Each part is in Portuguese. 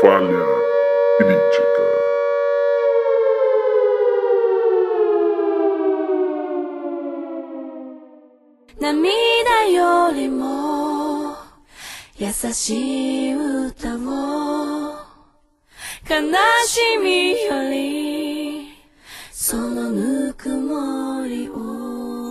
Falha Crítica. Namida yori mo yasashii uta wo kanashimi yori sono nukumori o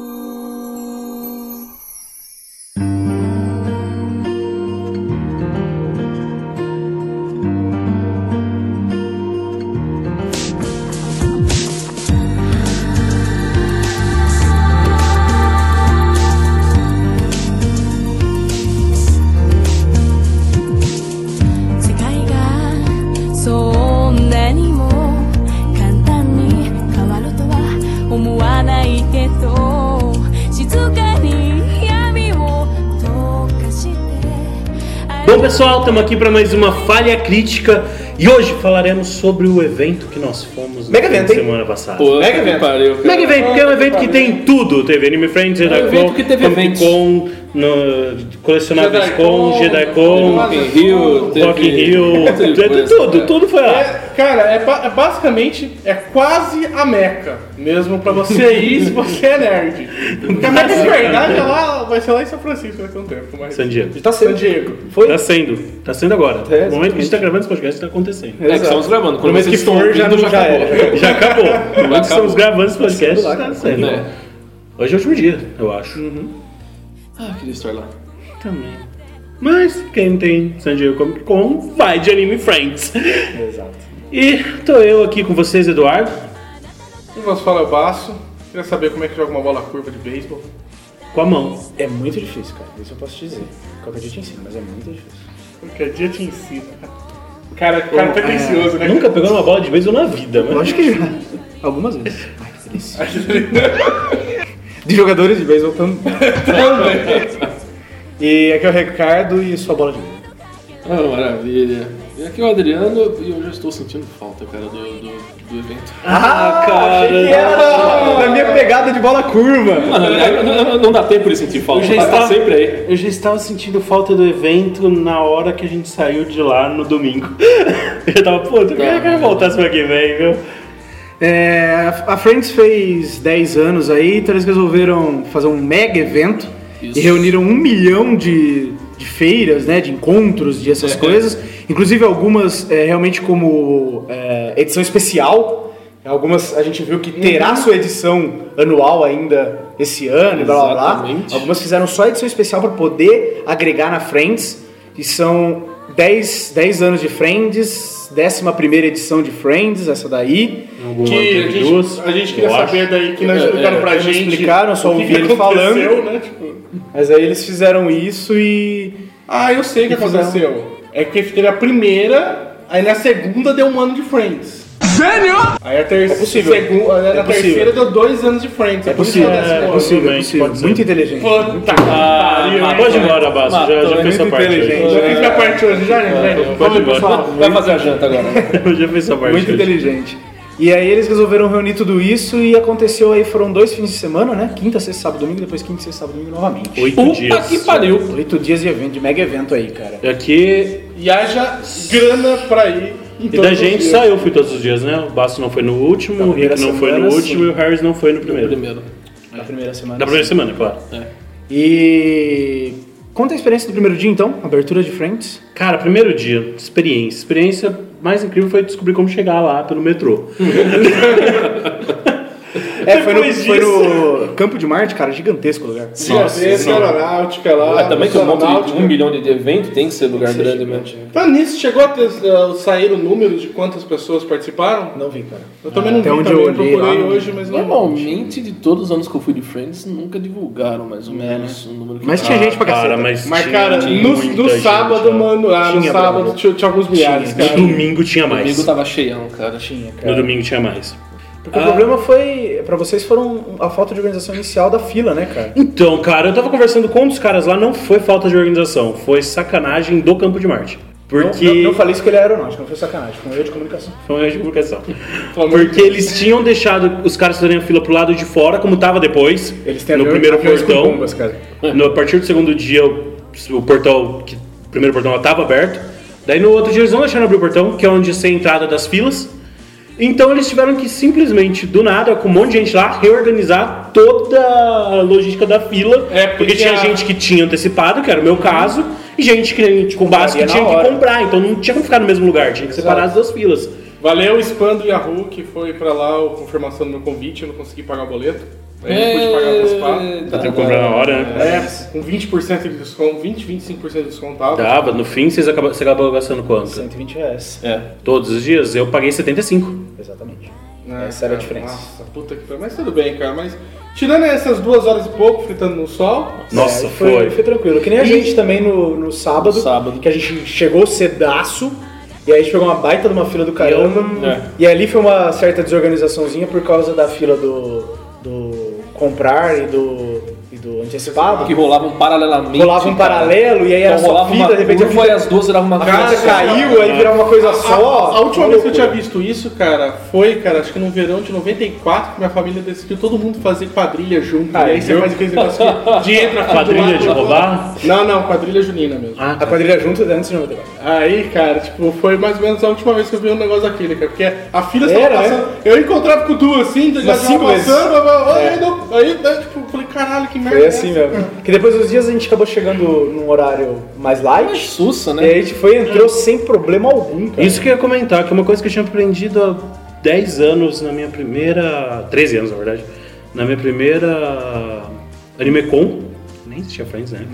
Bom pessoal, estamos aqui para mais uma Falha Crítica e hoje falaremos sobre o evento que nós fomos na semana passada. Pô, Mega evento, porque é um evento que tem tudo. Teve Anime Friends, JediCon, Comic-Con, Colecionáveis Con, JediCon, Rock in Rio, tudo foi lá. Cara, basicamente é quase a Meca, mesmo pra você ir se você é nerd. Porque a Meca de verdade vai ser lá em São Francisco daqui a um tempo. Mas... San Diego. San Diego. Foi? Tá sendo agora. No momento que a gente tá gravando esse podcast, tá acontecendo. É que estamos gravando. Quando mês que for, já acabou. Já acabou. No momento que estamos gravando esse podcast, tá sendo. Hoje é o último dia, eu acho. Ah, queria estar lá. Também. Mas quem tem San Diego Comic Con vai de Anime Friends. Exato. E tô eu aqui com vocês, Eduardo. E você fala o Baço. Queria saber como é que joga uma bola curva de beisebol. Com a mão. É muito difícil, cara. Isso eu posso te dizer. Qualquer dia te ensino, mas é muito difícil. Qualquer dia te ensina. Cara pretencioso, né? Nunca pegou uma bola de beisebol na vida, mas... Lógico que já. Algumas vezes. Ai, que delícia. De jogadores de beisebol também. E aqui é o Ricardo e sua bola de beisebol. Ah, maravilha. E aqui é o Adriano e eu já estou sentindo falta, cara, do evento. Cara! Na minha pegada de bola curva. Mano, não dá tempo de sentir falta, tá sempre aí. Eu já estava sentindo falta do evento na hora que a gente saiu de lá no domingo. Eu tava, puta, eu quero voltar semana que vem, viu? A Friends fez 10 anos aí, então eles resolveram fazer um mega evento. Isso. E reuniram 1 milhão de feiras, né, de encontros, de essas coisas. Inclusive algumas realmente como edição especial. Algumas a gente viu que terá sua edição anual ainda esse ano e blá blá blá. Algumas fizeram só edição especial para poder agregar na Friends. E são 10 anos de Friends, 11ª edição de Friends, essa daí. Que a gente queria saber daí, que não explicaram pra gente. Não explicaram, só ouvi ele falando. Né? Tipo... Mas aí eles fizeram isso e... Ah, eu sei o que aconteceu. É que teve a primeira, aí na segunda deu 1 ano de Friends. Gênio! Aí a terceira deu 2 anos de Friends. É possível. Muito inteligente. Pode ir embora, Basso. Já fez sua parte. Já fiz minha parte hoje, já, né? Pode ir embora. Vai fazer a janta agora. Já fez sua parte. Muito inteligente. E aí eles resolveram reunir tudo isso e aconteceu aí, foram 2 fins de semana, né? Quinta, sexta, sábado, domingo, depois quinta, sexta, sábado, domingo novamente. 8 dias. Puta que pariu. 8 dias de evento, de mega evento aí, cara. E aqui... E haja grana pra ir. E da gente só eu fui todos os dias, né? O Basso não foi no último, o Rick não foi no último e o Harris não foi no primeiro. Na primeira semana. Na primeira semana, claro. E... Conta a experiência do primeiro dia, então, abertura de Friends. Cara, primeiro dia, experiência mais incrível foi descobrir como chegar lá pelo metrô. Foi no Campo de Marte, cara, gigantesco o lugar. Gigantesco, aeronáutica lá. Também que um monte de 1 milhão de evento tem que ser lugar grande mesmo. Então nisso, chegou a sair o número de quantas pessoas participaram? Não vi, cara. Eu também não vi, onde eu olhei procurei lá, hoje, mas não. Normalmente, de todos os anos que eu fui de Friends, nunca divulgaram mais ou menos o número que... Mas tinha gente pra cara, caceta. Mas cara, no sábado, mano, no sábado tinha alguns milhares, cara. No domingo tinha mais. No domingo tava cheião, cara. No domingo tinha mais. Porque o problema foi, pra vocês, foram a falta de organização inicial da fila, né, cara? Então, cara, eu tava conversando com um dos caras lá, não foi falta de organização, foi sacanagem do Campo de Marte. Porque... Não falei isso que ele é aeronáutico, não foi sacanagem, foi um erro de comunicação. Foi um erro de comunicação. Porque eles tinham deixado os caras fazerem a fila pro lado de fora, como tava depois, eles têm no primeiro portão. Bombas, cara. A partir do segundo dia, o portão, o primeiro portão estava aberto. Daí no outro dia eles não deixaram abrir o portão, que é onde é a entrada das filas. Então eles tiveram que simplesmente, do nada, com um monte de gente lá, reorganizar toda a logística da fila. Porque tinha gente que tinha antecipado, que era o meu caso, e gente que, com base que tinha que comprar. Então não tinha como ficar no mesmo lugar, tinha que separar as duas filas. Valeu o spam do Yahoo, que foi pra lá a confirmação do meu convite, eu não consegui pagar o boleto. Aí não pude pagar antecipado. Tem que comprar na hora, né? Com 20% de desconto, 25% de desconto. Dava, no fim você acabou gastando quanto? R$120. Todos os dias eu paguei 75. Exatamente. Essa era a diferença. Nossa, puta que pariu. Mas tudo bem, cara. Mas tirando essas 2 horas e pouco fritando no sol. Nossa, foi tranquilo. Que nem a gente também no sábado, que a gente chegou cedaço. E aí a gente pegou uma baita de uma fila do caramba. E ali foi uma certa desorganizaçãozinha por causa da fila do comprar e do antecipado. Que rolavam paralelamente. Rolava um paralelo e aí era só fila, de repente a fila e as duas viravam uma casa caiu, aí virava uma coisa só. A última vez que eu tinha visto isso, cara, foi, cara, acho que no verão de 94 que minha família decidiu todo mundo fazer quadrilha junto. E aí você faz aquele negócio de entra quadrilha de roubar? Não, quadrilha junina mesmo. A quadrilha junto antes de 94. Aí, cara, tipo, foi mais ou menos a última vez que eu vi um negócio daquele, cara, porque a fila estava passando. Eu encontrava com tu assim, já cinco vezes. Aí, tipo, falei, caralho, que merda. Foi assim mesmo. Que depois dos dias a gente acabou chegando num horário mais light. Mais sussa, né? E aí a gente entrou sem problema algum, cara. Isso que eu ia comentar, que é uma coisa que eu tinha aprendido há 10 anos na minha primeira... 13 anos, na verdade. Na minha primeira AnimeCon. Nem existia Friends, né?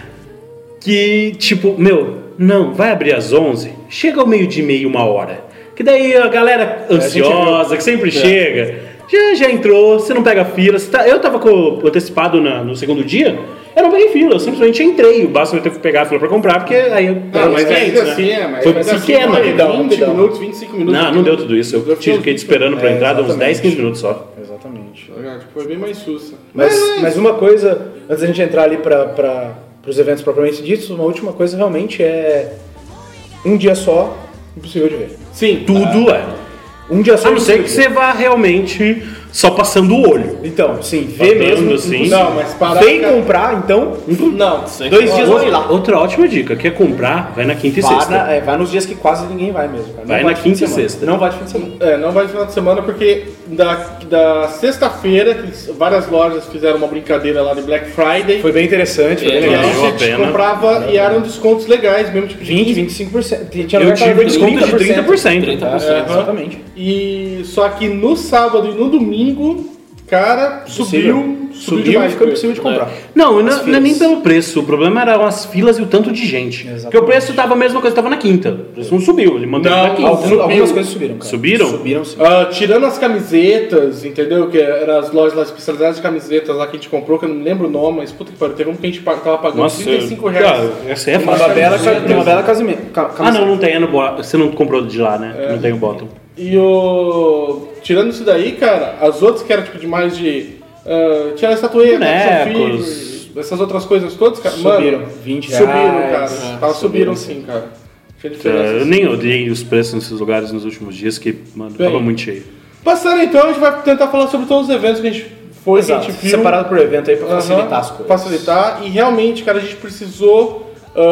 Que, tipo, não, vai abrir às 11, chega ao meio-dia e meia, 1h. Que daí a galera ansiosa, que sempre chega... Já entrou, você não pega fila. Eu tava com o antecipado no segundo dia, eu não peguei fila, eu simplesmente entrei. O basta eu ter que pegar a fila pra comprar, porque aí eu... mas clientes, assim, foi pequeno. 20 minutos, 25 minutos. Não deu tudo isso. Eu fiquei esperando pra entrar, deu uns 10, 15 minutos só. Exatamente. Foi bem mais sussa. Mas uma coisa, antes da gente entrar ali para os eventos propriamente ditos, uma última coisa realmente é um dia só, impossível de ver. Sim, tudo é. Um dia só. A não ser que você vá realmente só passando o olho. Então, sim, ver mesmo. Assim. Não, mas para. Vem comprar, então. Não, 2 dias vai lá. Outra ótima dica: quer comprar, vai na quinta e sexta. Vai nos dias que quase ninguém vai mesmo, cara. Vai na quinta e sexta. Não vai de fim de semana. Não vai de final de semana porque da sexta-feira, que várias lojas fizeram uma brincadeira lá de Black Friday. Foi bem interessante, foi bem legal. valeu a A gente pena. comprava e eram descontos legais, mesmo tipo de 20, 25%. Tinha Eu tive desconto de 30%. 30%. Exatamente. E só que no sábado e no domingo, cara, subiu demais. Ficou impossível de comprar. Não é nem pelo preço. O problema eram as filas e o tanto de gente. Exatamente. Porque o preço tava a mesma coisa que tava na quinta. O preço não subiu, ele manteve na quinta. Algumas coisas subiram, cara. Subiram? Subiram, sim. Tirando as camisetas, entendeu? Que eram as lojas lá especializadas de camisetas lá que a gente comprou, que eu não me lembro o nome, mas puta que pariu, teve um que a gente tava pagando R$35. Cara, essa é Tem fácil. uma bela casamento. Não tem. Você não comprou de lá, né? Não tem o bottom. E tirando isso daí, cara, as outras que eram tipo de mais de... tinha a estatueta, bonecos, essas outras coisas todas, cara. Subiram, mano, R$20. Subiram, cara. Subiram sim, cara. Tinha diferença, Eu sim. nem odiei os preços nesses lugares nos últimos dias, que, mano, tava muito cheio. Passando então, a gente vai tentar falar sobre todos os eventos que a gente foi, que a gente viu. Separado por evento aí pra facilitar as coisas. Facilitar. E realmente, cara, a gente precisou...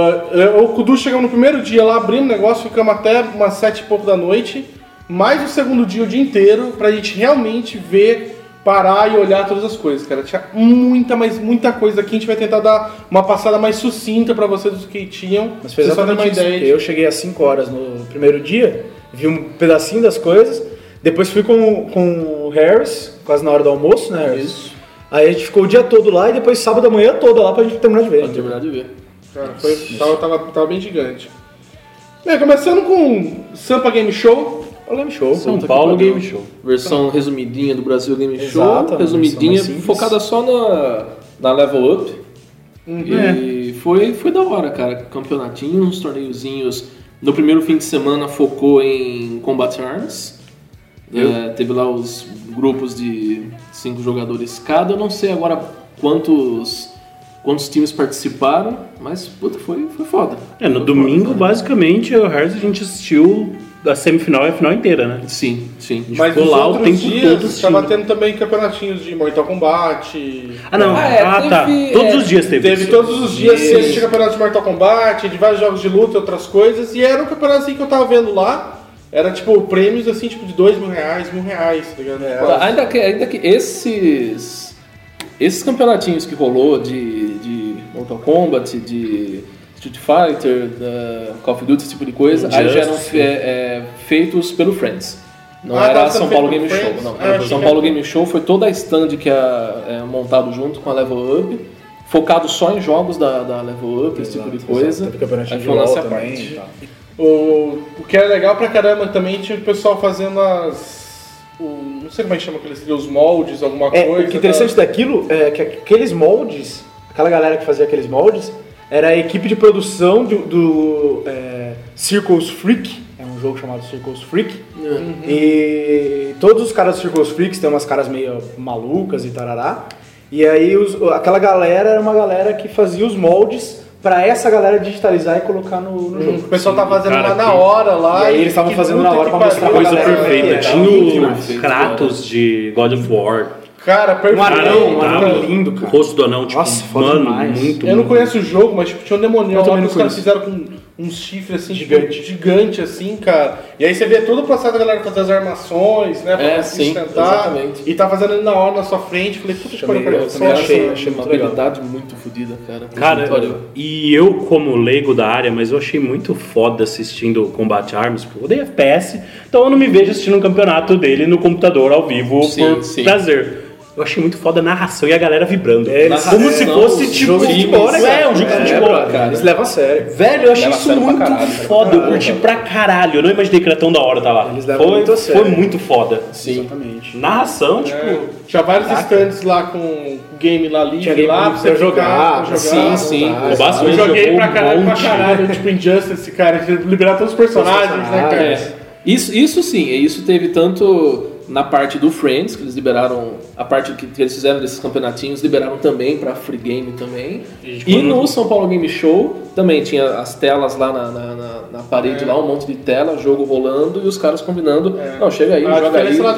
o Kudu chegamos no primeiro dia lá, abrindo o negócio, ficamos até umas 7 e pouco da noite. Mais o segundo dia, o dia inteiro, pra gente realmente ver, parar e olhar todas as coisas, cara. Tinha muita coisa aqui. A gente vai tentar dar uma passada mais sucinta pra vocês do que tinham. Mas foi exatamente isso. Eu cheguei às 5 horas no primeiro dia, vi um pedacinho das coisas, depois fui com o Harris, quase na hora do almoço, né, Harris? Isso. Aí a gente ficou o dia todo lá e depois sábado da manhã toda lá pra gente terminar de ver. Cara, tava bem gigante. Bem, começando com Sampa Game Show. São Paulo Game Show. Versão resumidinha do Brasil Game Show. Exato, Resumidinha, focada só na Level Up. E foi da hora, cara. Campeonatinhos, uns torneiozinhos. No primeiro fim de semana focou em Combat Arms. Teve lá os grupos de 5 jogadores cada. Eu não sei agora quantos times participaram, mas puta, foi foda. No domingo, basicamente, o Harris a gente assistiu a semifinal e a final inteira, né? Sim. Mas ficou nos lá o outros tempo dias todo estava tendo também campeonatinhos de Mortal Kombat. Ah, não. Tá. Todos os dias teve. Teve todos os dias, tinha campeonato de Mortal Kombat, de vários jogos de luta e outras coisas. E era um campeonato assim que eu tava vendo lá. Era tipo prêmios assim, tipo de R$2.000, R$1.000, tá ligado? Ainda que esses campeonatinhos que rolou de Mortal Kombat, de Street Fighter, da Call of Duty, esse tipo de coisa, aí já eram feitos pelo Friends. Não era a São Paulo Game Show. Não. São Paulo Game Show foi toda a stand que é montado junto com a Level Up, focado só em jogos da Level Up, esse tipo de coisa. Teve campeonatinho aí de LOL essa também parte. e tal. O que era legal pra caramba também tinha o pessoal fazendo não sei como é que chama os moldes, alguma coisa. O que é interessante daquilo é que aqueles moldes, aquela galera que fazia aqueles moldes, era a equipe de produção do Circles Freak, é um jogo chamado Circles Freak, e todos os caras do Circles Freaks têm umas caras meio malucas e tarará, e aí aquela galera era uma galera que fazia os moldes pra essa galera digitalizar e colocar no jogo. O pessoal tá fazendo lá na hora lá. E aí eles estavam fazendo na hora pra mostrar a coisa galera. perfeita. Tinha o Kratos de God of War. Cara, perfeito. Um anão lindo, cara. O rosto do anão, tipo, Nossa, foda mano, demais. muito. Eu não conheço o jogo, mas tipo, tinha um demonião lá que os caras conheço. fizeram com uns chifres assim, gigante assim, cara. E aí você vê todo o processo da galera fazer as armações, né? Pra se sustentar. Exatamente. E tá fazendo ele na hora na sua frente. Falei, puta que pariu, Eu também achei muito uma legal. habilidade muito fodida, cara. Cara, e eu como leigo da área, mas eu achei muito foda assistindo o Combat Arms, porque eu odeio FPS, então eu não me vejo assistindo um campeonato dele no computador ao vivo por prazer. Eu achei muito foda a narração e a galera vibrando. Como se fosse tipo jogo de futebol, né, cara? um jogo de futebol. cara. Eles levam a sério. Velho, eu achei Leva a isso sério pra muito caralho, foda. Eu curti pra caralho. Eu não imaginei que era tão da hora estar lá. Eles levam muito a sério. Foi muito foda. Sim. Exatamente. Narração, tipo. Tinha vários stands lá com game lá livre, Tinha game lá pra você jogar. Sim. O Basso Eu joguei jogou pra caralho, um monte. tipo Injustice, cara, de liberar todos os personagens, né, cara? Isso sim, isso teve tanto na parte do Friends, que eles liberaram, a parte que eles fizeram desses campeonatinhos, liberaram também pra Free Game também. E no São Paulo Game Show também tinha as telas lá na parede, lá um monte de tela, jogo rolando e os caras combinando. Não, chega aí, joga aí. A diferença lá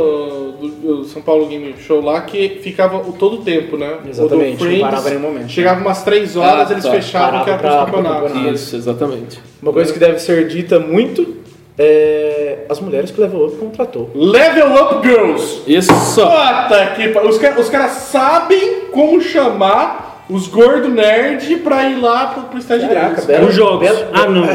do São Paulo Game Show lá que ficava todo o tempo, né? Exatamente, o do Friends, não parava em nenhum momento. Chegava umas 3 horas, eles fechavam que era pros campeonatos. Isso, exatamente. Uma coisa que deve ser dita muito é as mulheres que o Level Up contratou. Level Up Girls! Isso só. Puta que os caras sabem como chamar os gordo nerd pra ir lá pro estágio deles. Os jogos. Não.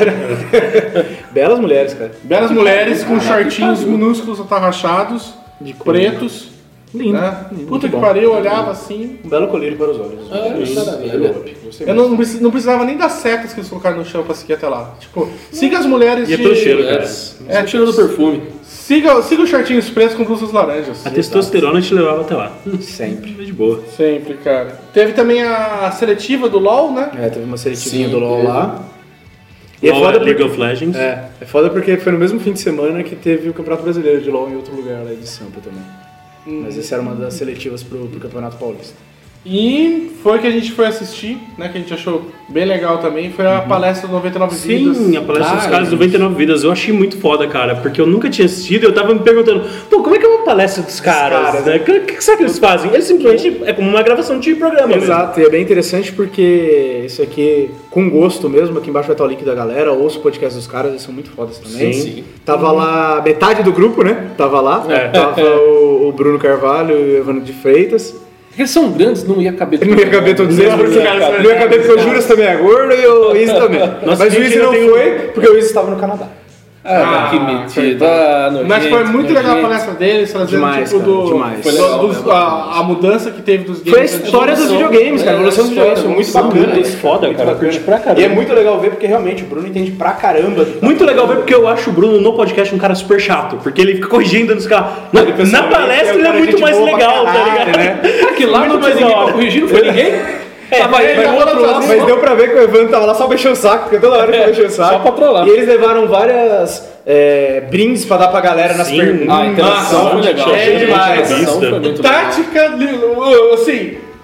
Belas mulheres, cara. Belas mulheres com shortinhos minúsculos atarrachados, De cor. pretos. Lindo. Né? Puta que bom. pariu, eu olhava assim. Um belo colírio para os olhos. maravilha. Eu não precisava nem das setas que eles colocaram no chão pra seguir até lá. Tipo, siga as mulheres E é pelo cheiro, cara. É o cheiro do perfume. Siga os shortinhos pretos com blusas laranjas. A testosterona te levava até lá. Sempre. De boa. Sempre, cara. Teve também a seletiva do LoL, né? Teve uma seletivinha Sim, do LoL teve. lá. E LoL é foda League porque... of Legends. É foda porque foi no mesmo fim de semana que teve o Campeonato Brasileiro de LoL em outro lugar lá de Sampa também. Mas essa era uma das seletivas pro Campeonato Paulista. E foi que a gente foi assistir, né? Que a gente achou bem legal também. Foi a palestra do 99 Vidas. Sim, a palestra dos caras do 99 Vidas. Eu achei muito foda, cara, porque eu nunca tinha assistido e eu tava me perguntando, pô, como é que é uma palestra dos caras, né? O que será que eles fazem? Eles simplesmente é como uma gravação de programa Exato, e é bem interessante porque isso aqui, com gosto mesmo, aqui embaixo vai estar o link da galera, ouço o podcast dos caras, eles são muito fodas também. Sim. Tava lá, metade do grupo, né? Tava lá. Tava o Bruno Carvalho e o Evandro de Freitas. Eles são grandes, não ia caber Não ia caber todos eles, porque não ia caber porque o Juras também é gordo e o Izzy também. Mas o Izzy não foi porque o Izzy estava no Canadá. Que mentira. Mas foi muito legal a palestra deles, trazendo Demais, tipo cara, demais. Foi legal, a mudança que teve dos games. Foi a história dos videogames, cara. A evolução dos videogames foi muito bacana. Muito foda, cara. Curti pra caramba. E é muito legal ver porque realmente o Bruno entende pra caramba. Muito legal ver porque eu acho o Bruno no podcast um cara super chato, porque ele fica corrigindo nos caras. Na palestra ele é muito mais legal, tá ligado? Né? Que lá não tinha ninguém pra corrigir, não foi ninguém? Tava aí do outro lado. Mas deu pra ver que o Evandro tava lá só mexendo o saco, porque toda hora ele mexeu o saco. Só pra trollar. E eles levaram várias brindes pra dar pra galera nas perguntas. A interação foi legal. Achei demais. A interação foi muito legal. Tática, assim,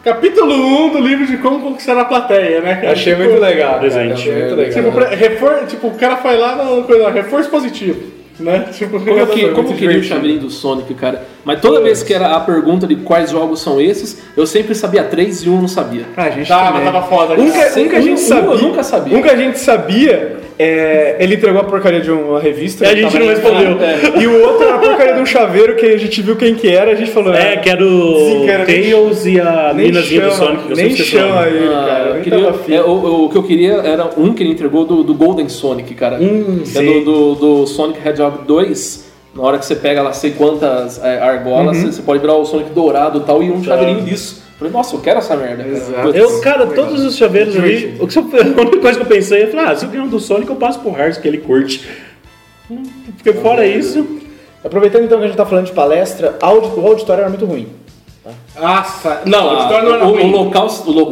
Capítulo 1 do livro de como conquistar a plateia, né, cara? Achei muito legal. Presente. Achei muito legal. Tipo, o cara foi lá no coisa, reforço positivo. Né? Tipo, Como eu queria o chaveirinho do Sonic, cara. Mas toda vez que era a pergunta de quais jogos são esses, eu sempre sabia 3 e um não sabia. A gente tava foda. Um que a gente sabia. Eu nunca sabia. Um que a gente sabia, ele entregou a porcaria de uma revista. E a gente não respondeu. E o outro era a porcaria de um chaveiro que a gente viu quem que era, a gente falou. Que era o Tails e a minazinha do Sonic. Nem chama ele, cara. O que eu queria era um que ele entregou do Golden Sonic, cara. Que é do Sonic Hedgehog 2, na hora que você pega lá sei quantas argolas, você pode virar o Sonic dourado e tal, e um chaveirinho disso. Falei, nossa, eu quero essa merda. Cara, todos os chaveiros ali, a única coisa que eu pensei é falar, se eu ganhar um do Sonic, eu passo pro Harris, que ele curte. Porque fora isso... Aproveitando então que a gente tá falando de palestra, o auditório era muito ruim. Nossa, não, o auditório não era ruim. O local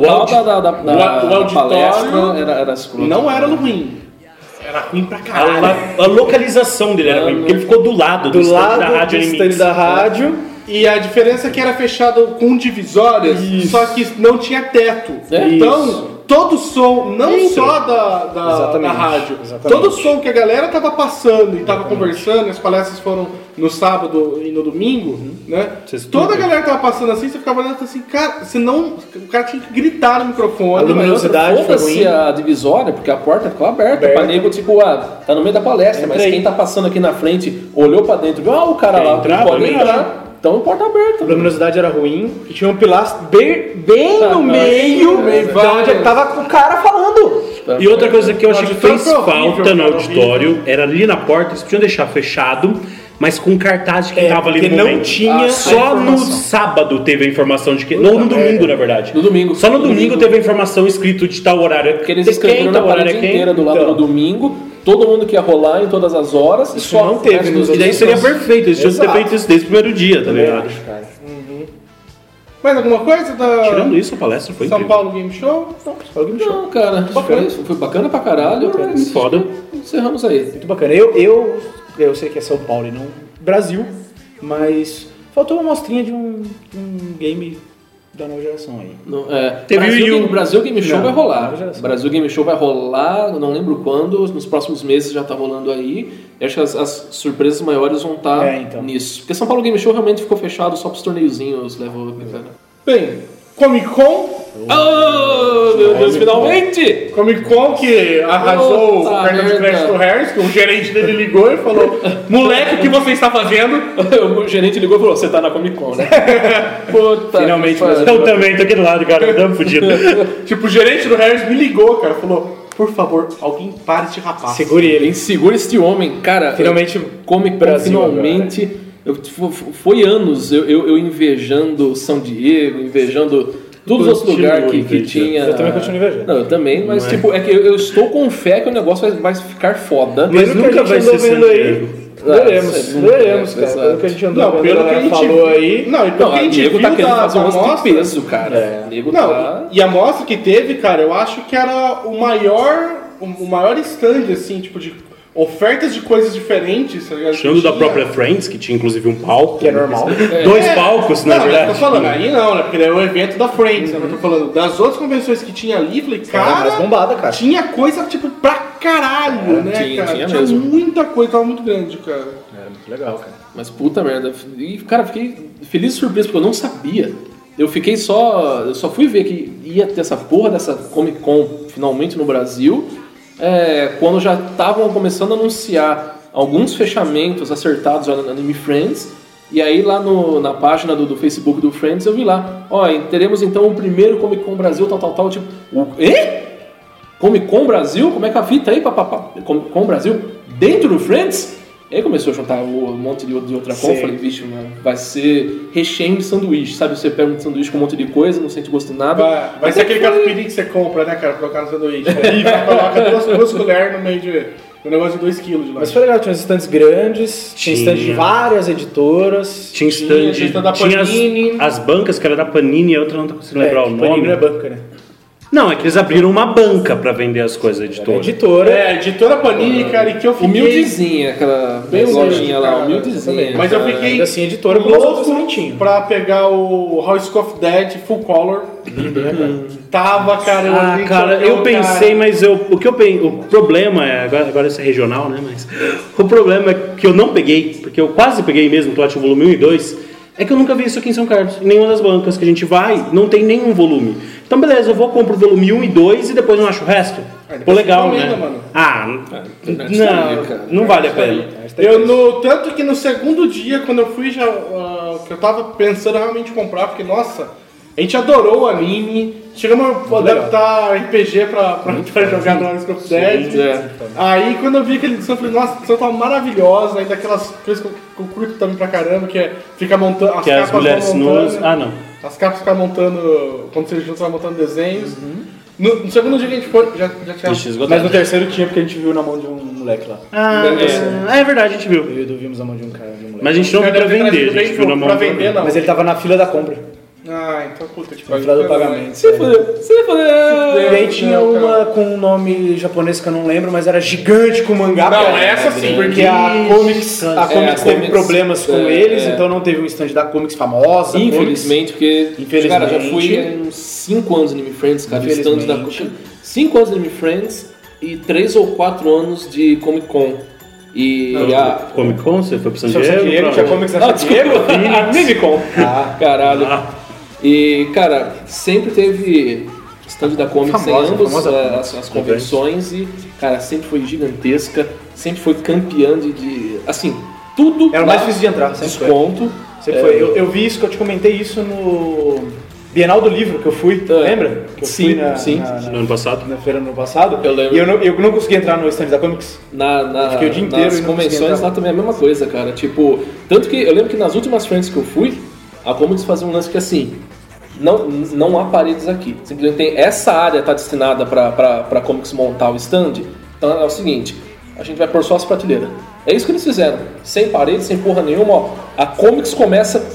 da palestra era escroto. Não era ruim. Era ruim pra caralho. A localização dele era ruim, porque ele ficou do lado do stand da rádio stand da rádio. E a diferença é que era fechado com divisórias, só que não tinha teto. Então, todo som, não só da rádio, todo som que a galera tava passando e tava conversando, as palestras foram no sábado e no domingo, né? Toda a galera tava passando assim, você ficava olhando assim, cara, senão o cara tinha que gritar no microfone. A luminosidade foi ruim. A divisória, porque a porta ficou aberta. Pra nego, tipo, tá no meio da palestra, mas quem tá passando aqui na frente olhou pra dentro, viu, o cara lá, pode entrar. Então, porta aberta. A luminosidade era ruim, e tinha um pilastro bem no meio de onde tava o cara falando. E outra coisa que eu achei que fez falta no auditório era ali na porta, eles podiam deixar fechado, mas com cartaz de quem tava ali no momento. Não tinha só no sábado teve a informação de que. Não, no domingo, na verdade. No domingo. Só no domingo teve a informação escrito de tal horário. Porque eles escreveram na parede inteira do lado no domingo. Todo mundo que ia rolar em todas as horas. Isso não teve nos E daí seria perfeito, eles tinham que ter feito isso desde o primeiro dia, tá ligado? Mais alguma coisa? Tirando isso, a palestra foi São incrível. Paulo Game Show? Não, cara, foi bacana pra caralho. Mas foda. Encerramos aí. Muito bacana. Eu sei que é São Paulo e não Brasil, mas faltou uma mostrinha de um game da nova geração aí. O Brasil Game Show vai rolar. Brasil Game Show vai rolar, não lembro quando, nos próximos meses já tá rolando aí. E acho que as surpresas maiores vão estar nisso. Porque São Paulo Game Show realmente ficou fechado só pros torneiozinhos, levou. Bem, Comic Con. Oh, meu Deus, finalmente! Comic Con que arrasou o cartão de crédito do Harris, que o gerente dele ligou e falou: moleque, o que você está fazendo? O gerente ligou e falou: você tá na Comic Con, né? Puta, finalmente. Eu também tô aqui do lado, cara, tamo fudido. Tipo, o gerente do Harris me ligou, cara, falou: por favor, alguém pare este rapaz. Segure ele. Segure este homem. Cara, finalmente, Comic Con, finalmente. Foi anos eu invejando São Diego, invejando todos os outros lugares que tinha. Eu também continuo invejando. Não, eu também, mas tipo, é que eu estou com fé que o negócio vai ficar foda. Mas nunca vai ser vendo aí. Veremos, cara. Pelo que a gente andou vendo, a galera falou aí. Não, e pelo que a gente viu tá querendo fazer um mostra, de peso, cara. E a mostra que teve, cara, eu acho que era o maior stand, assim, tipo, de ofertas de coisas diferentes, tá ligado? Tirando da própria Friends, que tinha inclusive um palco. Que é normal. 2 palcos, na verdade. Não, tô falando, aí não, né? Porque daí é o evento da Friends, né? Eu tô falando das outras convenções que tinha ali, falei, cara, mais bombada, cara. Tinha coisa, tipo, pra caralho, né, cara? Tinha muita coisa, tava muito grande, cara. Era muito legal, cara. Mas puta merda. E, cara, fiquei feliz e surpreso, porque eu não sabia. Eu só fui ver que ia ter essa porra dessa Comic Con finalmente no Brasil. Quando já estavam começando a anunciar alguns fechamentos acertados no Anime Friends, e aí lá na página do Facebook do Friends eu vi lá, teremos então o primeiro Comic Con Brasil, tal, tipo, Comic Con Brasil? Como é que a fita aí, Comic Con Brasil dentro do Friends? E aí começou a juntar um monte de outra con, falei, vixe, mano, vai ser recheio de sanduíche, sabe? Você pega um sanduíche com um monte de coisa, não sente gosto de nada. Vai ser aquele catupiry que você compra, né, cara, pra colocar no sanduíche. E coloca duas colheres no meio de um negócio de 2 kg de lanche. Mas foi legal, tinha stands grandes, tinha stands de várias editoras. Tinha stand da Panini. Tinha as bancas que era da Panini e a outra não tô conseguindo lembrar o nome. Panini não é banca, né? Não, é que eles abriram uma banca pra vender as coisas da editora. Editora Panini, cara, e que eu fiquei... Humildezinha, aquela bem lojinha lá, cara, humildezinha. Mas eu fiquei assim, editora com louco pra pegar o House of Dead Full Color. Tava, cara, eu pensei, mas o problema é, agora isso é regional, né, mas o problema é que eu não peguei, porque eu quase peguei mesmo, Totti volume 1 e 2, é que eu nunca vi isso aqui em São Carlos, em nenhuma das bancas que a gente vai, não tem nenhum volume. Então beleza, eu vou comprar o volume 1 e 2 e depois não acho o resto. Pô, legal, né? Mano. Não vale a pena. Tanto que no segundo dia, quando eu fui, que eu tava pensando realmente em comprar, porque, nossa, a gente adorou o anime, chegamos a adaptar RPG pra jogar no House of Dead. Aí quando eu vi aquele edição, eu falei, nossa, a edição tá maravilhosa, ainda aquelas coisas que eu curto também pra caramba, que é ficar montando as capas. As mulheres nuas. As capas ficam montando, quando você junta, vai montando desenhos. No segundo dia que a gente foi, já tinha. Mas no terceiro tinha, porque a gente viu na mão de um moleque lá. É verdade, a gente viu. Eu e o Edu vimos na mão de um cara, de um moleque. Mas a gente não viu pra vender, a gente viu na mão pra vender, não. Mas ele tava na fila da compra. Então puta, tipo, Na fila do pagamento. Você fodeu. E aí tinha uma com um nome japonês que eu não lembro, mas era gigante com mangá. Não, essa sim, porque a Comics teve problemas com eles, então não teve um stand da Comics famosa. Infelizmente, porque, cara, já fui há uns 5 anos de Anime Friends, cara, stand da Comics. 5 anos de Anime Friends e 3 ou 4 anos de Comic Con. E Comic Con? Você foi pro San Diego? Tinha Comics na San Diego? Mimicon. Caralho. E, cara, sempre teve stand da Comics em ambas as convenções e, cara, sempre foi gigantesca, sempre foi campeã de assim, tudo era o mais difícil de entrar, desconto. Sempre foi. Eu vi isso, que eu te comentei isso no Bienal do Livro que eu fui, lembra? Que eu fui no ano passado. Na feira no ano passado. Eu lembro. E eu não consegui entrar no stand da Comics. Fiquei o dia inteiro. Nas convenções lá também é a mesma coisa, cara. Tipo, tanto que eu lembro que nas últimas friends que eu fui, a Comics fazia um lance que assim, não há paredes aqui. Simplesmente tem essa área está destinada para Comics montar o stand. Então é o seguinte, a gente vai pôr só as prateleiras. É isso que eles fizeram, sem parede, sem porra nenhuma. Ó. A Comics começa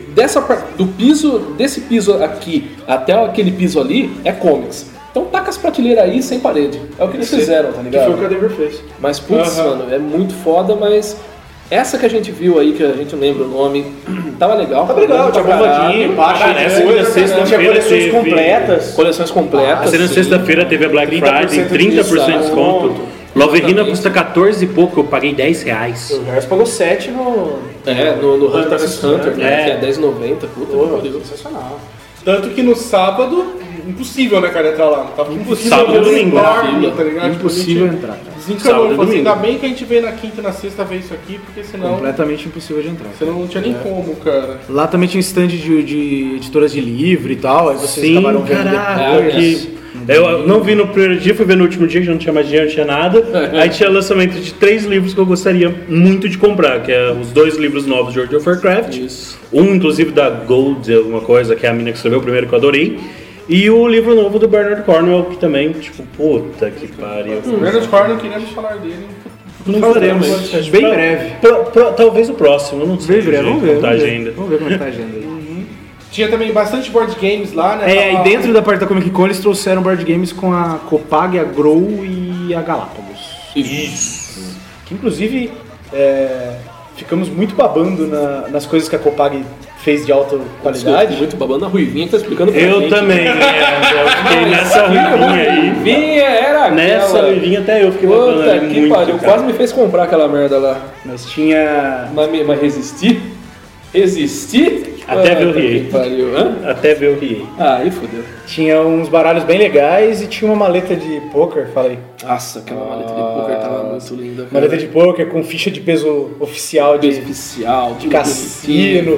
desse piso aqui até aquele piso ali é Comics. Então taca as prateleiras aí sem parede. É o que eles fizeram, tá ligado? Que foi o que a Denver fez. Mas putz, mano, é muito foda, mas essa que a gente viu aí, que a gente não lembra o nome, tava legal. Tava legal, tinha bombadinho, tinha coleções completas. Coleções completas. Na sexta-feira teve a Black Friday, 30% de desconto. Loverina custa 14 e pouco, eu paguei R$10. O Harris pagou 7 no Hunter x Hunter, né? Que é R$10,90, puta. Sensacional. Tanto que no sábado, impossível, né, cara, entrar lá. Tava impossível. Sábado e domingo, tá ligado? Impossível entrar. Desencanou, ainda bem que a gente veio na quinta e na sexta ver isso aqui, porque senão... Completamente impossível de entrar. Senão não tinha nem como, cara. Lá também tinha stand de editoras de livro e tal, aí vocês acabaram vendo depois. Eu não vi no primeiro dia, fui ver no último dia, que já não tinha mais dinheiro, não tinha nada. Aí tinha lançamento de 3 livros que eu gostaria muito de comprar, que é os 2 livros novos de World of Warcraft. Isso. Um, inclusive, da Gold, alguma coisa, que é a mina que escreveu o primeiro, que eu adorei. E o livro novo do Bernard Cornwell, que também, tipo, puta que pariu. Bernard Cornwell, queremos falar dele. Não faremos. Bem breve. Talvez o próximo, não sei. Bem breve, vamos ver. Vamos ver como tá a agenda aí. Tinha também bastante board games lá, né? E dentro da parte da Comic Con eles trouxeram board games com a Copag, a Grow e a Galápagos. Isso. Que inclusive ficamos muito babando nas coisas que a Copag fez de alta qualidade. Muito babando a Ruivinha que tá explicando pra Eu gente. também, eu fiquei nessa Ruivinha aí. Ruivinha era aquela. Nessa Ruivinha até eu fiquei babando Puta ali que muito, pariu, cara. quase me fez comprar aquela merda lá. Mas tinha... Mas resisti? Resisti? Até ver o Riei. Até ver o Riei. Aí fodeu. Tinha uns baralhos bem legais e tinha uma maleta de poker, fala aí. Nossa, aquela maleta de poker tava muito linda. Cara. Maleta de poker com ficha de peso oficial de cassino.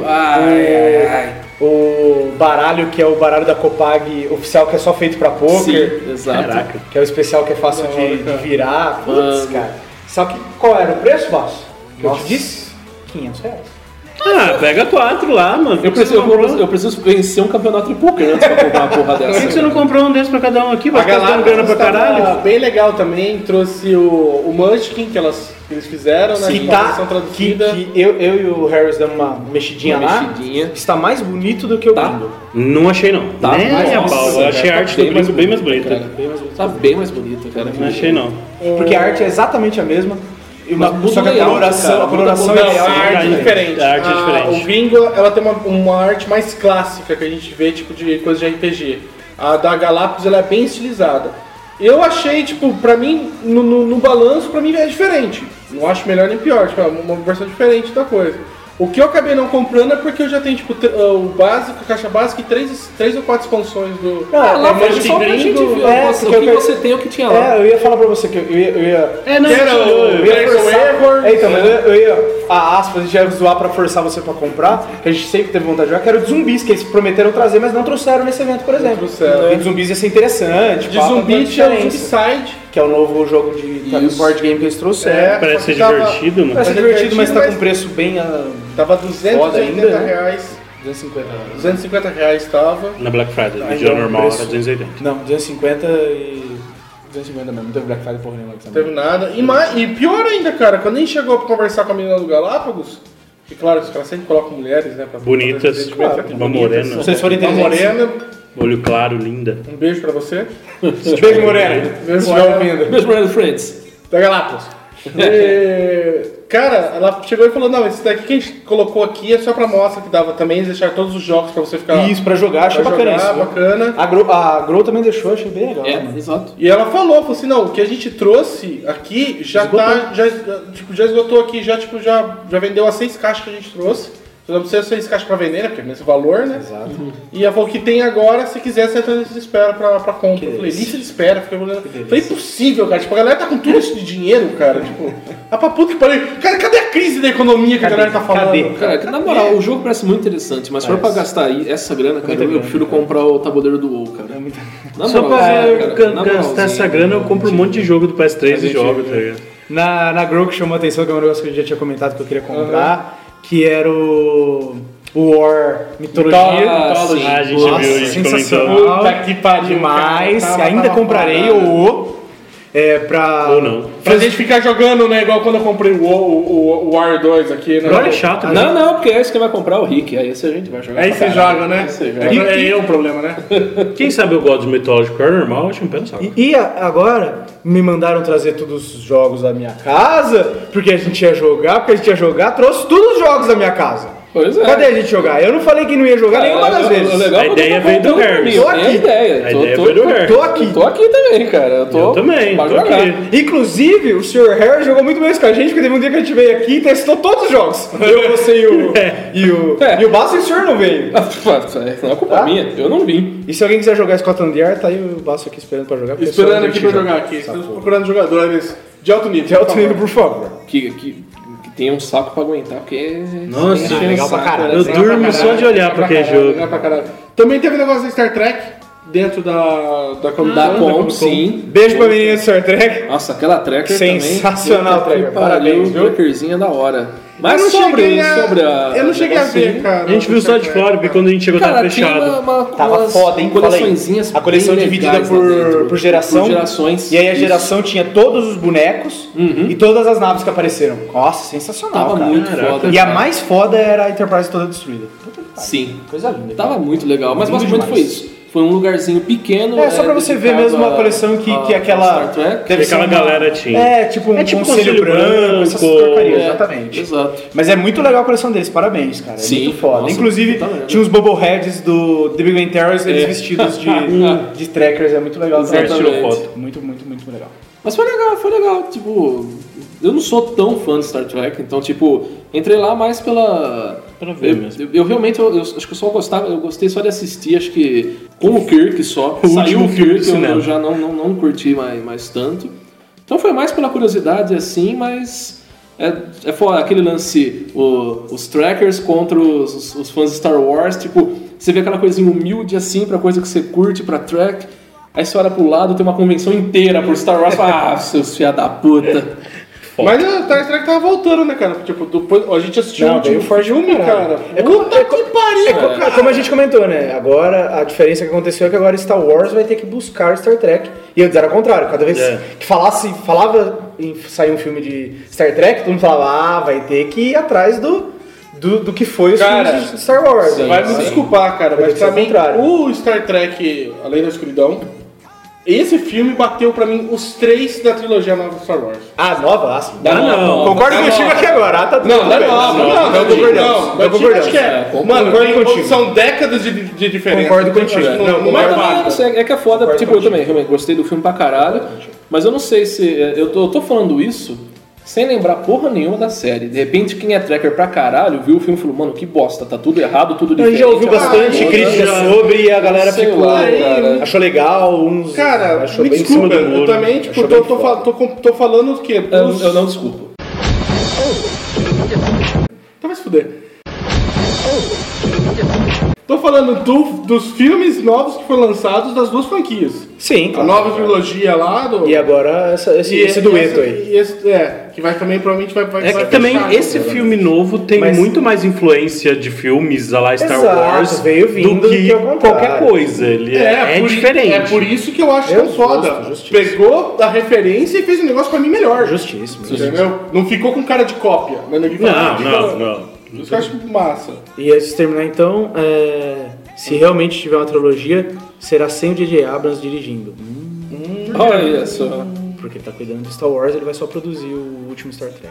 O baralho que é o baralho da Copag oficial, que é só feito pra poker. Sim, exato. Caraca. Que é o especial que é fácil de virar. Putz, cara. Só que qual era o preço, Vasco? Que eu te disse? R$500. Pega 4 lá, mano. Eu preciso vencer um campeonato de poker antes pra comprar uma porra dessa. Por que você não comprou um desses pra cada um aqui? Vai ficar dando grana pra caralho? Bem legal também, trouxe o Munchkin que eles fizeram, né? Sim, uma versão traduzida. Que eu e o Harris damos uma mexidinha lá. Está mais bonito do que o Gringo. Não achei, não. Tá, Nem a pau. Eu achei a arte do Gringo bem mais bonita. Tá bem mais bonita, cara. Não achei, não. Porque a arte é exatamente a mesma. Só que a coloração Não, é a arte é diferente. A arte é diferente. O Gringo, ela tem uma arte mais clássica que a gente vê, tipo, de coisa de RPG. A da Galápagos, ela é bem estilizada. Eu achei, tipo, pra mim, no balanço, pra mim é diferente. Não acho melhor nem pior, tipo, é uma versão diferente da coisa. O que eu acabei não comprando é porque eu já tenho, tipo, o básico, a caixa básica e 3 ou 4 expansões do... Lá foi só pra gente ver o que você tem, o que tinha lá. Eu ia falar pra você que eu ia Eu ia forçar... Então, mas eu ia, aspas, a gente ia zoar pra forçar você pra comprar, que a gente sempre teve vontade de jogar, que era o de zumbis, que eles prometeram trazer, mas não trouxeram nesse evento, por exemplo. E de zumbis ia ser interessante. De zumbi tinha o Zombicide, que é o novo jogo de board game que eles trouxeram. Parece ser divertido, mano. Parece divertido, mas tá com preço bem... Tava R$280. 250 R$250 tava. Na Black Friday, no Ainda dia é um normal preço. era 280. Não, 250 e... 250 mesmo, não teve Black Friday porra nenhuma. Não teve nada. E pior ainda, cara, quando a gente chegou pra conversar com a menina do Galápagos, e claro, os caras sempre colocam mulheres, né? Pra Bonitas, uma morena. Se vocês forem Uma inteligentes. morena. Olho claro, linda. Um beijo pra você. Beijo, Morena. Beijo, ouvindo. Meus brothers friends. Da Galápagos. Cara, ela chegou e falou, não, esse daqui que a gente colocou aqui é só pra mostra que dava também, eles deixaram todos os jogos pra você ficar... Isso, pra jogar, achei pra bacana jogar, isso. bacana. A Grow também deixou, achei bem legal. Mano. Exato. E ela falou assim, não, o que a gente trouxe aqui já já esgotou aqui, já vendeu as 6 caixas que a gente trouxe. Não precisa 6 caixas pra vender, né? Porque é nesse valor, né? Exato. E ela falou que tem agora, se quiser, você entra na lista de espera pra compra. Eu falei, lista de espera, fiquei olhando. Falei, impossível, cara. Tipo, a galera tá com tudo isso de dinheiro, cara. Tipo, pra puta que pariu. Cara, cadê a crise da economia que a galera tá falando? Cara, que na moral, o jogo parece muito interessante, mas se for pra gastar aí essa grana, cara, eu prefiro comprar o tabuleiro do WoW, cara. Na Só moral, pra na gastar essa grana, eu compro um monte de jogo do PS3 e jogo, tá ligado? Na Grow que chamou a atenção, que é um negócio que eu já tinha comentado que eu queria comprar, que era o War Mitologia. A gente viu, a gente sensacional. comentou. Puta que pariu, Demais. cara. Ainda comprarei pra... Ou não. Pra gente ficar jogando, né? Igual quando eu comprei o War 2 aqui, né? Agora é chato, né? Não, porque é esse que vai comprar o Rick, aí esse a gente vai jogar. Aí você joga, né? Você joga. É eu o problema, né? Quem sabe eu gosto de Mythology Core normal, acho um pé no saco. E agora me mandaram trazer todos os jogos da minha casa, porque a gente ia jogar, trouxe todos os jogos da minha casa. Pois é. Cadê a gente jogar? Eu não falei que não ia jogar nenhuma das vezes. A ideia veio do Harris. Tô aqui. A ideia veio do Harris. Tô aqui. Tô aqui também, cara. Eu também, pra tô jogar. aqui. Inclusive, o Sr. Harris jogou muito mais com a gente, porque teve um dia que a gente veio aqui e testou todos os jogos. Eu, você e o Basso e o senhor não veio. Não é culpa minha, eu não vim. E se alguém quiser jogar Scotland Yard, tá aí o Basso aqui esperando pra jogar. Esperando aqui pra jogar aqui. Estamos procurando jogadores de alto nível. De alto nível, por favor. Que tem um saco pra aguentar, porque... Nossa, legal pra caralho. eu durmo só de olhar pra aquele jogo. Legal pra caralho. Também teve um negócio da Star Trek dentro da Comic Da Con. Com, sim. Beijo pra menina do Star Trek. Nossa, aquela tracker Sensacional, também. Tracker. Parabéns, viu? Trackerzinha da hora. Mas Eu não cheguei eu não cheguei a ver, cara. A gente viu só de fora, porque quando a gente chegou tava Cara, fechado. Tava foda, hein? Coleçõezinhas. A coleção bem dividida legais lá dentro. por geração. Por gerações. E aí a geração tinha todos os bonecos e todas as naves que apareceram. Nossa, sensacional, Tava cara. muito Caraca. foda. E a cara. mais foda era a Enterprise toda destruída. Puta que pariu. Sim. Coisa linda. Tava cara. muito legal. Mas Lindo basicamente foi demais. isso. Foi um lugarzinho pequeno. É, só pra você ver mesmo uma coleção que aquela... Star Trek. deve Que ser aquela uma- galera tinha. É, tipo um conselho branco, essas porcarias, exatamente. Exato. Mas é muito legal a coleção deles, parabéns, cara. É Sim, muito foda. nossa, Inclusive, puta merda. tinha os Bubbleheads do The Big Bang Theory, eles vestidos de trackers, é muito legal. Exatamente. Tirou foto. Muito, muito, muito legal. Mas foi legal. Tipo, eu não sou tão fã de Star Trek, então, tipo, entrei lá mais pela ver mesmo. Eu realmente, eu acho que eu só gostava, eu gostei só de assistir, acho que com o Kirk só. O Saiu último o filme do Kirk, cinema. eu já não curti mais tanto. Então foi mais pela curiosidade, assim, mas é foda, aquele lance, os trackers contra os fãs de Star Wars, tipo, você vê aquela coisinha humilde assim pra coisa que você curte, pra track, aí você olha pro lado, tem uma convenção inteira por Star Wars, seus filha da puta. foda. Mas o Star Trek tava voltando, né, cara? Tipo, depois a gente assistiu Não, o último veio forte filme, pra cara. caralho. Puta que pariu! Como a gente comentou, né? Agora a diferença que aconteceu é que agora Star Wars vai ter que buscar Star Trek. E antes era o contrário. Cada vez que falava em sair um filme de Star Trek, todo mundo falava, vai ter que ir atrás do que foi os filmes de Star Wars. Vai me desculpar, cara, mas pra mim, o Star Trek Além da Escuridão, esse filme bateu pra mim os 3 da trilogia nova Star Wars. Ah, nova? Assim. Não. Concordo contigo aqui agora. Tá tudo bem. Não, concordamos. Mano, são décadas de diferença. Concordo contigo. Não é válido. É que é foda, tipo, eu também realmente gostei do filme pra caralho, mas eu não sei se... Eu tô falando isso sem lembrar porra nenhuma da série. De repente, quem é tracker pra caralho viu o filme e falou, mano, que bosta, tá tudo errado, tudo diferente. A gente já ouviu bastante crítica sobre e a galera ficou... achou legal, uns... Cara, achou me bem desculpa, em cima do muro. eu também, tipo, tô falando o quê? Eu não desculpo. Então vai se fuder. Tô falando dos filmes novos que foram lançados das 2 franquias. Sim, A nova trilogia lá do... E agora esse dueto aí. Que vai também, provavelmente vai É que também esse filme novo tem muito mais influência de filmes a lá Star Wars veio vindo do que ao contrário. qualquer coisa. Ele é diferente. É por isso que eu acho tão foda. Pegou a referência e fez um negócio pra mim melhor. Justíssimo. Entendeu? Não ficou com cara de cópia. Não. Isso eu acho massa. E antes de terminar então, se realmente tiver uma trilogia, será sem o J.J. Abrams dirigindo. Olha só. Porque ele tá cuidando de Star Wars, ele vai só produzir o último Star Trek.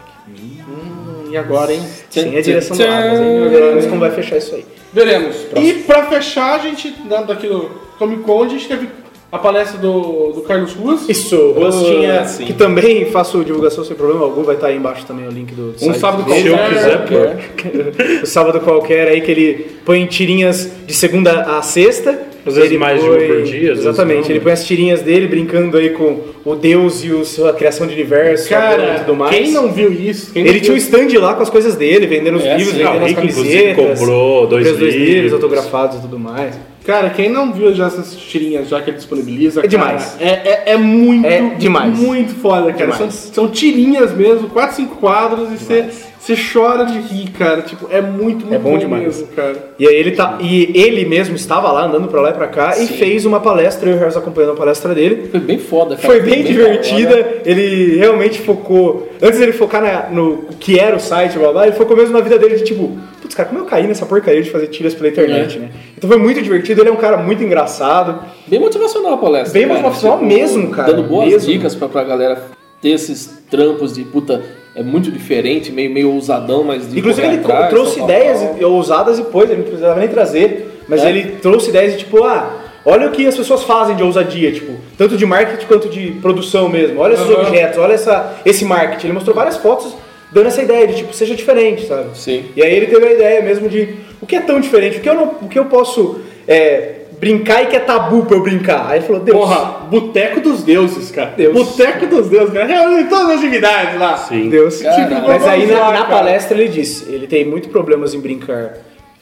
E agora, hein? Sem a direção do Abrams, hein? Veremos como vai fechar isso aí. Veremos. E pra fechar, a gente, daqui do Comic Con, a gente teve a palestra do Carlos Ruas. Isso, o Ruas tinha, que também faço divulgação sem problema algum, vai estar aí embaixo também o link do site. Um sábado Se eu quiser, o sábado qualquer aí que ele põe tirinhas de segunda a sexta. Às vezes mais de uma por dia. Exatamente, ele põe as tirinhas dele brincando aí com o Deus e a criação de universo, cara, e tudo mais. Quem não viu isso? Ele tinha um stand lá com as coisas dele, vendendo os livros, vendendo as camisetas. Comprou dois livros autografados e tudo mais. Cara, quem não viu já essas tirinhas já que ele disponibiliza, é demais. É muito, demais. Muito foda, cara. São tirinhas mesmo, 4, 5 quadros e você chora de rir, cara. Tipo, é muito bom demais mesmo, cara. E aí ele mesmo estava lá andando pra lá e pra cá e fez uma palestra, eu e o Harris acompanhando a palestra dele. Foi bem foda, cara. Foi bem divertida. Ele realmente focou. Antes dele focar no que era o site, blá blá, ele focou mesmo na vida dele de tipo, putz, cara, como eu caí nessa porcaria de fazer tiras pela internet, né? Então foi muito divertido, ele é um cara muito engraçado. Bem motivacional a palestra. Bem motivacional mesmo, cara. Dando boas dicas pra galera ter esses trampos de puta. É muito diferente, meio ousadão, mas... Inclusive ele trouxe ideias ousadas e pôs, ele não precisava nem trazer, mas ele trouxe ideias de tipo, olha o que as pessoas fazem de ousadia, tipo, tanto de marketing quanto de produção mesmo, olha esses objetos, olha esse marketing. Ele mostrou várias fotos dando essa ideia de tipo, seja diferente, sabe? Sim. E aí ele teve a ideia mesmo de o que é tão diferente, o que eu posso... brincar e que é tabu pra eu brincar. Aí ele falou, Deus. Porra, Boteco dos Deuses, cara. Deus. Boteco dos Deuses, cara. Reúne todas as divindades lá. Sim. Deus. Caramba. Mas aí na palestra ele disse, ele tem muito problemas em brincar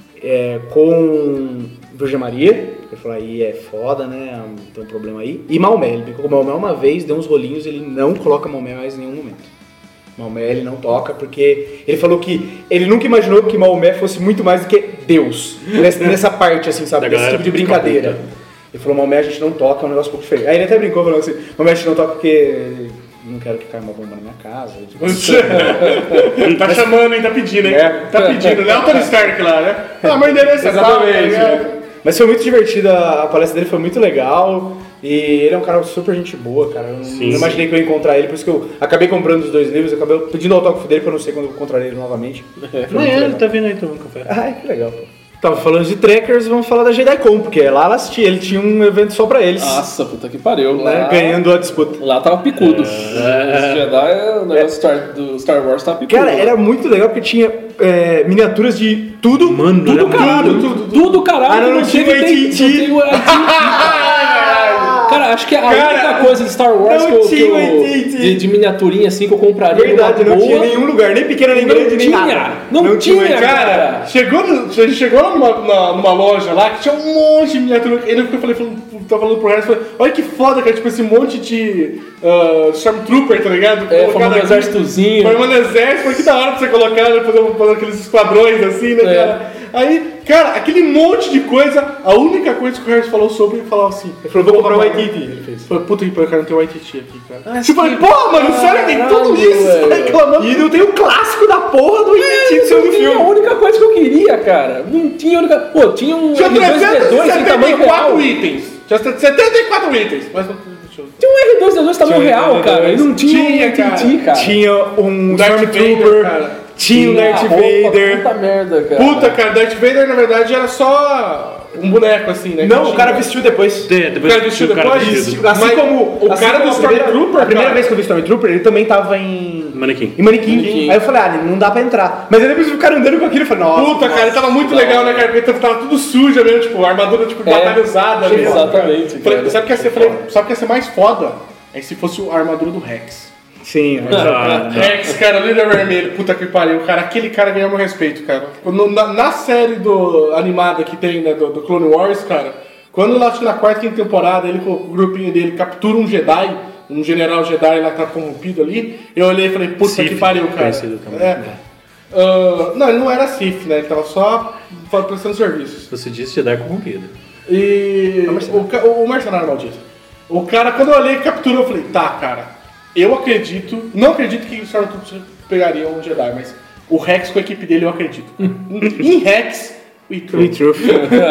com Virgem Maria. Ele falou, aí é foda, né? Tem um problema aí. E Maomé. Ele brincou com Maomé uma vez, deu uns rolinhos, ele não coloca Maomé mais em nenhum momento. Maomé ele não toca, porque ele falou que ele nunca imaginou que Maomé fosse muito mais do que Deus, nessa parte, assim, sabe, desse tipo de brincadeira. Ele falou, Maomé a gente não toca, é um negócio um pouco diferente. Aí ele até brincou, falando assim, Maomé a gente não toca porque não quero que caia uma bomba na minha casa. Tá chamando, hein, tá pedindo, hein? Tá pedindo, não é o Tony Stark lá, né? Ah, meu endereço é exatamente. Mas foi muito divertida, a palestra dele foi muito legal. E ele é um cara super gente boa, cara. Eu não imaginei que eu ia encontrar ele, por isso que eu acabei comprando os 2 livros, acabei pedindo o autógrafo dele, porque eu não sei quando eu encontrarei ele novamente. Ele tá vindo aí tomando café. Ai, que legal, pô. Tava falando de trackers, vamos falar da JediCon, porque lá ela assistia, ele tinha um evento só pra eles. Nossa, puta que pariu. Né? Ganhando a disputa. Lá tava picudo. Esse Jedi, o negócio do Star Wars tava picudo. Cara, era muito legal porque tinha miniaturas de tudo. Mano, tudo caralho. Tudo caralho. Não tinha o AT&T. Cara, acho que a única coisa de Star Wars de miniaturinha assim que eu compraria. Verdade, não tinha nenhum lugar, nem pequeno, nem grande, nem nada. Não tinha, cara. A gente chegou numa loja lá que tinha um monte de miniatura. Ele tá falando pro resto, olha que foda, cara, tipo esse monte de Stormtrooper, tá ligado? Formando um exércitozinho. Formando exército, foi que da hora pra você colocar, né, fazer aqueles esquadrões assim, né, cara? Aí, cara, aquele monte de coisa, a única coisa que o Harris falou sobre, ele falou assim... Ele falou, vou comprar o Waititi, ele fez. Falei, puta que pariu, cara, não tem o Waititi aqui, cara. Eu falei, porra, mano, sério, tem tudo isso, você tá reclamando. E não tem o clássico da porra do Waititi do seu filme. A única coisa que eu queria, cara. Não tinha a única... Pô, tinha um tinha R2D2 em tamanho real. Itens. Tinha 74 itens, mas não... Tinha um R2D2 em tamanho real, cara. E não tinha Waititi, cara. Tinha um Stormtrooper, cara. Tinha o Darth Vader. Puta merda, cara. Puta, cara, Darth Vader na verdade era só um boneco assim, né? Não, o cara vestiu depois. O cara vestiu depois? Assim como o cara do Stormtrooper. A primeira vez que eu vi Stormtrooper, ele também tava em manequim. Aí eu falei, não dá pra entrar. Mas aí depois o cara andando com aquilo, eu falei, nossa. Puta, cara, ele tava muito legal, né, cara? Porque tava tudo sujo mesmo, tipo, armadura tipo batalha usada mesmo. Exatamente. Falei, sabe o que ia ser mais foda? É se fosse a armadura do Rex. Sim, Rex, cara, líder vermelho, puta que pariu, cara, aquele cara ganhou meu respeito, cara. Na série animada que tem, né, do Clone Wars, cara, quando lá na quarta, quinta temporada, ele com o grupinho dele captura um Jedi, um general Jedi lá que tá corrompido ali, eu olhei e falei, puta Sith, que pariu, cara. Não, ele não era Sith, né, ele tava só prestando serviços. Você disse Jedi corrompido. E o mercenário maldito. O cara, quando eu olhei e capturou, eu falei, tá, cara. Eu não acredito que o Stormtrooper pegaria um Jedi, mas o Rex com a equipe dele eu acredito. Em Rex, We Truth.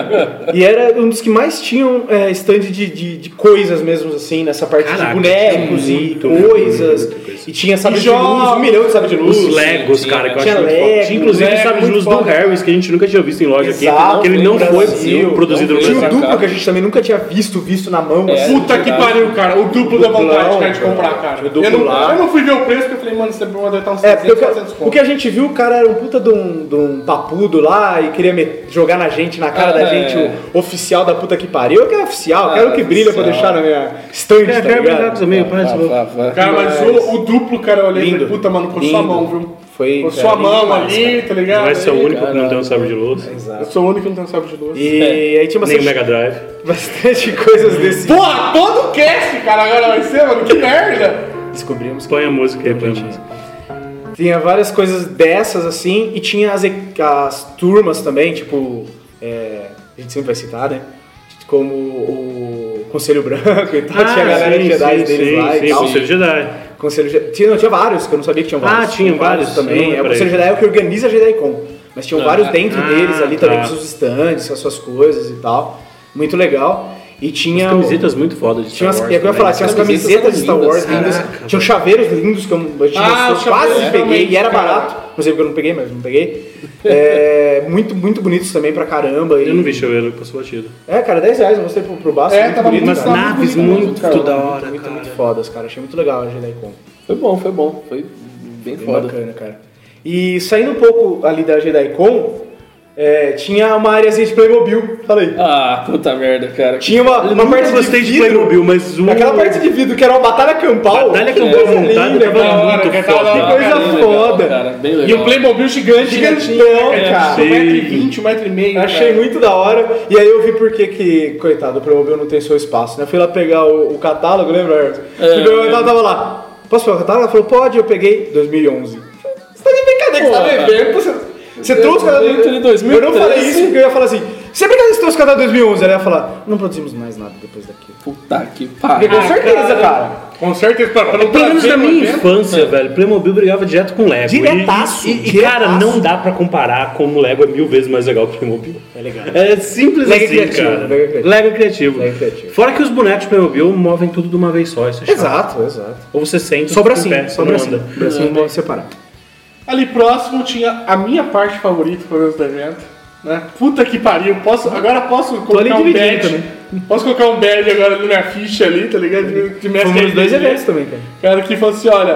E era um dos que mais tinham stand de coisas mesmo, assim, nessa parte. Caraca, de bonecos e coisas. E tinha sabre de luz, 1 milhão de sabre de luz. Os Legos, cara, que eu acho muito foda. Tinha inclusive sabre de luz do Harris, que a gente nunca tinha visto em loja aqui. Que ele não foi produzido no Brasil. Tinha o duplo que a gente também nunca tinha visto na mão. Puta que pariu, cara. O duplo da vontade, cara, de comprar, cara. Eu não fui ver o preço, porque eu falei, mano, você pode estar uns 300, 400 conto. O que a gente viu, o cara era um puta de um papudo lá e queria jogar na gente, na cara da gente, o oficial da puta que pariu. Eu quero oficial, quero que brilha pra deixar na minha stand, tá ligado? Também, cara, mas o duplo, cara, eu olhei e falei, puta, mano, com sua mão, viu? Com sua mão ali, tá ligado? Vai ser o único que não tem um sabre de luz. Eu sou o único que não tem um sabre de luz. E aí tinha nem o Mega Drive. Bastante coisas desse. Porra, todo cast, cara, agora vai ser, mano, que merda! Descobrimos. Põe a música aí, põe a música. Tinha várias coisas dessas, assim, e tinha as turmas também, tipo, a gente sempre vai citar, né? Como o Conselho Branco e tal, tinha a galera de Jedi deles lá e tal. Conselho Jedi. Tinha vários, que eu não sabia que tinham vários. Tinham vários também. O Conselho Jedi é o que organiza a JediCon. Mas tinham vários dentro deles ali também, com seus stands, com as suas coisas e tal. Muito legal. E tinha as camisetas muito fodas de Star Wars. Eu ia falar, tinha as camisetas de Star Wars lindas. Tinham chaveiros lindos que eu quase peguei e era barato. Não sei porque eu não peguei, mas não peguei. Muito, muito bonitos também pra caramba. Eu não vi chaveiro, passou batido. Cara, R$10, eu mostrei pro Baço. Tava bonito, umas naves muito da hora, muito fodas, cara. Achei muito legal a JediCon. Foi bom. Foi bem foda. Bacana, cara. E saindo um pouco ali da JediCon, tinha uma áreazinha de Playmobil, falei. Puta merda, cara. Tinha uma parte gostei de Playmobil, mas aquela parte de vidro que era uma batalha campal. Batalha campal montada, tava muito foda. Que coisa foda. Cara, bem legal. E um Playmobil gigante, gigantão, cara. 1,20 m, 1,5 m. Achei muito da hora. E aí eu vi por que, coitado, o Playmobil não tem seu espaço, né? Fui lá pegar o catálogo, lembra? Eu tava lá. Posso pegar o catálogo? Ela falou, pode. Eu peguei 2011. Você tá de brincadeira, você tá bebendo? Você trouxe o catálogo de 2013. Eu não falei isso porque eu ia falar assim, você brincadeira, você trouxe o catálogo de 2011. Ela ia falar, não produzimos mais nada depois daquilo. Puta que pariu. Com certeza, cara. Com certeza. Pelo menos na minha infância, velho, Playmobil brigava direto com Lego. Diretaço. Cara, não dá pra comparar como o Lego é 1000 vezes mais legal que o Playmobil. É legal. É simples Lego assim, criativo, cara. Lego criativo. Fora que os bonecos de Playmobil movem tudo de uma vez só. Isso é chato. Exato. Ou você sente sobra em assim, pé, sobra não assim. anda. Bracinho pode separar. Ali próximo tinha a minha parte favorita, pelo menos, do evento. Né? Puta que pariu, agora posso colocar um badge também. Posso colocar um badge agora na minha ficha ali, tá ligado? De mestre Fomos nos 2 eventos também, cara. Cara que falou assim, olha,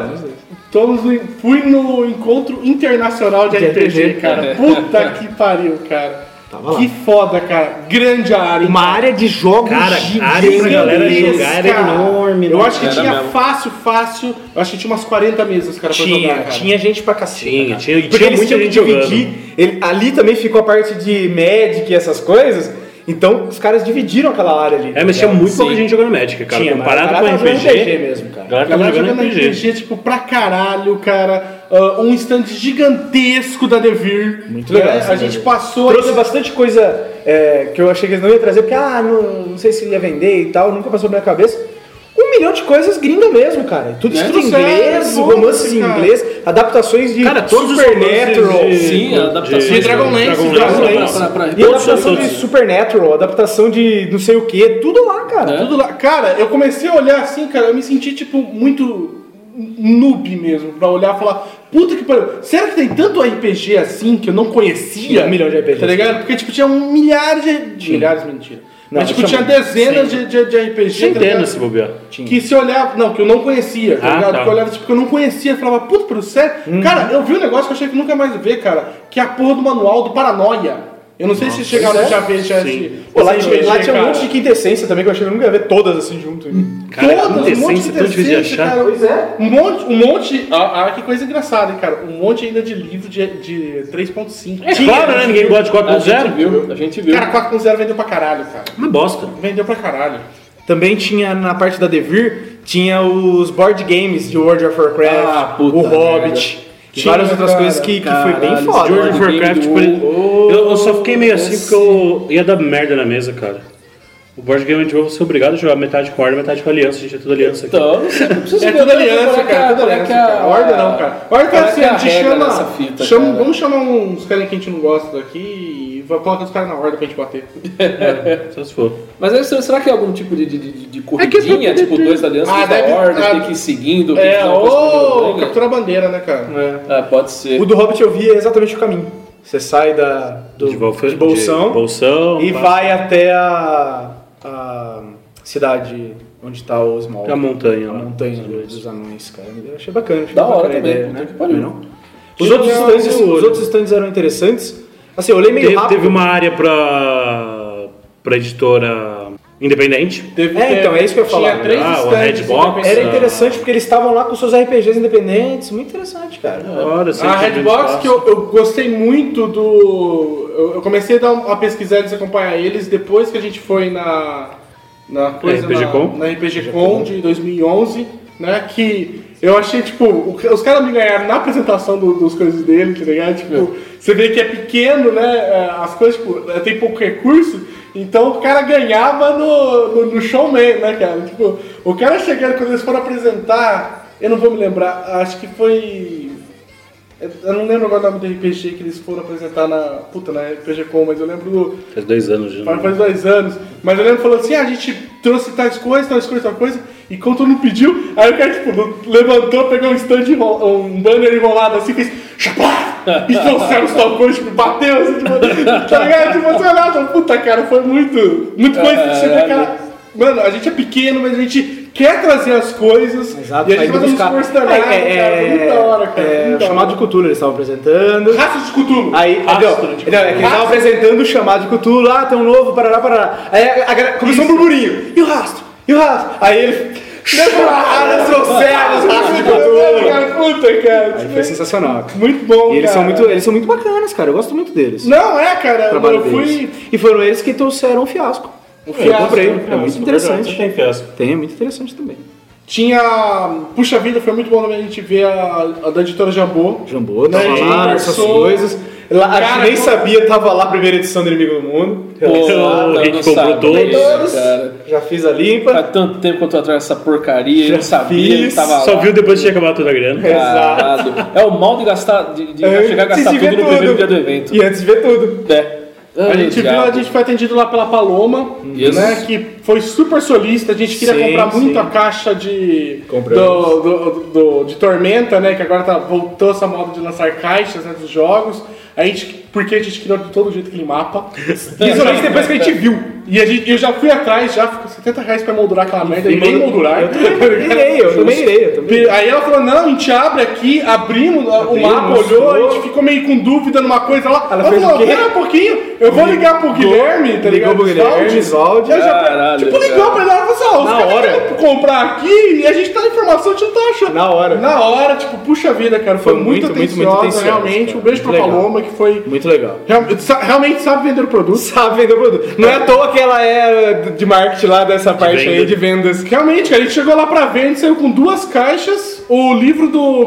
fui no encontro internacional de RPG, cara. Puta que pariu, cara. Tava lá. Que foda, cara. Grande área. Uma área de jogos Cara, gigante. a área pra galera jogar era enorme. Eu acho que Era tinha mesmo. fácil. Eu acho que tinha umas 40 mesas, cara, pra jogar, cara. Tinha gente pra cacete. Tinha Porque eles muita tinham que gente dividir. Ali também ficou a parte de Magic e essas coisas. Então os caras dividiram aquela área ali. Mas tinha muito pouca gente jogando Magic, cara. Tinha, Comparado mas com a o galera tava RPG. jogando mesmo, cara. A galera A tava galera jogando jogando RPG, tipo, pra caralho, cara. Um stand gigantesco da Devir. Muito legal, A gente passou... Trouxe bastante coisa que eu achei que eles não iam trazer, porque não sei se ia vender e tal, nunca passou na minha cabeça. 1 milhão de coisas gringa mesmo, cara. Tudo escrito em inglês, romances em inglês, adaptações de Cara, todos os Supernatural. romances Sim, a adaptação de Dragonlance, E adaptação de Supernatural, adaptação de não sei o que, tudo lá, cara. Tudo lá. Cara, eu comecei a olhar assim, cara, eu me senti, tipo, muito noob mesmo, pra olhar e falar, puta que pariu, será que tem tanto RPG assim que eu não conhecia? Tinha 1 milhão de RPGs. Tá ligado? Porque, tipo, tinha milhares de... Milhares, mentira. Não, Mas, tipo, tinha dezenas de RPG. Centenas, se bobear. Que se olhava... Não, que eu não conhecia, tá ligado? tá. Que eu olhava, tipo, que eu não conhecia. Eu falava, puta, pero sério? Cara, eu vi um negócio que eu achei que nunca mais ia ver, cara. Que é a porra do manual do Paranoia. Eu não sei se chegaram já a ver Pô, lá esse tinha RPG, um cara. monte de quintessência também, que eu achei que eu nunca ia ver todas assim junto. Cara, Todas, um monte de quintessência, tão difícil de decência, achar. cara. Pois é. Um monte... que coisa engraçada, hein, cara. Um monte ainda de livro de 3.5. É claro, né? Ninguém gosta de 4.0. A gente viu. Cara, 4.0 vendeu pra caralho, cara. Uma bosta. Vendeu pra caralho. Também tinha na parte da Devir, tinha os board games de World of Warcraft, puta o Hobbit, e várias outras cara, coisas que foi bem caralho, foda. World of Board Warcraft, game tipo, eu só fiquei meio assim porque eu ia dar merda na mesa, cara. O board game eu vou ser obrigado a jogar metade com Horda, metade com Aliança. A gente é tudo Aliança aqui. Então, você não precisa É ver tudo qual aliança, é que cara. a- Tudo qual é aliança, que a- cara. Horda não, cara. Horda qual é assim, que é a a gente regra dessa fita, chama... cara? Vamos chamar uns caras que a gente não gosta daqui e coloca os caras na Horda pra gente bater. Só se for. Mas aí, será que é algum tipo de corridinha, tipo dois da aliança, dois da deve- ordem, tem que ir seguindo? tem que É, fazer uma coisa ou primeiro ganha? captura a bandeira, né, cara? Pode ser. O do Hobbit eu vi exatamente o caminho. Você sai de Bolsão e passa vai até a cidade onde está o Smaug. a montanha A lá. montanha dos anões, cara. Eu achei bacana. Achei Da hora bacana a também, ideia, puta né? que pariu. Não? Os outros stands eram interessantes. Assim, eu olhei meio rápido. Teve uma área pra editora independente. Então, é isso que eu ia falar. Tinha 3 o stands Redbox. independentes. Era interessante porque eles estavam lá com seus RPGs independentes. Muito interessante, cara. Hora, A Redbox, que eu gostei muito do... Eu comecei a dar uma pesquisada e acompanhar eles depois que a gente foi na RPG Con? na RPG Con de 2011, né? Que eu achei, tipo, os caras me ganharam na apresentação dos coisas dele, tá ligado? Tipo, você vê que é pequeno, né? As coisas, tipo, tem pouco recurso, então o cara ganhava no showman, né, cara? Tipo, o cara chegando, quando eles foram apresentar, eu não vou me lembrar, acho que foi... Eu não lembro agora o nome do RPG que eles foram apresentar na RPG Com, mas eu lembro do... Faz 2 anos já. Faz 2 anos. Mas eu lembro falando assim, a gente trouxe tais coisas, tal coisa, e quando todo mundo pediu, aí o cara, tipo, levantou, pegou um stand, um banner enrolado assim, fez... Chapá! E trouxeram os tal coisa, tipo, bateu assim, tipo, tá ligado? Tipo, você olhava, puta, cara, foi muito coisa que você vê, cara... Mano, a gente é pequeno, mas a gente quer trazer as coisas. Exato, E a gente faz um esforço danado, cara. Foi muito da hora, cara. muito da chamado hora. de Cthulhu eles estavam apresentando. Raças de Cthulhu. Aí, é que eles estavam apresentando o chamado de Cthulhu, tem um novo, parará. Aí a galera começou um burburinho. E o rastro? Aí ele... Prepara seus céus, rastro de Cthulhu. Cara, puta, cara. Aí foi sensacional, cara. Muito bom, E eles cara. são muito bacanas, cara. Eu gosto muito deles. Não, cara. O trabalho Eu fui... deles. E foram eles que trouxeram o fiasco. Eu comprei. É muito interessante. Tem fiasco. É muito interessante também. Tinha... Puxa vida, foi muito bom também a gente ver a da editora Jambô. Jambô, Né, tava a gente lá, essas conversou. coisas. Lá, a gente Cara, nem sabia, tava lá a primeira edição do Inimigo do Mundo. O Rick comprou todos. Cara. Já fiz a limpa. Faz tanto tempo que eu tô atrás dessa porcaria, eu Já não sabia, fiz. ele tava Só lá. viu depois que tinha acabado toda a grana. Caralho. É o mal de gastar, de chegar a gastar Antes de ver tudo no primeiro dia do evento. E antes de ver tudo. A gente viu, a gente foi atendido lá pela Paloma, Isso. né? Que foi super solista. A gente queria Sim, comprar muito sim. a caixa de Compramos. de Tormenta, né? Que agora voltou essa moda de lançar caixas, né, dos jogos. Porque a gente queria de todo jeito aquele mapa. Principalmente depois que a gente viu. E eu já fui atrás, já ficou R$70 pra moldurar aquela merda, e nem moldurar. Eu também irei. Aí ela falou, não, a gente abre aqui, abrimos, o mapa olhou, a gente ficou meio com dúvida numa coisa lá. Ela falou, espera um pouquinho, eu vou ligar pro Guilherme, tá ligado? Ligou pro Guilherme, Valde. Tipo, ligou pra ele, ela falou assim, ó, os caras querem comprar aqui e a gente tá na informação, a gente não tá achando. Na hora, tipo, puxa vida, cara, foi muito atenciosa, realmente. Cara. Um beijo pra Paloma, que foi... Muito legal. Realmente sabe vender o produto. Sabe vender o produto. Não é à toa que ela é de marketing lá dessa parte aí de vendas. Realmente, a gente chegou lá pra ver, a gente saiu com 2 caixas, o livro do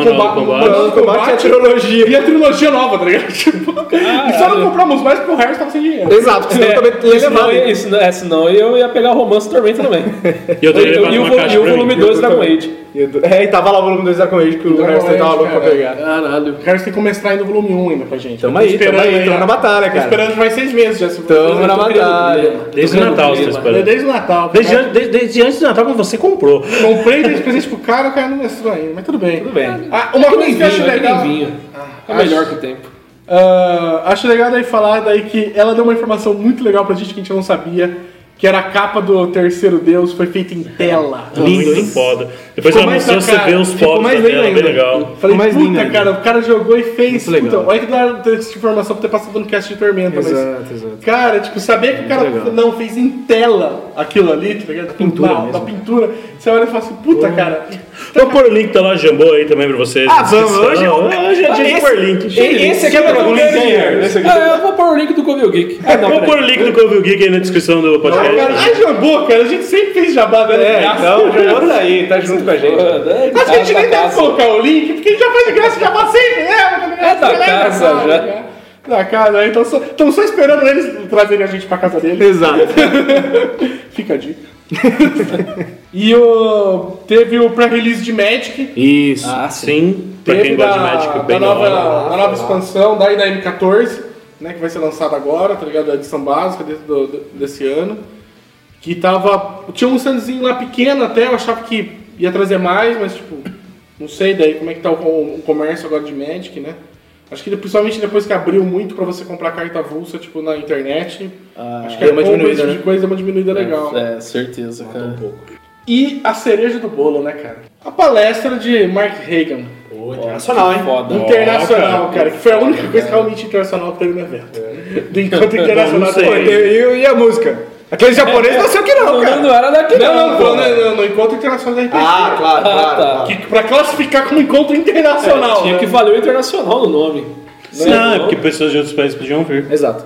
combate e a trilogia. E a trilogia nova, tá ligado? Tipo, e só não compramos mais porque o Harris tava sem dinheiro. Exato, porque senão também ia levar. Senão eu ia pegar o Romance Tormenta também. E o volume 2 da Dragon Age. E tava lá o volume 2 da Dragon Age que o Harris tava louco pra pegar. Caralho. O Harris tem que começar ainda o volume 1 ainda pra gente. Tamo na batalha, cara. Esperando mais 6 meses já. Tamo na batalha. Desde o Natal, você tá esperando. Desde o Natal. Desde antes do Natal, quando você comprou. Comprei de presente pro cara, o cara não gostou ainda, mas tudo bem. Uma coisa que eu acho legal. É melhor que o tempo. Acho legal daí falar daí que ela deu uma informação muito legal pra gente que a gente não sabia. Que era a capa do Terceiro Deus, foi feita em tela. Lindo, muito foda. Depois ela mostrou, você vê os fotos da tela, bem legal. Falei, puta, cara, o cara jogou e fez. Puta, olha que dá essa informação pra ter passado no cast de Tormenta. Exato. Cara, tipo, saber que o cara não fez em tela aquilo ali, tá ligado? Da pintura. Você olha e fala assim, puta, cara. Vou pôr o link da loja Jambô aí também pra vocês. Vamos, hoje é dia de pôr link. Esse aqui é o link aí. Eu vou pôr o link do Covil Geek. Vou pôr o link do Covil Geek aí na descrição do podcast. Cara, a Jambô, cara, a gente sempre fez jabá, né? Então, o Jambô tá aí, tá junto com a gente. Acho que a gente nem deve colocar o link, porque a gente já faz de graça jabá sempre, né? É da casa já. Da casa, então estamos só esperando eles trazerem a gente pra casa deles. Exato. Fica a dica. E teve o pré-release de Magic. Isso. Sim. Pra quem gosta de Magic, bem da nova expansão da M14, né, que vai ser lançada agora, tá ligado? A edição básica desse ano. Que tinha um standzinho lá pequeno até, eu achava que ia trazer mais, mas tipo, não sei daí como é que tá o comércio agora de Magic, né? Acho que principalmente depois que abriu muito pra você comprar carta avulsa, tipo, na internet. Acho que deu uma diminuída, de coisa, deu uma diminuída legal. Certeza, cara. Um pouco. E a cereja do bolo, né, cara? A palestra de Mark Reagan. Internacional, hein? Foda. Internacional, cara. Que foi a única coisa realmente internacional que teve no evento. Do encontro internacional. E a música? Aquele japonês não sei o que não, cara. Não era daqui não. No encontro internacional da RPG. Claro. Tá. Que pra classificar como encontro internacional. Tinha que valer o internacional no nome. Não, é porque pessoas de outros países podiam vir. Exato.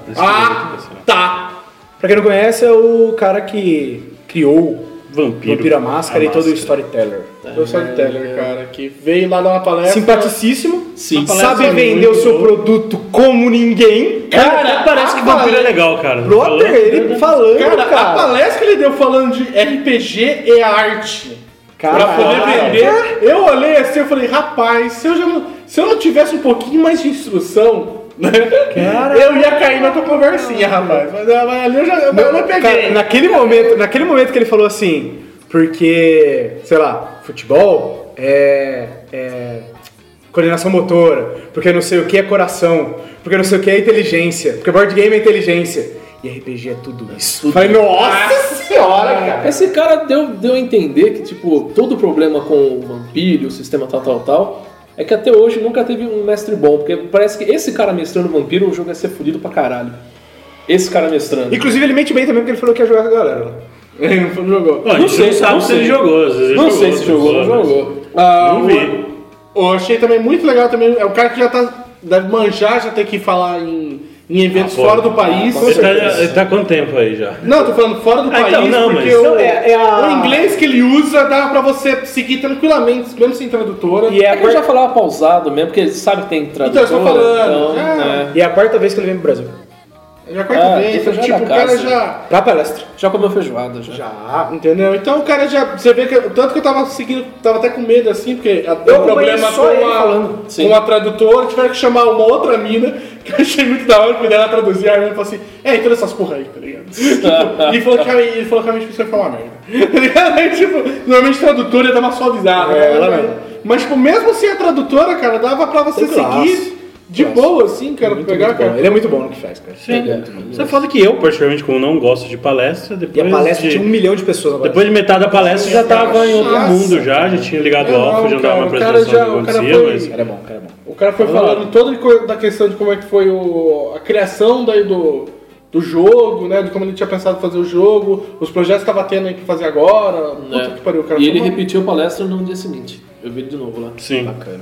Tá. Pra quem não conhece, é o cara que criou Vampiro a Máscara e todo o Storyteller. O Storyteller, cara, que veio lá dar uma palestra. Simpaticíssimo. Sim. Sabe vender o seu produto como ninguém. Cara, parece que Vampiro é legal, cara. Brother, ele falando, cara. A palestra que ele deu falando de RPG e arte. Pra poder vender. Eu olhei assim e falei, rapaz, se eu não tivesse um pouquinho mais de instrução, né, eu ia cair na tua conversinha, rapaz. Mas ali eu não peguei. Cara, naquele momento que ele falou assim, porque, sei lá, futebol é coordenação motora, porque não sei o que é coração, porque não sei o que é inteligência, porque board game é inteligência. E RPG é tudo isso. Falei, nossa senhora, cara. Esse cara deu a entender que, tipo, todo o problema com o Vampiro, o sistema tal, é que até hoje nunca teve um mestre bom. Porque parece que esse cara mestrando Vampiro, o jogo ia ser fodido pra caralho. Esse cara mestrando. Inclusive, ele mente bem também, porque ele falou que ia jogar com a galera. Ele não jogou. Não sei se ele jogou. Não sei se jogou, não jogou. Não vi. Eu achei também muito legal também. É o cara que já deve manjar, já tem que falar em eventos fora do país. Ele tá há quanto tempo aí já? Não, tô falando fora do país, então, não, porque o inglês que ele usa dá pra você seguir tranquilamente, mesmo sem tradutora. E que eu já falava pausado mesmo, porque ele sabe que tem tradutora. Então, eu estou falando. E é a quarta vez que ele vem pro Brasil. Já quarta vez, tipo, o cara já... Pra palestra. Já comeu feijoada, já. Já, entendeu? Então o cara já... Você vê que... Tanto que eu tava seguindo... Tava até com medo, assim, porque... Deu problema com a tradutora. Tiveram que chamar uma outra mina, que eu achei muito da hora, porque ela traduzir. Aí ele falou assim... todas essas porra aí, tá ligado? Ele falou que realmente isso ia falar merda. Tá ligado? Aí, tipo... Normalmente tradutora ia dar uma suavizada. Mas, tipo, mesmo sem a tradutora, cara, dava pra você seguir... de boa, assim, cara, muito, pegar, muito cara. Ele é muito bom no que faz, cara. Sim. Você fala que eu, particularmente, como não gosto de palestra, E depois a palestra de, tinha 1 milhão de pessoas na depois de metade da palestra já tava em outro Nossa, mundo já tinha ligado Não, off, já não dava uma cara, o cara apresentação já- do o que cara acontecia, foi- mas... O cara é bom, o cara é bom. O cara foi falando toda da questão de como é que foi a criação daí do jogo, né? De como ele tinha pensado fazer o jogo, os projetos que tava tendo aí pra fazer agora. Puta que pariu, cara. E ele Foi uma- repetiu a palestra no dia seguinte. Eu vi ele de novo lá. Sim. Bacana.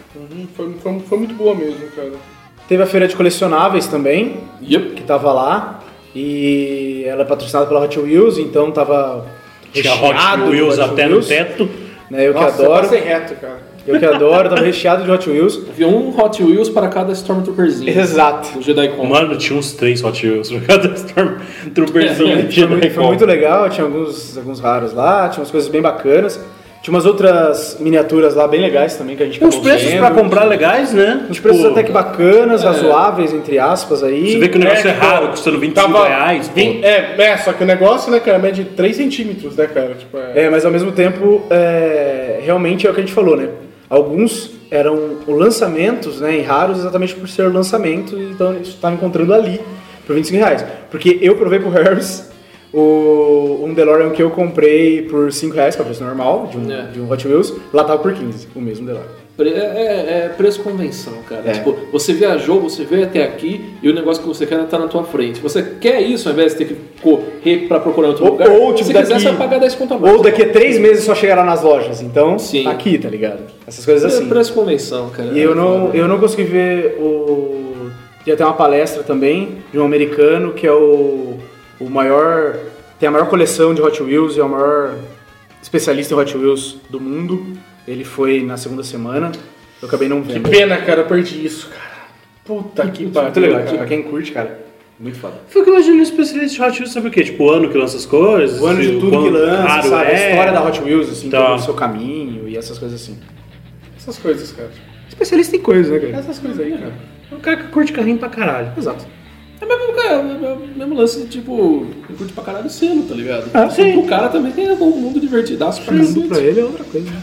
Foi muito boa mesmo, cara. Teve a feira de colecionáveis também, Yep. que tava lá. E ela é patrocinada pela Hot Wheels, então tava Tinha recheado Hot de Wheels até no Wheels, teto. né? Eu que Nossa, eu adoro. passei reto, cara. Eu que adoro, tava recheado de Hot Wheels. Havia um Hot Wheels para cada Stormtrooperzinho. Exato. Do JediCon. Mano, tinha uns 3 Hot Wheels por cada Stormtrooperzinho. Foi muito legal, tinha alguns raros lá, tinha umas coisas bem bacanas. Tinha umas outras miniaturas lá bem legais também que a gente Tem uns acabou preços vendo. pra comprar legais, né? Uns preços até que bacanas, razoáveis, entre aspas, aí. Você vê que o negócio é tipo, raro, custando 25 reais. Pô. Só que o negócio, né, cara, mede 3 centímetros, né, cara? Tipo, Mas ao mesmo tempo, realmente é o que a gente falou, né? Alguns eram lançamentos, né, em raros exatamente por ser lançamento, então isso estava encontrando ali por 25 reais. Porque eu provei pro Harris um DeLorean que eu comprei por 5 reais, que é o preço normal de um Hot Wheels, lá tava por 15, o mesmo DeLorean. É preço convenção, cara. É. Tipo, você viajou, você veio até aqui e o negócio que você quer tá na tua frente. Você quer isso ao invés de ter que correr pra procurar outro lugar? Tipo, se quiser, você vai pagar 10 conto a mais. Ou daqui a 3 meses só chegará nas lojas, então Sim. tá aqui, tá ligado? Essas coisas assim. É preço convenção, cara. E eu não consegui ver ia ter uma palestra também de um americano que é o maior, tem a maior coleção de Hot Wheels e é o maior especialista em Hot Wheels do mundo. Ele foi na segunda semana, eu acabei não que vendo. pena, cara, eu perdi isso, cara. Puta que pariu. Muito legal, cara. pra quem curte, cara, muito foda. Foi que eu imagino especialista de Hot Wheels, sabe o quê? Tipo, o ano que lança as coisas. O ano de tudo que quanto lança, raro sabe? A história da Hot Wheels, assim, Tá. todo o seu caminho e essas coisas assim. Essas coisas, cara. Especialista em coisas, né, cara? Essas coisas aí, cara. É um cara que curte carrinho pra caralho. Exato. É mesmo, cara, é mesmo lance de tipo, eu curto pra caralho o selo, tá ligado? sim. O cara também tem um mundo divertidaço pra Mundo cacete. pra ele é outra coisa, né?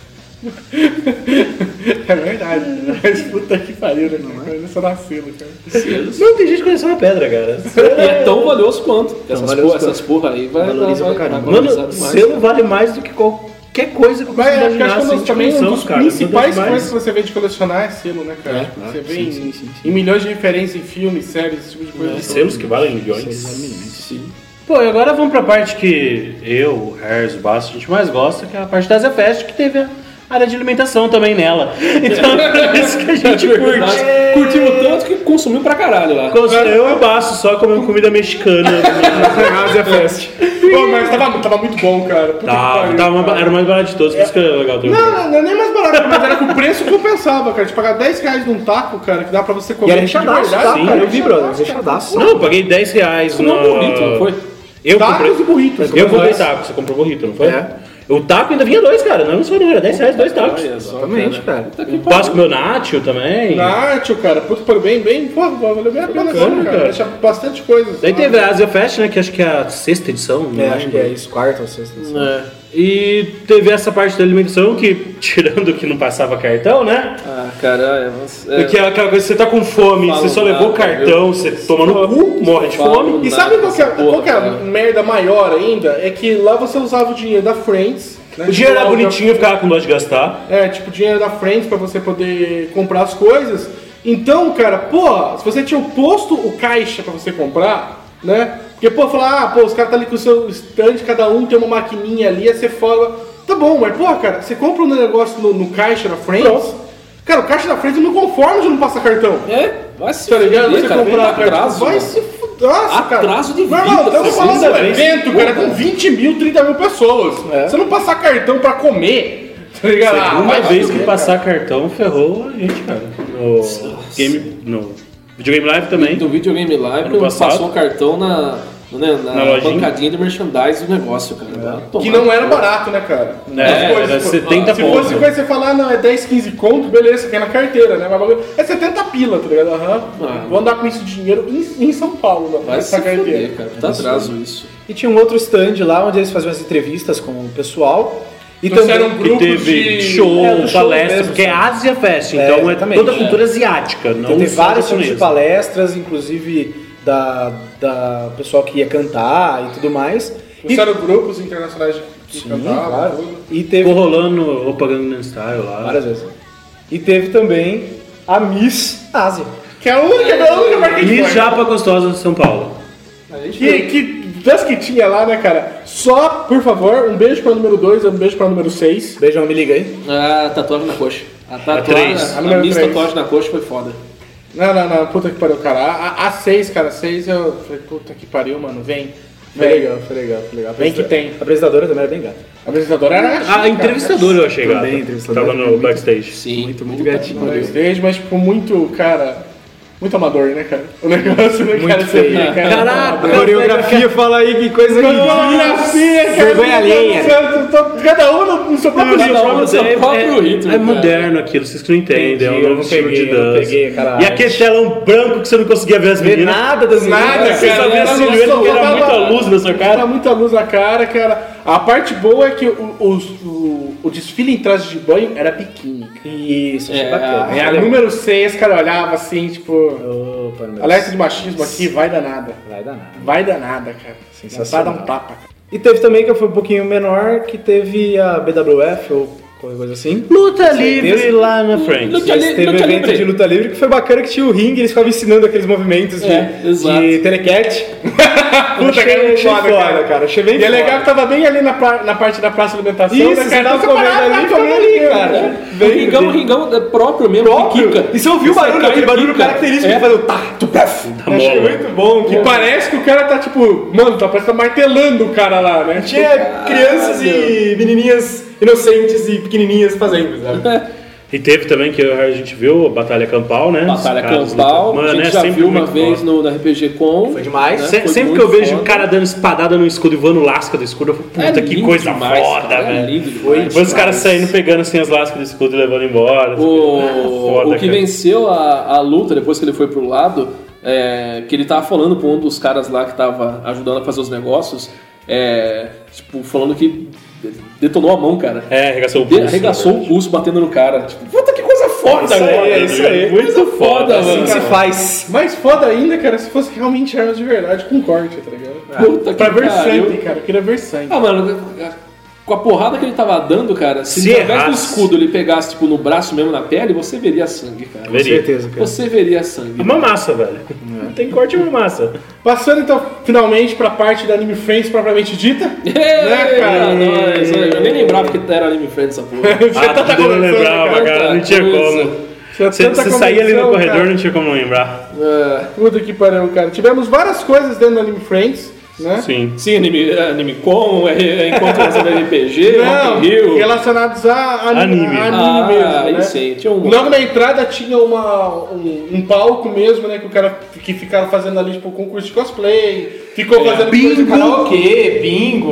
É verdade. Mas puta que pariu, né, cara? Ele só nasceu, cara. Não, tem gente que conhece uma pedra, cara. E é tão valioso quanto. Essas porra aí vai Valoriza pra caramba. valorizar Mano, demais. selo vale mais do que qualquer coisa que você Mas acho que imaginar, acho que assim, também um dos cara. principais Uma das coisas que você vê de colecionar é selo, né, cara? Tipo, você vê sim. em milhões de referências em filmes, séries, esse tipo de coisa. selos que valem milhões. Sim. Pô, e agora vamos pra parte que eu, o Harris, o Basso, a gente mais gosta, que é a parte da ZFest, que teve a área de alimentação também nela. Então é por isso que a gente curte. Curtimos tanto que consumiu pra caralho lá. Eu e o Basso só comemos comida mexicana. Ásia Fest. Pô, mas tava muito bom, cara. Puta que pariu, cara. Era o mais barato de todos, por isso que era legal. Não é nem mais barato, mas era que o preço compensava, cara. De pagar 10 reais num taco, cara, que dá pra você comer E era de recheadaço, verdade, tá, sim, cara? Eu vi, brother, recheadaço, recheadaço. Não, eu paguei 10 reais Não, bonito, não foi? Eu Tacos comprei. e burritos. Eu comprei taco, você comprou burrito, não foi? É. O taco ainda vinha 2, cara. Não só não era 10 reais, 2 tacos. Exatamente, cara. O Basso comeu nacho também. Nacho, cara, puta, pô, bem, pô, valeu bem a pena, bacana, cara. cara. Deixa bastante coisa. Daí teve a Asia Fest, né? Que acho que é a 6ª edição. não Acho que lembro. é isso, quarta ou sexta. E teve essa parte da alimentação que, tirando que não passava cartão, né? Ah, cara, Que é aquela coisa que você tá com fome, Falo você só levou nada, cartão, você toma no cu, morre de Falo fome. E sabe qual que é, Porra, qual que é a cara. merda maior ainda? É que lá você usava o dinheiro da Friends. Né? O dinheiro era Tipo, bonitinho, eu ficava com dó de gastar. tipo, dinheiro da Friends pra você poder comprar as coisas. Então, cara, pô, se você tinha posto o caixa pra você comprar, né? Porque, pô, falar, os caras tá ali com o seu stand, cada um tem uma maquininha ali, aí você fala, tá bom, mas, pô, cara, você compra um negócio no caixa da Friends, cara, o caixa da Friends não conforma de não passar cartão. vai se Tá ligado? fuder, Você cara, comprar vem atraso, vai mano. se fuder. Nossa, cara. Atraso de Meu vida, irmão, estamos você falando de um precisa ver evento, cara, com 20 mil, 30 mil pessoas. Você não passar cartão pra comer, tá ligado? Uma vai vez fuder, que passar cartão, ferrou a gente, cara. No Videogame Live também. Do videogame live, Ano passado. passou o cartão na lojinha. bancadinha de merchandise do negócio, cara. Vai tomar Que não era no cu. barato, né, cara? Era 70 Se pontos. fosse coisa você falar, não, é 10, 15 conto, beleza, que é na carteira, né? Mas bagulho é 70 pila, tá ligado? Vou andar com esse dinheiro em São Paulo, né? Vai se Essa carteira. fuder, cara. Tá atraso isso. E tinha um outro stand lá onde eles faziam as entrevistas com o pessoal. E Então, também era um grupo teve de show, do show palestra, mesmo, porque é sabe? Asia Fest, então é exatamente. toda a cultura asiática, não Então, tem só vários tipos de japonesa. palestras, inclusive da pessoal que ia cantar e tudo mais. Trouxeram grupos internacionais que Sim, cantavam, claro. tudo. E teve Ficou rolando o Gangnam Style lá. várias vezes. E teve também a Miss Ásia. Que é a única marca de E foi. Japa Gostosa de São Paulo. Que das que tinha lá, né, cara? Só, por favor, um beijo pra número 2 e um beijo pra número 6. Beijão, me liga aí. A tatuagem na coxa. A três. tatuagem, a número Miss três. tatuagem na coxa foi foda. Não, puta que pariu, cara. A 6, cara, 6 eu falei, puta que pariu, mano, vem. Foi legal, foi legal, foi legal. Vem que tem. A apresentadora também era bem gata. A apresentadora era A entrevistadora eu achei, Também, gata. entrevistadora. Tava no backstage. Sim. Muito gatinho. no backstage, mas tipo, muito, cara, muito amador, né, cara? O negócio, né, cara? Você feio. vê, cara. Caraca, A coreografia fala aí que coisa Coreografia, cara. Vergonha alheia. Cada um no seu próprio Cada ritmo. um no seu próprio ritmo, é cara. moderno aquilo, vocês que não entendem. Entendi, É um eu novo não estilo de peguei, eu não dança. peguei, caralho. E aquele telão branco que você não conseguia ver as Vê meninas. nada das Nada, meninas. Você cara. só via a Era silhueta só porque era tava- muita luz na sua Era cara. muita luz na cara, cara. A parte boa é que o desfile em traje de banho era biquíni. Isso, achei É, bacana. É, a número 6, cara, olhava assim, tipo, Opa, meu alerta de machismo aqui, vai dar nada. Vai dar nada. Vai dar nada, cara. Sensacional. Vai dar um tapa, cara. E teve também, que foi um pouquinho menor, que teve a BWF, ou qualquer coisa assim. Luta Certeza. livre lá na frente. Luta Mas li- teve um luta evento livre. de luta livre que foi bacana, que tinha o ringue, eles ficavam ensinando aqueles movimentos exato. de telecat. Puta, cara, muito achei foda, foda, cara. Achei bem E é foda. legal que tava bem ali na parte da praça de alimentação, Isso, né, você cara? tava Então comendo parava, ali, ficava comendo ali, ali, cara. O ringão é próprio mesmo, Próprio. que quica. E você ouviu o Você barulho, cai aquele e barulho quica. característico que faz o tá, tu pef. Achei mola. muito bom. Que parece que o cara tá tipo, mano, tá parece que tá martelando o cara lá, né? Tinha crianças e menininhas inocentes e pequenininhas fazendo, sabe? E teve também que a gente viu a Batalha Campal, né? Batalha Os caras Campal, lutando. a Mano, gente é já sempre viu uma muito vez foda. no RPG Com. Foi demais. né? Se- Foi Sempre que muito eu vejo o foda. cara dando espadada no escudo e voando lasca do escudo, eu falo, puta, que lindo coisa demais, foda, cara, velho. lindo demais. Depois os caras saindo pegando assim as lascas do escudo e levando embora. O que cara. venceu a luta depois que ele foi pro lado, que ele tava falando com um dos caras lá que tava ajudando a fazer os negócios, tipo, falando que detonou a mão, cara. Arregaçou o pulso. Arregaçou né? o pulso batendo no cara. Tipo, puta que coisa foda, Isso aí, velho. é isso aí. Muito foda, Assim mano. que se faz. Mais foda ainda, cara, se fosse realmente armas de verdade com corte, tá ligado? Puta que Pra Versante, pariu. cara, eu queria Versante. Ah, mano, com a porrada que ele tava dando, cara, se Se ao invés do errasse. escudo ele pegasse, tipo, no braço mesmo, na pele, você veria sangue, cara. Com Veria. certeza, cara. Você veria sangue. É uma massa, velho. Não tem corte, é uma massa. Passando então, finalmente, pra parte da Anime Friends propriamente dita. Né, cara? Eu nem lembrava que era Anime Friends essa porra. Ah, tudo eu não lembrava, cara. Não tinha como. Tinha Você tanta saía ali no convenção, corredor, cara. não tinha como não lembrar. Puta que pariu, cara. Tivemos várias coisas dentro do Anime Friends, né? Sim. Sim, anime com, encontro no RPG, Não, Rock in Rio. relacionados a Anime. mesmo, aí né? sim, tinha um... Logo na entrada tinha um palco mesmo, né? Que o cara que ficava fazendo ali, tipo, concurso de cosplay, ficou fazendo coisa de karaokê, bingo,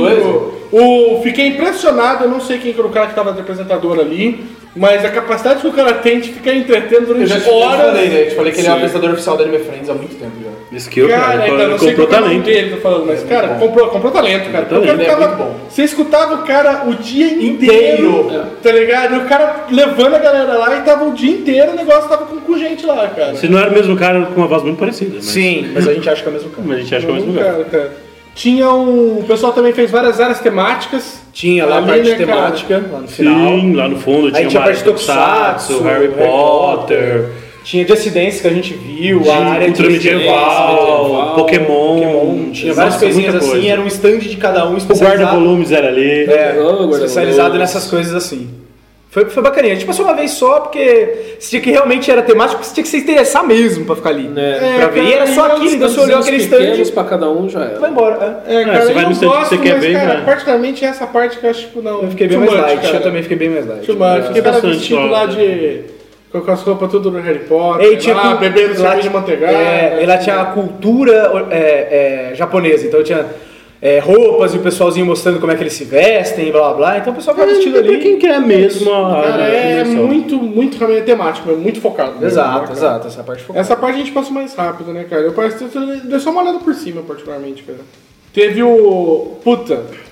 Fiquei impressionado, eu não sei quem que era o cara que tava de apresentador ali, mas a capacidade que o cara tem de ficar entretendo durante horas. Eu te falei que ele é o Sim. apresentador oficial da Anime Friends há muito tempo já. Skill, Cara, então, não sei comprou qual é o nome talento. dele, tô falando, mas, cara, comprou talento, cara. Comprou O cara talento, ficava- é muito bom. Você escutava o cara o dia inteiro, tá ligado? E o cara levando a galera lá e tava o dia inteiro, o negócio tava com gente lá, cara. Se não era o mesmo cara com uma voz muito parecida. Mas... Sim, mas a gente acha que é o mesmo cara. Mas a gente acha que é o mesmo lugar. Cara. Tinha o pessoal também fez várias áreas temáticas. Tinha lá a Ali, parte né, cara? temática, lá no final. Sim, lá no fundo Aí tinha tinha a uma parte de Tokusatsu, Harry Potter, Tinha de acidentes que a gente viu, tinha a área cultura de medieval, Pokémon, Tinha várias Nossa, coisinhas muita assim, coisa. era um stand de cada um O especializado. guarda-volumes era ali. Especializado nessas coisas assim. Foi bacaninha. A gente passou uma vez só, porque você tinha que realmente era temático, você tinha que se interessar mesmo pra ficar ali. Pra ver. E era só aquilo, então você olhou aquele stand e pra cada um já era. vai embora. você vai no stand que você quer ver, cara, né? particularmente essa parte que eu acho, tipo, não. Eu fiquei bem too mais much, light. cara. Eu também fiquei bem mais light. Too much. Fiquei Os caras bastante vestidos lá. lá de... com as roupas tudo do Harry Potter, E tinha lá, bebendo cerveja de manteigada. E lá tinha a cultura japonesa, então tinha roupas e o pessoalzinho mostrando como é que eles se vestem, blá blá blá. Então o pessoal ficava vestido Pra ali. quem quer mesmo a Cara, é definição. muito realmente temático, é muito focado. né, Exato, cara? exato. Essa parte foi. Essa parte a gente passa mais rápido, né, cara? Eu parece que deu só uma olhada por cima, particularmente, cara. Teve o... Puta,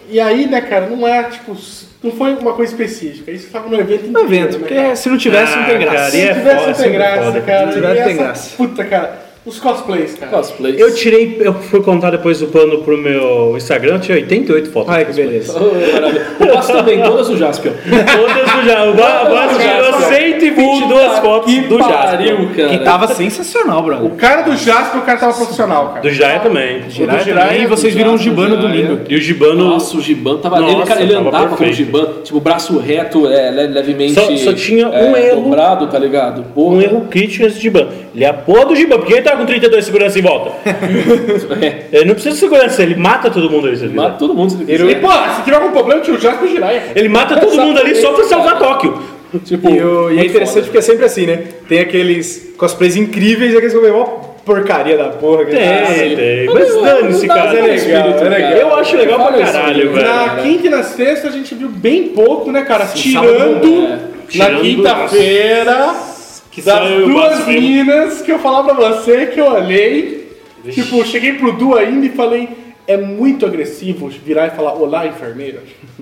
E aí, né, cara, não é, tipo, não foi uma coisa específica. Isso tava no evento inteiro. No evento, porque se não tivesse, não tem graça. Cara, Se não tivesse, não tem graça, cara. Se tivesse, E tem essa graça. Puta, cara. Os cosplays, cara. Cosplays. Eu fui contar depois do plano pro meu Instagram, tinha 88 fotos. Ai, que beleza. O Basso também, todas do Jaspion. Todas do Jaspion. O Basso tirou 122 fotos do Jaspion. Que tava sensacional, brother. O cara do Jasper, o cara tava profissional, cara. Do Jiraiya também. E vocês viram o Gibano domingo. E o Gibano... Nossa, o Giban tava... Nossa, ele tava andava com o perfeito. Giban, tipo, braço reto, levemente... Só tinha um erro. dobrado, tá ligado? Porra. Um erro crítico nesse Giban. Ele é a porra do Giban, porque ele tá com 32 segurança em volta. Ele não precisa de segurança, ele mata todo mundo ali. Mata todo mundo se ele E, quiser. pô, se tiver algum problema, tinha o Jasper e o Jiraiya. Ele mata todo mundo ali só pra salvar Tóquio. Tipo, E é interessante porque é sempre assim, né? Tem aqueles cosplays incríveis e aqueles cosplays, ó, porcaria da porra. Tem. Mas dane-se, cara. é legal. Eu acho legal pra caralho, velho. Na quinta e na sexta a gente viu bem pouco, né, cara? sábado, Na quinta-feira, das saiu o duas Blasfemo. minas que eu falar pra você que eu olhei. Tipo, cheguei pro Du ainda e falei, é muito agressivo virar e falar, olá, enfermeira.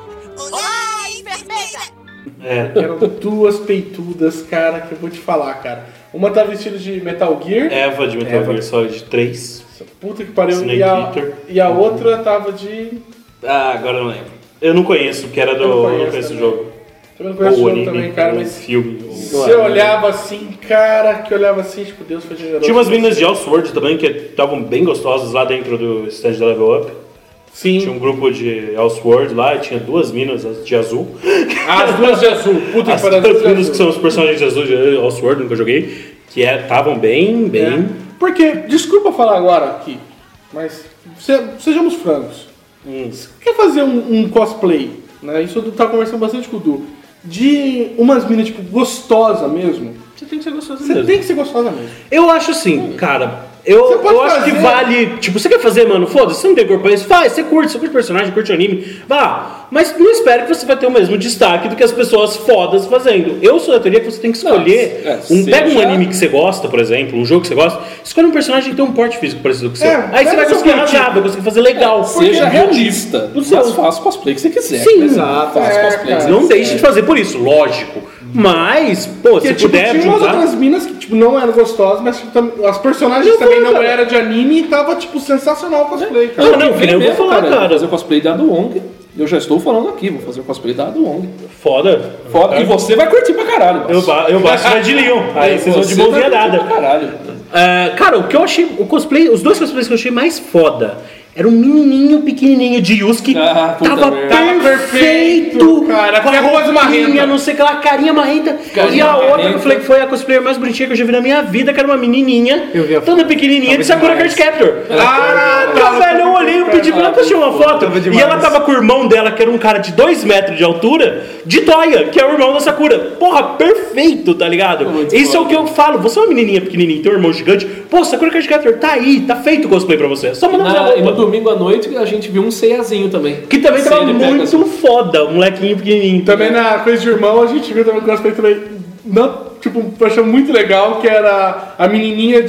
Olá, enfermeira! Eram duas peitudas, cara, que eu vou te falar, cara. Uma tá vestida de Metal Gear. Eva de Metal Gear Solid 3. Puta que pariu. Snake Eater. E a outra tava de... Ah, agora eu não lembro. Eu não conheço, porque era do... Eu não conheço o jogo. Eu não conheço o Ou jogo anime, também, cara, ou mas... filme. Você olhava assim, cara, que olhava assim, tipo, Deus foi generoso. Tinha umas meninas de Elsword também, que estavam bem gostosas lá dentro do stand da Level Up. Sim. Tinha um grupo de Elsword lá, e tinha duas minas de azul. As duas de azul. Puta As que pariu. duas minas que são os personagens de azul de Elsword, nunca joguei, que estavam bem... Porque, desculpa falar agora aqui, mas sejamos francos. Você quer fazer um cosplay, né? Isso eu tava conversando bastante com o Du. De umas minas, tipo, gostosa mesmo. Você tem que ser gostosa Você mesmo. tem que ser gostosa mesmo. Eu acho assim, cara... Você Eu pode acho que fazer. vale. Tipo, você quer fazer, mano? Foda-se, você não tem corpo pra isso? Faz, você curte personagem, curte anime. Vá. Mas não espere que você vai ter o mesmo destaque do que as pessoas fodas fazendo. Eu sou da teoria que você tem que escolher. Pega um anime que você gosta, por exemplo, um jogo que você gosta, escolhe um personagem que tem um porte físico parecido com o seu. Aí você vai conseguir arrasar, vai conseguir fazer legal. Seja realista. Do seu. Mas faça o cosplay que você quiser. Sim. Exato. Faça cosplay que você Não quiser. deixe de fazer por isso, lógico. Mas, pô, Porque, se tipo, puder tinha umas juntar... outras minas que, tipo, não eram gostosas, mas tipo, as personagens também não eram de anime e tava, tipo, sensacional o cosplay, cara. Não, que nem eu vou falar, cara. Vou fazer o cosplay da Wong. Eu já estou falando aqui, vou fazer o cosplay da Wong. Foda. Foda. E você vai curtir pra caralho. Eu baixo vai de Leon. Aí vocês vão de mãozinha dada. Pra caralho. Cara, o que eu achei, o cosplay, os dois cosplays que eu achei mais foda era um menininho pequenininho de Yusuke. Puta Tava merda. perfeito, cara. com a Que voz roupinha, marrenta. não sei aquela carinha marrenta. E a outra que eu falei que foi a cosplayer mais bonitinha que eu já vi na minha vida, que era uma menininha, Eu vi a toda pequenininha de Sakura Card Captor. Caraca, velho, eu olhei, eu pedi pra ela pra tirar uma foto. Tava E demais. ela tava com o irmão dela, que era um cara de 2 metros de altura, de Toya, que é o irmão da Sakura. Porra, perfeito, tá ligado? Isso é o que eu falo. Você é uma menininha pequenininha, tem um irmão gigante. Pô, Sakura Card Captor tá aí, tá feito o cosplay pra você. Só manda fazer a E no roupa. domingo à noite a gente viu um Seiyazinho também. Que também tava Ceia de Pegasus. muito foda, um molequinho pequenininho. Também na coisa de irmão, a gente viu também o cosplay também. Não, tipo, eu achei muito legal, que era a menininha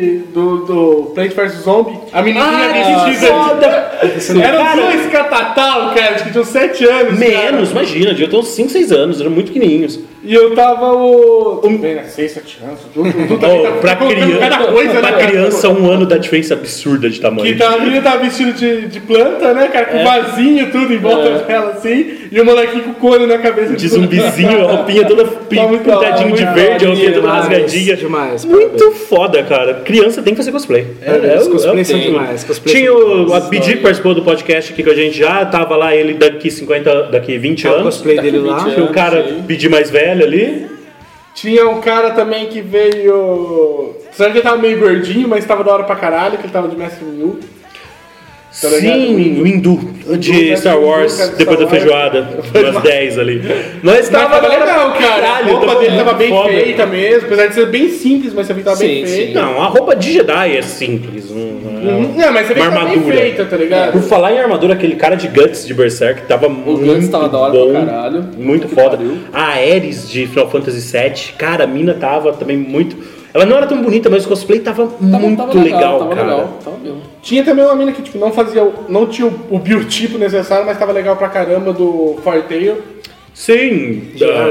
do Plant vs Zombie. A menininha vestida. foda! Eram dois catatal, cara, que tinham 7 anos. Menos, imagina, devia ter uns 5, 6 anos, eram muito pequenininhos. E eu tava bem, né? 6, 7 anos. O Du também tá Pra colocando cada coisa, pra né, criança, 1 ano dá diferença absurda de Que tamanho. a menina tava vestida de planta, né, cara? Com vasinho, tudo em volta dela, assim. E o molequinho com couro na cabeça. De zumbizinho, a roupinha toda muito pintadinha de da hora, verde, a roupinha toda demais, rasgadinha. demais, Muito foda, cara. Criança tem que fazer cosplay. Os cosplays são demais. cosplays Tinha são o Abdi que participou do podcast aqui com a gente já, tava lá ele daqui 20 o anos. cosplay dele lá. Tinha o cara pedir mais velho ali. Tinha um cara também que veio. Será que ele tava meio gordinho, mas tava da hora pra caralho, que ele tava de Mestre Windu. Tá ligado? Sim, o Hindu de Star Wars, Hindu, cara, de depois da Star Wars. feijoada, umas 10 ali. Nós Mas tava legal, cara. Caralho, A roupa dele tava bem foda. feita mesmo, apesar de ser bem simples, mas você viu que tava bem Sim, feita. Não, a roupa de Jedi é simples. Não, mas você vê Uma que tá bem armadura. feita, tá ligado? Por falar em armadura, aquele cara de Guts de Berserk tava muito Guts tava da hora bom, pra caralho. muito Que foda. pariu. A Ares de Final Fantasy VII, cara, a mina tava também muito... Ela não era tão bonita, mas o cosplay tava muito legal, cara. Tava mesmo. Tinha também uma mina que tipo, não tinha o biotipo necessário, mas tava legal pra caramba do Fartail. Sim,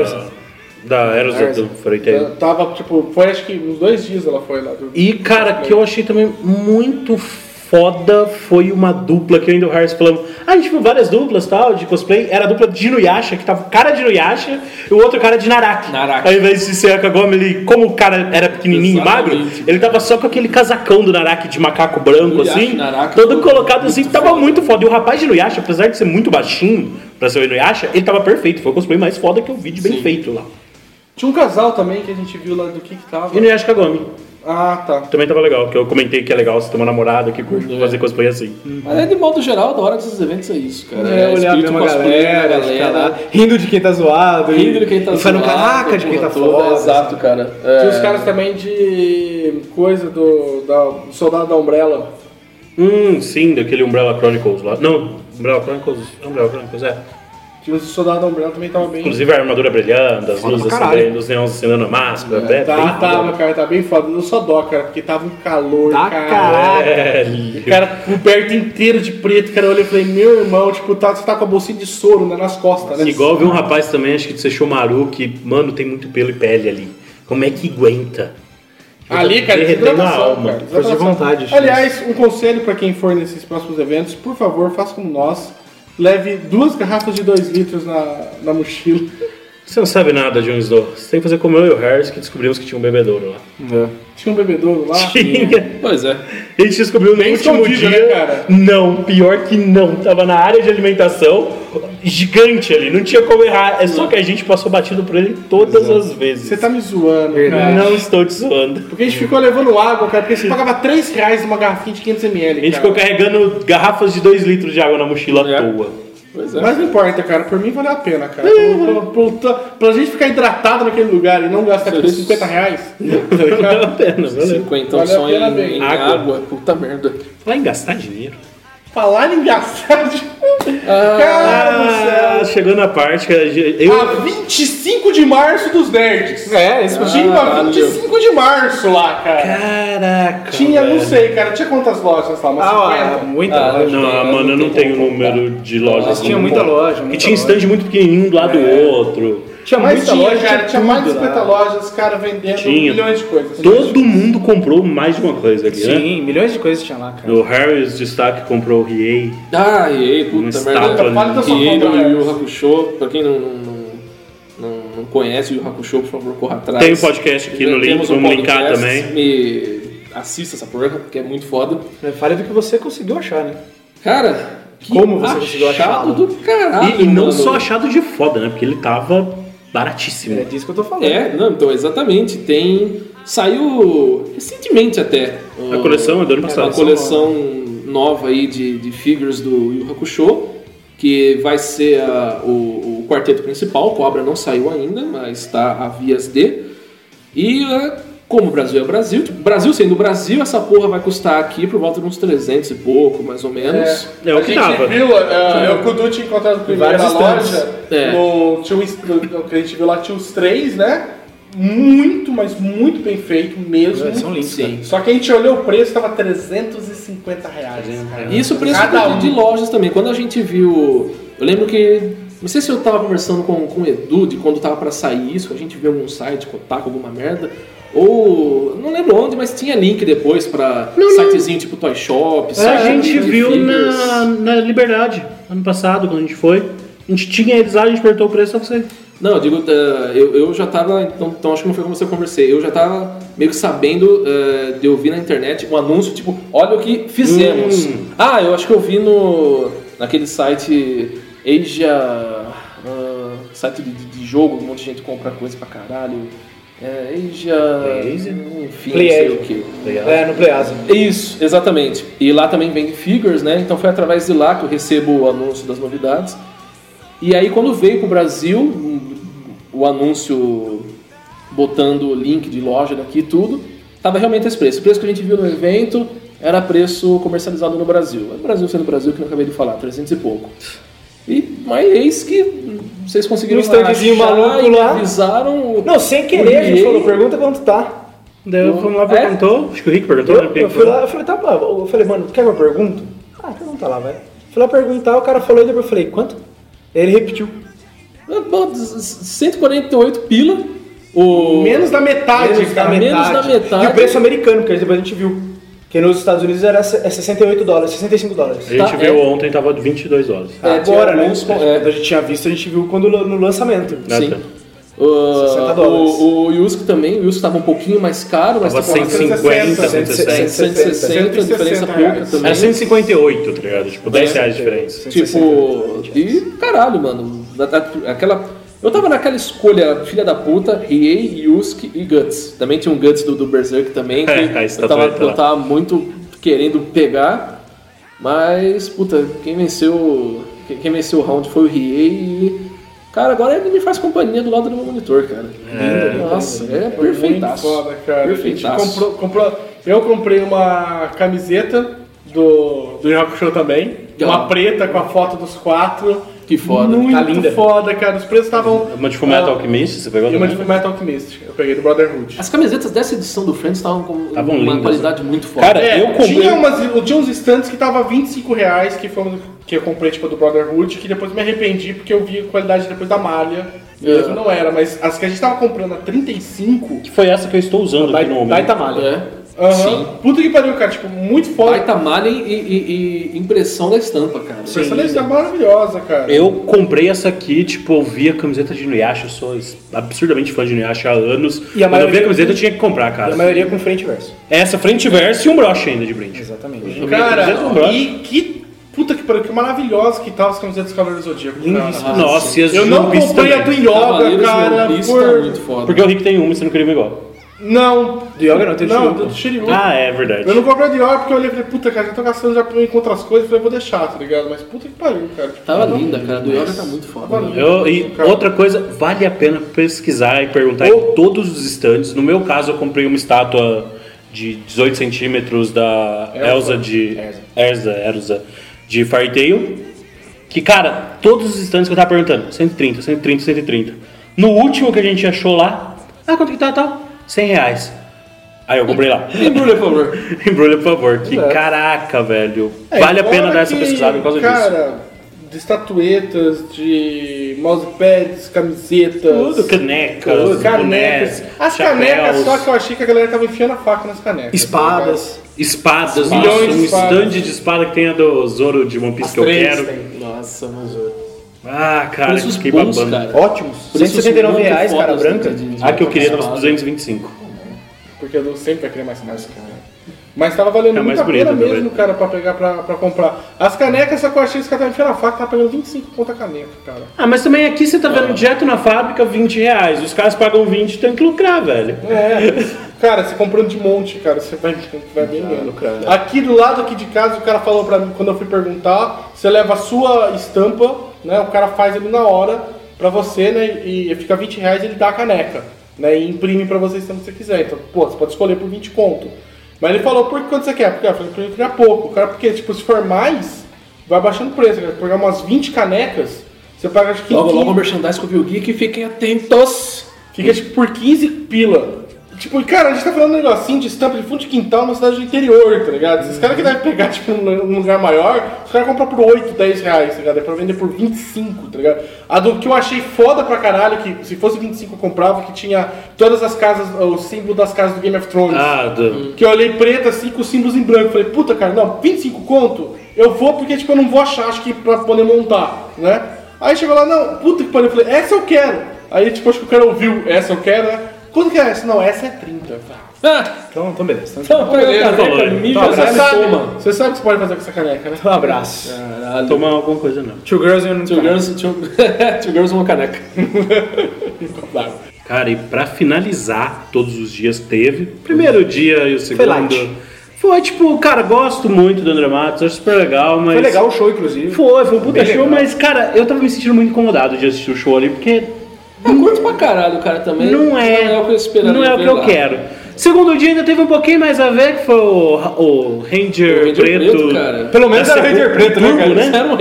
da Eros do Fartail. Tava, tipo, foi acho que uns 2 dias ela foi lá. E, cara, que eu achei também muito foda foi uma dupla que eu ainda o Harris falando. A gente viu várias duplas tal, de cosplay. Era a dupla de Inuyasha, que tava o cara de Inuyasha e o outro cara de Naraki. Ao invés de ser a Kagome, ele, como o cara era pequenininho e magro, ele tava só com aquele casacão do Naraki de macaco branco, Inuyasha, assim, Naraki, todo colocado assim, tava muito foda. E o rapaz de Inuyasha, apesar de ser muito baixinho pra ser o Inuyasha, ele tava perfeito. Foi o cosplay mais foda que eu vi de bem feito lá. Tinha um casal também que a gente viu lá do que tava. Inuyasha Kagome. Ah, tá. Também tava legal, que eu comentei que é legal você ter uma namorada que curte fazer cosplay assim. Mas de modo geral, da hora desses eventos é isso, cara. Olhar mesmo a galera, ficar lá, rindo de quem tá zoado. Rindo de quem tá zoado. E falando, caraca, de quem tá foda. Exato, cara. Tinha os caras também de coisa do Soldado da Umbrella. Sim, daquele Umbrella Chronicles lá. Não, Umbrella Chronicles, é. Tinha os Soldados da Umbrella também tava bem... Inclusive a armadura brilhando, as luzes acendendo, os neons acendendo a máscara. Tá bem foda. Eu só dó, cara, porque tava um calor, caralho. O cara coberto inteiro de preto, cara, eu olhei e falei, meu irmão, tipo, você tá com a bolsinha de soro, né, nas costas, né? Igual eu vi um rapaz também, acho que de Sesshomaru, que, mano, tem muito pelo e pele ali. Como é que aguenta? Ali, cara, derretendo a alma. Força de vontade. Aliás, um conselho pra quem for nesses próximos eventos, por favor, faça como nós. Leve 2 garrafas de 2 litros na mochila. Você não sabe nada de um Snow. Você tem que fazer como eu e o Harris, que descobrimos que tinha um bebedouro lá. Tinha um bebedouro lá? Tinha. Pois é. A gente descobriu no último dia. Né, cara? Não, pior que não. Tava na área de alimentação, gigante ali. Não tinha como errar. É só que a gente passou batido por ele todas as vezes. Você tá me zoando, cara. Não estou te zoando. Porque a gente ficou levando água, cara, porque você pagava R$3 numa garrafinha de 500ml. A gente ficou carregando garrafas de 2 litros de água na mochila à toa. Pois é. Mas não importa, cara. Por mim valeu a pena, cara. Pra gente ficar hidratado naquele lugar e não gastar R$50. Valeu a pena, valeu. 50 vale só em água. Puta merda. Falar em gastar dinheiro. Falar em gastar dinheiro. Cara do céu. Chegou na parte que a 25 de março dos nerds. Tinha uma 25 de março lá, cara. Caraca. Tinha, não sei, cara. Tinha quantas lojas lá? Umas 50? Muita loja. Não, mano, eu não tenho o número de lojas. Tinha muita loja. E tinha stand muito pequenininho um do lado do outro. Tinha muita loja, cara. Tinha mais de 50 lojas, cara, vendendo milhões de coisas. Todo mundo comprou mais de uma coisa aqui, né? Sim, milhões de coisas tinha lá, cara. O Harris Destaque comprou o Riei. Riei, puta merda. Riei do Yu Yu Hakusho, pra quem não conhece o Yu Yu Hakusho, por favor, corra atrás. Tem um podcast aqui no link, vamos linkar também. Assista essa porra, porque é muito foda. Fale do que você conseguiu achar, né? Cara, como você conseguiu achar? Do caralho. E não só achado de foda, né? Porque ele tava baratíssimo. É disso que eu tô falando. Então, exatamente. Saiu recentemente até. A coleção é do ano passado. Uma coleção nova aí de figures do Yu Yu Hakusho, que vai ser o quarteto principal. Cobra não saiu ainda, mas está a vias de. E como o Brasil é Brasil, Brasil sendo o Brasil, essa porra vai custar aqui por volta de uns 300 e pouco, mais ou menos. É o que tava. Eu com o Kudu tinha encontrado primeiro na loja. O que a gente viu lá tinha os 3, né? Muito, mas muito bem feito mesmo. São lindos. Sim. Só que a gente olhou o preço, tava R$350. Isso o preço de lojas também. Quando a gente viu... Eu lembro que... Não sei se eu tava conversando com o Edu de quando tava pra sair isso, a gente viu algum site, Kotaku, alguma merda... Ou, não lembro onde, mas tinha link depois pra sitezinho tipo Toy Shop. A gente viu na Liberdade, ano passado, quando a gente foi. A gente tinha eles lá, a gente perguntou o preço, só que você... Não, eu digo, eu já tava, então acho que não foi como você conversei, eu já tava meio que sabendo de ouvir na internet um anúncio, tipo, olha o que fizemos. Eu acho que eu vi naquele site Asia, site de jogo, um monte de gente compra coisa pra caralho. Enfim, Play não sei o que. No PlayAsia. Isso, exatamente. E lá também vende figures, né? Então foi através de lá que eu recebo o anúncio das novidades. E aí quando veio pro Brasil, o anúncio botando o link de loja daqui e tudo, tava realmente esse preço. O preço que a gente viu no evento era preço comercializado no Brasil. O Brasil sendo o Brasil, que eu acabei de falar, 300 e pouco. Mas eis que vocês conseguiram um standzinho maluco lá. Avisaram. Não, sem querer a gente falou, pergunta quanto tá. Daí vamos lá, perguntou. Acho que o Rick perguntou. Eu fui lá, eu falei, tá bom. Eu falei, mano, quer que eu pergunto? Pergunta lá, vai. Fui lá perguntar, o cara falou e depois eu falei, quanto? Aí ele repetiu. 148 pila. Menos da metade. Menos da metade. E o preço americano, que depois a gente viu. Que nos Estados Unidos era $68, $65. A gente viu ontem, tava $22. Agora, né? Quando a gente tinha visto, a gente viu no lançamento. Sim. O Yusuke também, o Yusuke tava um pouquinho mais caro, mas tava 150, 160, diferença pouca também. Era 158, tá ligado? Tipo, $10 de diferença. Tipo, e caralho, mano. Eu tava naquela escolha, filha da puta, Riei, Yusuke e Guts. Também tinha um Guts do Berserk também, que eu tava muito querendo pegar. Mas, puta, quem venceu o round foi o Riei e... Cara, agora ele me faz companhia do lado do meu monitor, cara. Nossa, perfeitaço. Muito foda, cara. Perfeitaço. Eu comprei uma camiseta do Yu Hakusho também. Uma preta com a foto dos 4. Que foda. Muito tá linda. Foda, cara. Os preços estavam... Uma de Fullmetal Alchemist, você pegou? E uma de Fullmetal Alchemist. Eu peguei do Brotherhood. As camisetas dessa edição do Friends estavam com uma lindas, qualidade muito foda. Cara, eu comprei... Tinha uns estantes que tava R$25, que eu comprei tipo do Brotherhood, que depois me arrependi porque eu vi a qualidade depois da malha. Mesmo não era, mas as que a gente tava comprando a 35... Que foi essa que eu estou usando aqui no momento. Baita malha. Sim. Puta que pariu, cara. Tipo, muito foda. Baita malha e impressão da estampa, cara. Impressão da estampa maravilhosa, cara. Eu comprei essa aqui, tipo, eu vi a camiseta de Inuyasha, eu sou absurdamente fã de Inuyasha há anos. E a quando eu vi a camiseta eu tinha que comprar, cara. E a maioria com frente e verso. Essa, frente e verso e um broche ainda de brinde. Exatamente. Cara, e que puta que pariu, que maravilhosa que tava as camisetas do Cavaleiro do Zodíaco. Nossa, e as eu não One Piece comprei a do também. Yoga, cara, muito foda. Porque o Rick tem uma e você não queria uma igual. Não. Do Yoga não, tem do Shiryu. Ah, é verdade. Eu não comprei a do Yoga porque eu olhei e falei, puta, cara, já tô gastando já pra eu encontrar as coisas, falei, vou deixar, tá ligado? Mas puta que pariu, cara. Tipo, Tava linda, cara. A do Yoga tá muito foda. Outra coisa, vale a pena pesquisar e perguntar em todos os estandes. No meu caso, eu comprei uma estátua de 18 centímetros da Elsa de Fairy Tail. Que, cara, todos os estandes que eu tava perguntando, 130, 130, 130. No último que a gente achou lá, quanto que tá, tal? R$100. Aí eu comprei lá. Embrulha, por favor. Embrulha, por favor. Que caraca, velho. Vale a pena dar essa pesquisada por causa disso. Cara, de estatuetas, de mousepads, camisetas. Tudo, canecas. As canecas, só que eu achei que a galera tava enfiando a faca nas canecas. Espadas, milhões nossa, de espadas. stand de espada que tem a do Zoro de One Piece que eu quero. Nossa, no Zoro. Ah, cara, Preços que bons, babando. cara. Ótimos. R$179, cara, branca. A que eu queria tava 225. Porque eu sempre vai querer mais caro. Mas tava valendo muito a pena mesmo, cara, pra pegar pra comprar. As canecas, só que eu achei que os caras estavam enfiando a faca, tava pegando 25 conto a caneca, cara. Ah, mas também aqui você tá vendo direto na fábrica R$20. Os caras pagam 20 e tem que lucrar, velho. Cara, você comprando de monte, cara, você vai bem ganhando. Aqui do lado aqui de casa, o cara falou pra mim, quando eu fui perguntar, você leva a sua estampa, né? O cara faz ali na hora pra você, né? E fica R$20 e ele dá a caneca, né? E imprime pra você a estampa que você quiser. Então, pô, você pode escolher por 20 conto. Mas ele falou, por quanto você quer? Porque eu falei, eu queria pouco. O cara, porque, tipo, se for mais, vai baixando o preço. Cara. Pegar umas 20 canecas, você paga acho que... Logo o merchandise com o Viu Geek, fiquem atentos. Fica, tipo, por 15 pila. Tipo, cara, a gente tá falando um negocinho de estampa de fundo de quintal numa cidade do interior, tá ligado? Esses caras que devem pegar, tipo, num lugar maior, os caras compram por 8, 10 reais, tá ligado? É pra vender por 25, tá ligado? A do que eu achei foda pra caralho, que se fosse 25 eu comprava, que tinha todas as casas, o símbolo das casas do Game of Thrones. Que eu olhei preta assim, com os símbolos em branco. Falei, puta, cara, não, 25 conto, eu vou porque, tipo, eu não vou achar, acho que pra poder montar, né? Aí chegou lá, não, puta que pariu, eu falei, essa eu quero. Aí, tipo, acho que o cara ouviu, essa eu quero, né? Quanto que é essa? Não, essa é 30. Então beleza. Você sabe o que você pode fazer com essa caneca, né? Um abraço. Tomar alguma coisa não. Two girls and Two girls uma caneca. Cara, e pra finalizar, todos os dias teve. Primeiro dia e o segundo. Foi tipo, cara, gosto muito do Andrematos, acho super legal, mas... Foi legal o show, inclusive. Foi um puta show, mas, cara, eu tava me sentindo muito incomodado de assistir o show ali, porque... Eu curto pra caralho, cara, também. Não é o que eu esperava. Não é o que eu quero. Segundo dia ainda teve um pouquinho mais a ver, que foi o Ranger Preto. Cara. Pelo menos era o Ranger Preto, né, cara? né? Era um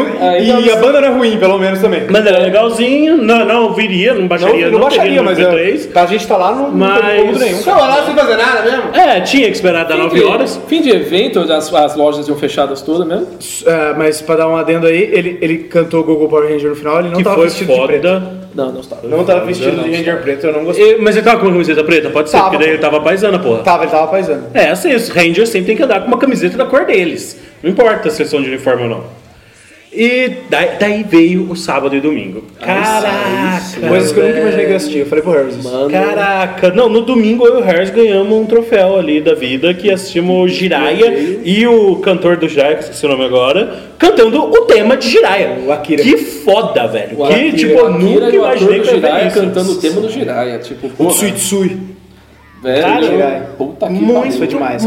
E a banda era ruim, pelo menos também. Mas era legalzinho, não viria, não baixaria. Não baixaria, teria mas no MP3. a gente tá lá, não tem incômodo nenhum. Ficava lá sem fazer nada mesmo? Tinha que esperar dar 9 horas. Fim de evento, as lojas iam fechadas todas mesmo. Mas pra dar um adendo aí, ele cantou Gogo Power Ranger no final, ele não Que tava foi vestido de preto. foda. Não estava. Não tava vestido de Ranger preto, eu não gostei. Mas ele tava com uma camiseta preta? Pode ser, Tava, porque daí ele tava paisana, porra. Ele tava paisando. Assim, os Rangers sempre tem que andar com uma camiseta da cor deles. Não importa se eles são de uniforme ou não. E daí veio o sábado e domingo. Caraca! Coisas que eu nunca imaginei que eu assistia. Eu falei pro Harris. Caraca! Não, no domingo eu e o Harris ganhamos um troféu ali da vida, que assistimos o Jiraiya e o cantor do Jiraiya, que esqueci o nome agora, cantando o tema de Jiraiya. O Akira. Que foda, velho. O Que, Akira, tipo, eu nunca imaginei que eu ia ver Jiraiya isso. cantando o tema do Jiraiya. Tipo, O porra, Tsuitsui. velho. Puta que Muito, pariu. foi demais.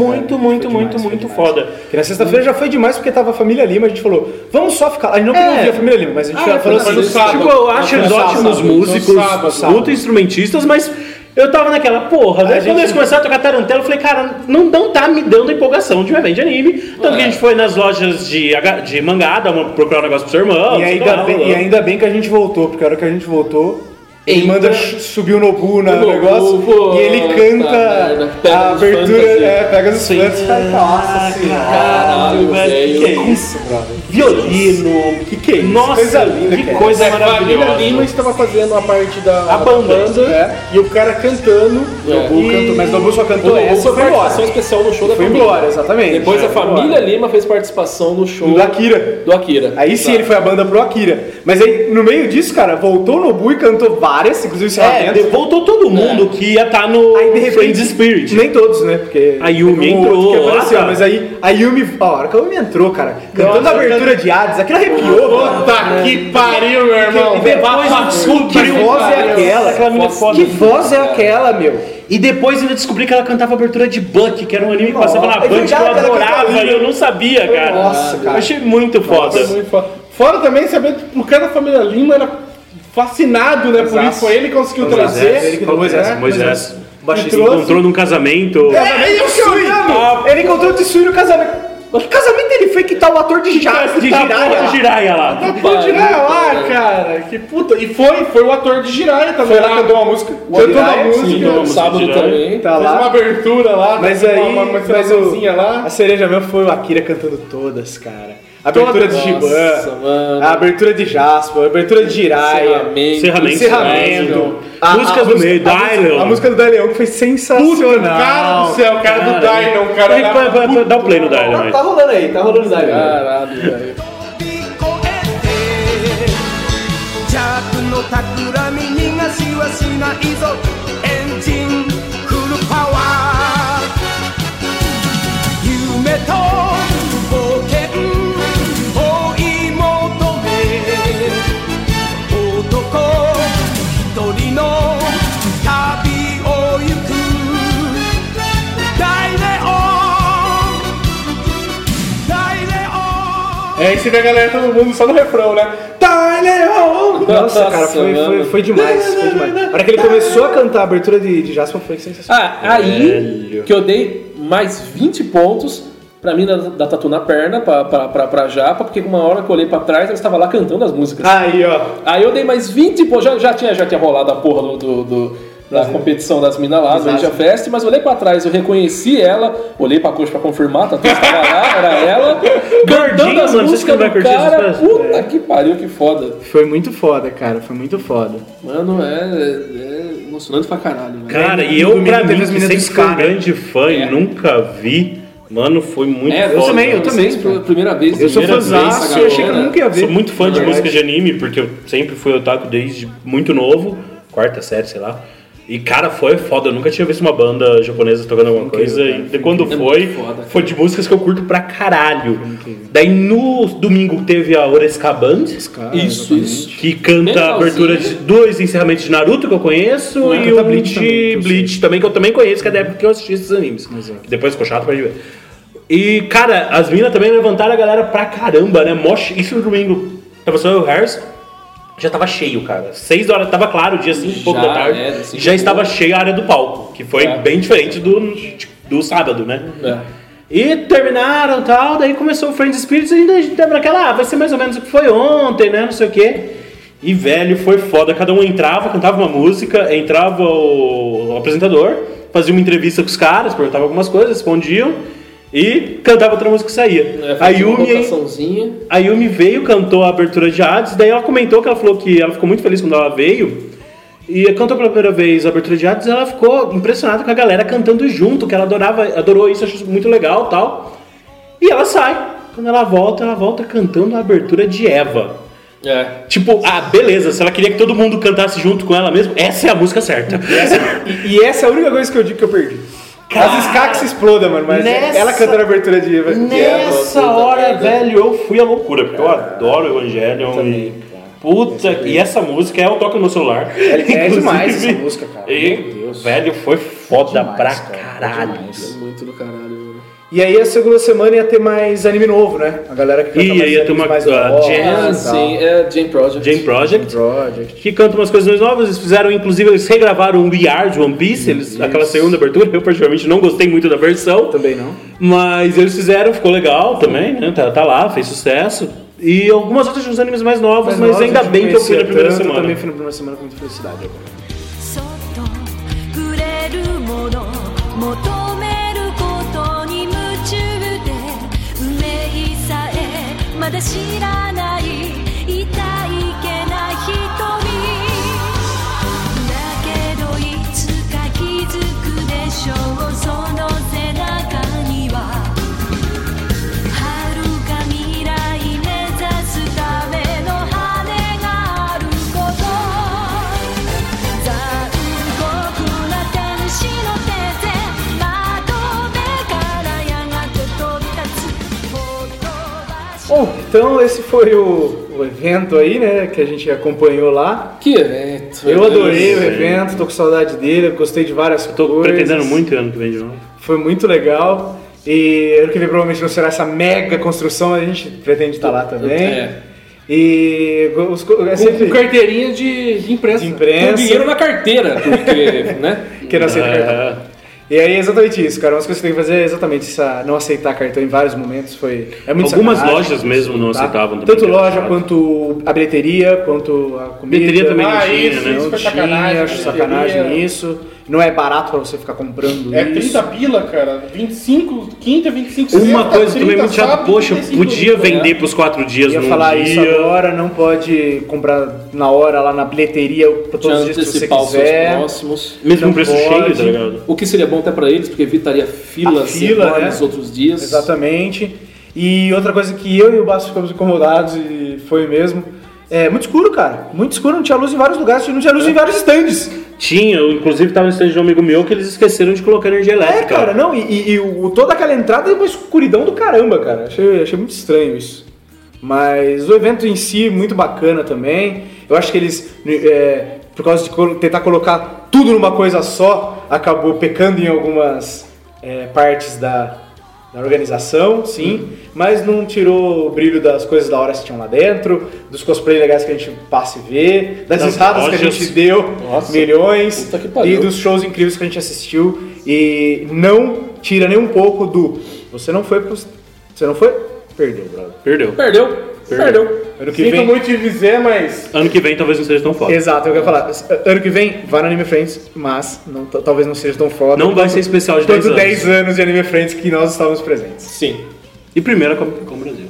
Muito foda. Que na sexta-feira já foi demais porque tava a família Lima, a gente falou, vamos só ficar. A gente não queria ouvir a família Lima, mas a gente falou foi no assim. sábado. Tipo, eu acho eles ótimos músicos, sábado. muito instrumentistas, mas eu tava naquela porra, né? Quando eles começaram a tocar tarantela, eu falei, cara, não tá me dando empolgação de um evento de anime. Tanto que a gente foi nas lojas de mangá, procurar um negócio pro seu irmão. E ainda bem que a gente voltou, porque a hora que a gente voltou, ele manda subir o Nobu no negócio e ele canta a abertura, pega os fãs. Nossa senhora. Caralho, velho. Que é isso, brother? Violino, que é isso? Nossa, coisa linda, que cara. coisa A família maravilhosa. Lima estava fazendo a parte da banda. e o cara cantando. Nobu cantou, mas Nobu só cantou Foi essa, foi embora. participação especial no show da Foi família. embora, exatamente. Depois a família Lima fez participação no show Do Akira. do Akira. Aí sim ele foi a banda pro Akira. Mas aí, no meio disso, cara, voltou o Nobu e cantou várias, inclusive encerramento. Voltou todo mundo que ia estar no Aí de repente, Friends Spirit. nem todos, né? Porque A Yumi teve um outro entrou, que apareceu, tá. mas aí a Yumi, a hora que a Yumi entrou, cara, cantando a abertura de Hades, aquilo arrepiou, mano. Puta que pariu, meu irmão. E depois que voz é aquela? Aquela menina foda. Que voz é aquela, meu? E depois ainda descobri que ela cantava a abertura de Buck, que era um anime que passava na É Band, que eu verdade, ela adorava cantou e eu não sabia, cara. Nossa, cara. Eu achei muito foda. Foi muito foda. Fora também saber que o cara da família Lima era fascinado, né? Por isso foi ele que conseguiu trazer. Ele que Moisés. Baixista. Encontrou num casamento. É isso que eu amo! Ele encontrou o Tsui no casamento. Que casamento ele foi que tá o ator de Jiraiya lá? Jiraiya lá. Pô, Jiraiya lá, cara. Que puta. E foi o ator de Jiraiya também. Foi lá, cantou uma música. Cantou uma Jiraiya, música. sim, No sábado Jiraiya. também. Tá Fez uma lá. abertura lá. Mas uma aí, finalizaçãozinha lá. a cereja mesmo foi o Akira cantando todas, cara. A abertura de Nossa, Giban, mano. a abertura de Jasper, a abertura de Jiraiya, encerramento, Músicas do meio, Dylan. a música do Daileon que foi Puta, sensacional. cara do céu, o cara do Dylan, o cara da... Dá o play no Dylan aí. Tá rolando aí, tá rolando o Daileon. Caralho, velho. 弱の企み逃がしはしないぞエンジンフルパワー夢と冒険追い求め男一人の旅を行くダイレオンダイレオン É, aí você vê a galera, todo mundo só no refrão, né? Dylan! Nossa, cara, foi demais, foi demais. Na hora que ele começou a cantar a abertura de Jasper foi sensacional. Aí que eu dei mais 20 pontos pra mim da tatu na perna, pra Japa, porque uma hora que eu olhei pra trás, ela estava lá cantando as músicas. Aí, ó. Aí eu dei mais 20 pontos, já tinha rolado a porra da competição das minas lá, do Ninja Fest, mas eu olhei pra trás, eu reconheci ela, olhei pra coxa pra confirmar, a tatu estava lá, era ela, cantando as mano, músicas você do que não vai curtir cara, essas puta que pariu, que foda. Foi muito foda, cara, foi muito foda. Mano, é emocionante pra caralho, velho. Cara, No e eu, domingo pra teve mim, as que meninas sempre do fui um Ska, né? grande fã e nunca vi, mano, foi muito foda. eu também. Pela primeira vez. Eu sou primeira vez, fãzaço, essa eu achei que eu galera. nunca ia ver. Sou muito fã de Na música verdade. de anime, porque eu sempre fui otaku desde muito novo, quarta série, sei lá. E cara, foi foda, eu nunca tinha visto uma banda japonesa tocando alguma coisa. E quando É foi, muito foda, cara. foi de músicas que eu curto pra caralho. Daí no domingo teve a Oreska Band, Isso. que canta a abertura de dois encerramentos de Naruto que eu conheço e canta o Bleach também, que eu Bleach também, que eu também conheço, que é da época que eu assisti esses animes. Que depois ficou chato pra gente ver. E cara, as minas também levantaram a galera pra caramba, né? Isso no domingo. Tava só eu e o Harris. já tava cheio, cara. 6 horas, tava claro, dia 5 e pouco da tarde, já estava cheio a área do palco, que foi bem diferente do sábado, né? E terminaram e tal, daí começou o Friends Spirits e a gente teve aquela, vai ser mais ou menos o que foi ontem, né, não sei o quê. E, velho, foi foda, cada um entrava, cantava uma música, entrava o apresentador, fazia uma entrevista com os caras, perguntava algumas coisas, respondiam e cantava outra música que saía. A Yumi veio, cantou a abertura de Hades, daí ela comentou que ela falou que ela ficou muito feliz quando ela veio e cantou pela primeira vez a abertura de Hades, ela ficou impressionada com a galera cantando junto, que ela adorou isso, achou muito legal e tal. E ela sai, quando ela volta cantando a abertura de Eva. Tipo, beleza, se ela queria que todo mundo cantasse junto com ela mesmo, essa é a música certa. E essa é a única coisa que eu digo que eu perdi. As ska que se explodam, mano, mas ela cantando a abertura de Eva. Nessa hora, velho, eu fui à loucura, porque eu adoro o Evangelion. Puta, e essa música eu toco no meu celular. É demais essa música, cara. Meu Deus. Velho, foi foda pra caralho. É muito do caralho, mano. E aí a segunda semana ia ter mais anime novo, né? A galera que canta ia ter uma mais Jam Project. Que canta umas coisas novas. Eles fizeram, inclusive, eles regravaram o We Are de One Piece, aquela segunda abertura. Eu particularmente não gostei muito da versão. Também não. Mas eles fizeram, ficou legal também, né? Tá lá, fez sucesso. E algumas outras de uns animes mais novos, mas ainda bem que eu fui na primeira semana. Eu também fui na primeira semana com muita felicidade agora. まだ知らない痛いけな瞳だけどいつか気づくでしょうその背中には遥か未来目指すための羽があること残酷な天使の手で窓辺からやがて飛び立つ Bom, então esse foi o evento aí, né, que a gente acompanhou lá. Que evento! Eu adorei o evento, tô com saudade dele, gostei de várias coisas. Tô pretendendo muito ano que vem de novo. Foi muito legal. E ano que vem provavelmente não será essa mega construção, a gente pretende estar lá também. E com carteirinha de imprensa. Com dinheiro na carteira, porque, né? Que não aceita cartão. E aí é exatamente isso, cara. Umas coisas que você tem que fazer é exatamente não aceitar cartão em vários momentos. É muito Algumas lojas mesmo não aceitavam. Tanto loja quanto a bilheteria, quanto a comida. Bilheteria também não tinha, isso, né? Não tinha, sacanagem, acho sacanagem isso. Não é barato pra você ficar comprando isso. 30 pila, cara. 25, quinta, 25, Uma coisa também muito chata. Poxa, podia vender pros 4 dias no dia. Ia falar isso agora, não pode comprar na hora lá na bilheteria pra todos os dias que você quiser. Mesmo um preço cheio, tá ligado? O que seria bom até pra eles, porque evitaria filas nos outros dias. Exatamente. E outra coisa que eu e o Basso ficamos incomodados, e foi mesmo, é muito escuro, cara. Muito escuro, não tinha luz em vários lugares, não tinha luz em vários estandes. Tinha, inclusive tava no stand de um amigo meu que eles esqueceram de colocar energia elétrica. Cara, não, toda aquela entrada é uma escuridão do caramba, cara. Achei muito estranho isso. Mas o evento em si, muito bacana também. Eu acho que eles, por causa de tentar colocar tudo numa coisa só, acabou pecando em algumas partes da organização, sim, mas não tirou o brilho das coisas da hora que tinham lá dentro, dos cosplay legais que a gente passa e vê, das risadas que a gente deu, milhões, e dos shows incríveis que a gente assistiu, e não tira nem um pouco do você não foi? Perdeu, brother. Perdeu. Ano que vem, muito de dizer, mas... Ano que vem talvez não seja tão foda. Exato, eu quero falar. Ano que vem, vai no Anime Friends, mas talvez não seja tão foda. Não vai ser especial de 10 anos. 10 anos de Anime Friends que nós estávamos presentes. Sim. E primeira com o Brasil.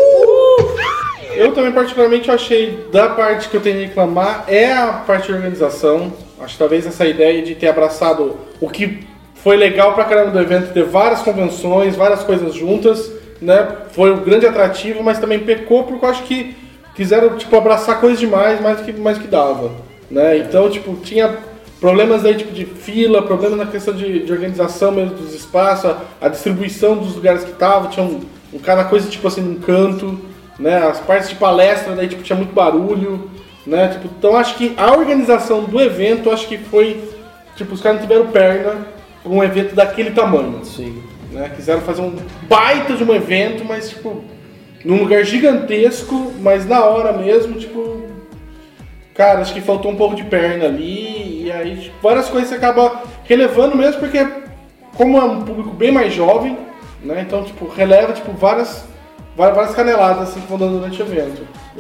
Eu também particularmente achei, da parte que eu tenho a reclamar, é a parte de organização. Acho que talvez essa ideia de ter abraçado o que foi legal pra caramba do evento, ter várias convenções, várias coisas juntas, né? Foi um grande atrativo, mas também pecou porque eu acho que quiseram abraçar coisas demais, mais do que dava, né? Então, tinha problemas aí de fila, problemas na questão de organização mesmo dos espaços, a distribuição dos lugares que estavam, tinha cada coisa num canto, né? As partes de palestra daí tinha muito barulho, né? Então acho que a organização do evento, acho que foi, os caras não tiveram perna para um evento daquele tamanho. Sim. Né? Quiseram fazer um baita de um evento, mas num lugar gigantesco, mas na hora mesmo, cara, acho que faltou um pouco de perna ali, e aí tipo, várias coisas você acaba relevando mesmo, porque como é um público bem mais jovem, né, então tipo, releva tipo, várias caneladas assim, que vão dando durante o evento.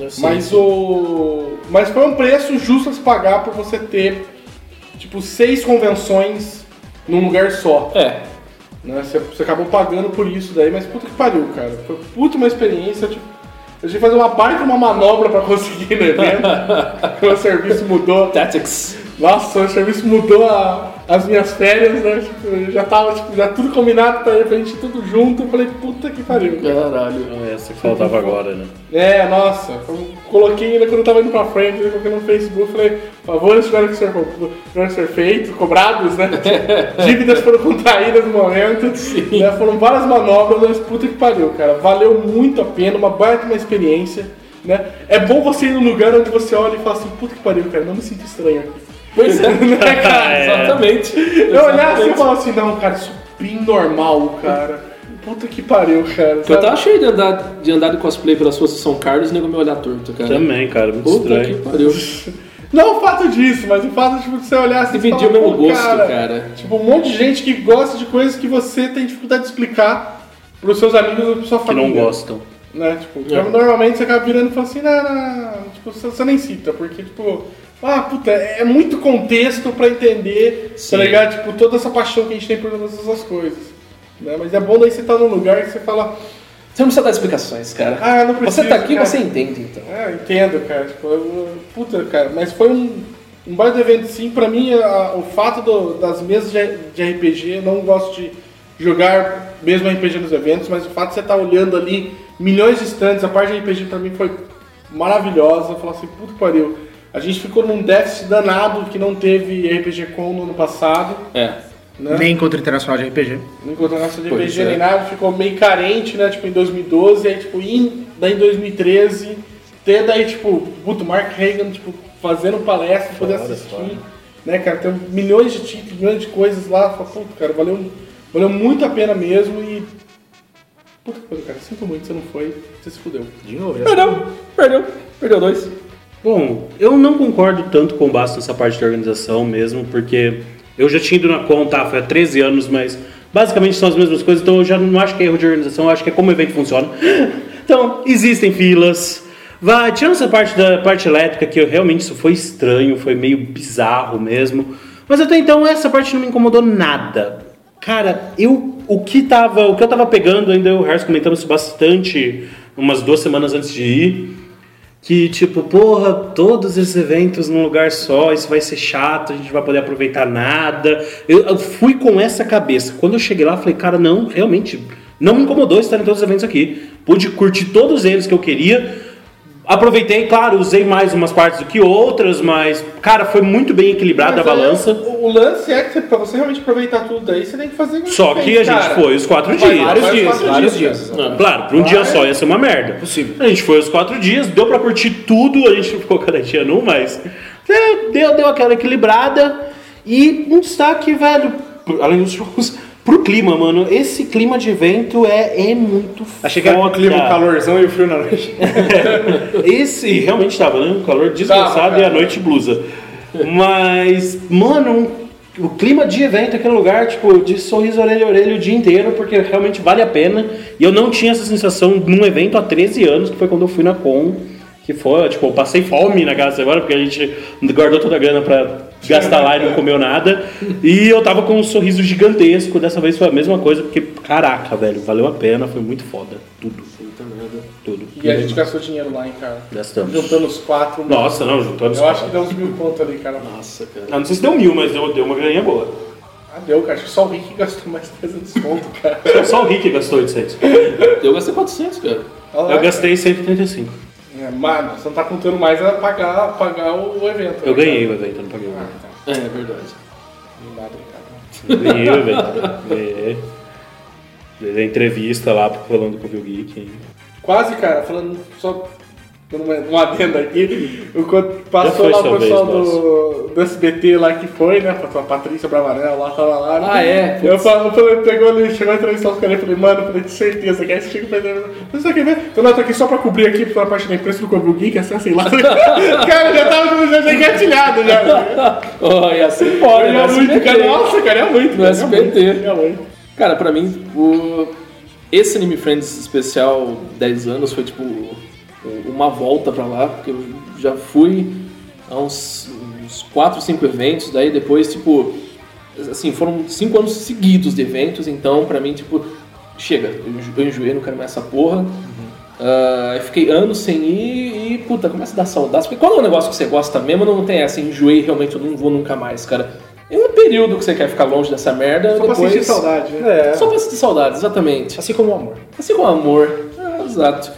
Mas foi um preço justo a se pagar por você ter tipo 6 convenções num lugar só. Né, você acabou pagando por isso daí, mas puta que pariu, cara. Foi puta uma experiência, tipo, eu tive que fazer uma baita uma manobra pra conseguir ir no evento. Porque o serviço mudou. Tactics. Nossa, o serviço mudou as minhas férias, né? Tipo, já tava já tudo combinado pra gente ir tudo junto. Eu falei, puta que pariu. Caralho. Essa que faltava agora, né? Nossa. Eu coloquei ainda quando eu tava indo pra frente, eu coloquei no Facebook, falei, favores tiveram que ser feitos, cobrados, né? Dívidas foram contraídas no momento. Né? Foram várias manobras, mas puta que pariu, cara. Valeu muito a pena, uma baita uma experiência. Né? É bom você ir num lugar onde você olha e fala assim, puta que pariu, cara, não me sinto estranho aqui. Pois é, né, cara? Exatamente. Eu olhar assim e falar assim, não, cara, isso é bem normal, cara. Puta que pariu, cara. Eu tava cheio de andar de cosplay pela sua São Carlos e nego me olhar torto, cara. Também, cara, muito puta estranho. Que pariu. Não o fato disso, mas o fato de você olhar assim e falar, o mesmo gosto, cara. Tipo, um monte de gente que gosta de coisas que você tem dificuldade de explicar pros seus amigos ou pra sua família. Que não gostam. Né? Tipo, normalmente você acaba virando e fala assim, não, tipo, você nem cita, porque, tipo, puta, é muito contexto pra entender, tá ligado? Tipo, toda essa paixão que a gente tem por todas essas coisas. Né? Mas é bom daí você tá num lugar que você fala... Você não precisa dar explicações, cara. Não precisa, você tá aqui, cara. Você entende, então. Entendo, cara. Tipo, puta, cara, mas foi um baita evento, sim. Pra mim, o fato das mesas de RPG, eu não gosto de jogar mesmo RPG nos eventos, mas o fato de você estar olhando ali milhões de stands, a parte de RPG pra mim foi maravilhosa. Eu falei assim, puta que pariu. A gente ficou num déficit danado que não teve RPG Con no ano passado. Né? Nem Encontro Internacional de RPG. Nem Encontro Internacional de RPG, nem nada. Ficou meio carente, né? Tipo, em 2012, aí tipo, daí em 2013, ter daí, tipo, o Mark Hagan, tipo, fazendo palestra, poder assistir. Né, cara? Tem milhões de títulos, milhões de coisas lá. Puta, cara, valeu muito a pena mesmo e... Puta que pariu, cara, sinto muito, você não foi, você se fudeu. De novo, Perdeu 2. Bom, eu não concordo tanto com o Basto nessa parte de organização mesmo, porque eu já tinha ido na conta, foi há 13 anos, mas basicamente são as mesmas coisas, então eu já não acho que é erro de organização, eu acho que é como o evento funciona. Então, existem filas, tirando essa parte da parte elétrica, que realmente isso foi estranho, foi meio bizarro mesmo, mas até então essa parte não me incomodou nada. Cara, o que eu tava pegando, ainda eu e o Harris comentamos isso bastante umas 2 semanas antes de ir, que tipo, porra, todos esses eventos num lugar só, isso vai ser chato, a gente não vai poder aproveitar nada. Eu fui com essa cabeça. Quando eu cheguei lá, falei, cara, não, realmente, não me incomodou estar em todos os eventos aqui. Pude curtir todos eles que eu queria. Aproveitei, claro, usei mais umas partes do que outras, mas, cara, foi muito bem equilibrada a balança. O lance é que pra você realmente aproveitar tudo daí, você tem que fazer... Só que a gente foi os 4 dias. Vários dias. Claro, pra um dia só ia ser uma merda. Possível. A gente foi os 4 dias, deu pra curtir tudo, a gente não ficou cada dia num, mas deu aquela equilibrada. E um destaque, velho, além dos shows... Pro clima, mano, esse clima de evento é muito foda. Achei que era um clima, o calorzão e o frio na noite. Esse realmente tava, né? Um calor desgraçado e a noite blusa. Mas, mano, o clima de evento, aquele lugar, tipo, de sorriso orelha a orelha o dia inteiro, porque realmente vale a pena. E eu não tinha essa sensação num evento há 13 anos, que foi quando eu fui na Con. Que foi, tipo, eu passei fome na casa agora, porque a gente guardou toda a grana pra gastar lá e não comeu nada. E eu tava com um sorriso gigantesco, dessa vez foi a mesma coisa, porque, caraca, velho, valeu a pena, foi muito foda. Tudo. Tudo. E a gente gastou dinheiro lá, hein, cara? Gastamos. Juntando os 4. Nossa, não, juntando os 4. Eu acho que deu uns 1.000 conto ali, cara. Nossa, cara. Não sei se deu 1.000, mas deu uma graninha boa. Deu, cara. Acho que só o Rick gastou mais 300 conto, cara. Só o Rick gastou 800. Eu gastei 400, cara. Eu gastei 135. Mano, você não tá contando mais a pagar o evento. Eu ganhei o evento, eu não paguei o evento. É verdade. Eu ganhei o evento. Dei a entrevista lá falando com o Bill Geek. Quase, cara, falando só um adendo aqui, passou lá o pessoal do SBT lá que foi, né? A Patrícia Bravanel lá, tava lá. Ah, é? Eu falei, pegou ali, chegou a entrevistar os caras e falei, mano, falei, de certeza, que aí você chega e fala, você quer ver? Então, não, eu tô aqui só pra cobrir aqui, pela parte da imprensa do Cobril Geek, assim, sei lá. Cara, já engatilhado já. Oh, ia ser foda, né? Muito, cara, nossa, cara, é muito. No SBT. Cara, pra mim, esse Anime Friends especial 10 anos foi tipo uma volta pra lá, porque eu já fui a uns 4, 5 eventos, daí depois, tipo, assim, foram 5 anos seguidos de eventos, então pra mim, tipo, chega, eu enjoei, não quero mais essa porra. Eu fiquei anos sem ir e, puta, começa a dar saudades, porque quando é um negócio que você gosta mesmo, não tem essa, enjoei, realmente eu não vou nunca mais, cara. É um período que você quer ficar longe dessa merda, só depois... pra sentir saudade, né? Só pra sentir saudade, exatamente. Assim como o amor. Assim como o amor, exato.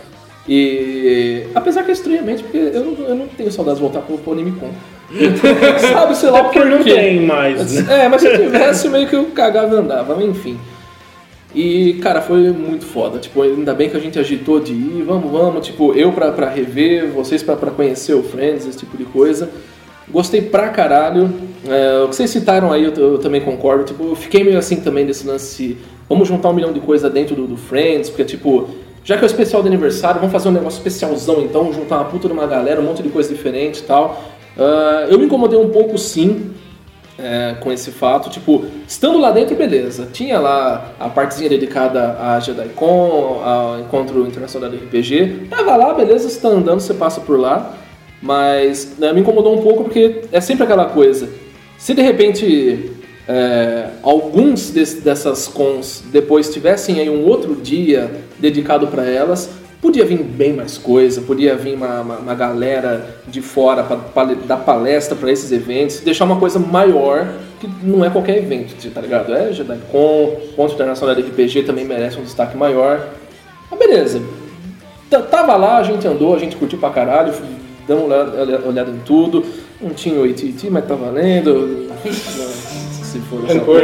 E apesar que é estranhamente, porque eu não tenho saudade de voltar pro AnimeCon. Sabe, sei lá porque não tem mais, né? Mas se eu tivesse, meio que eu cagava e andava, mas enfim. E, cara, foi muito foda. Tipo, ainda bem que a gente agitou de ir, vamos. Tipo, eu pra rever, vocês pra conhecer o Friends, esse tipo de coisa. Gostei pra caralho. O que vocês citaram aí, eu também concordo. Tipo, eu fiquei meio assim também desse lance. Vamos juntar 1 milhão de coisas dentro do Friends, porque, tipo, já que é o especial de aniversário, vamos fazer um negócio especialzão então, juntar uma puta de uma galera, um monte de coisa diferente e tal. Eu me incomodei um pouco, sim, com esse fato. Tipo, estando lá dentro, beleza. Tinha lá a partezinha dedicada à JediCon, ao Encontro Internacional do RPG. Tava lá, beleza, você tá andando, você passa por lá. Mas me incomodou um pouco porque é sempre aquela coisa. Se de repente alguns dessas cons depois tivessem aí um outro dia dedicado para elas, podia vir bem mais coisa, podia vir uma galera de fora para dar palestra para esses eventos, deixar uma coisa maior, que não é qualquer evento, tá ligado? JediCon, Encontro Internacional do RPG também merece um destaque maior. Mas beleza, tava lá, a gente andou, a gente curtiu pra caralho, damos uma olhada em tudo, não tinha o AT&T, mas tá valendo. Se for Rancor,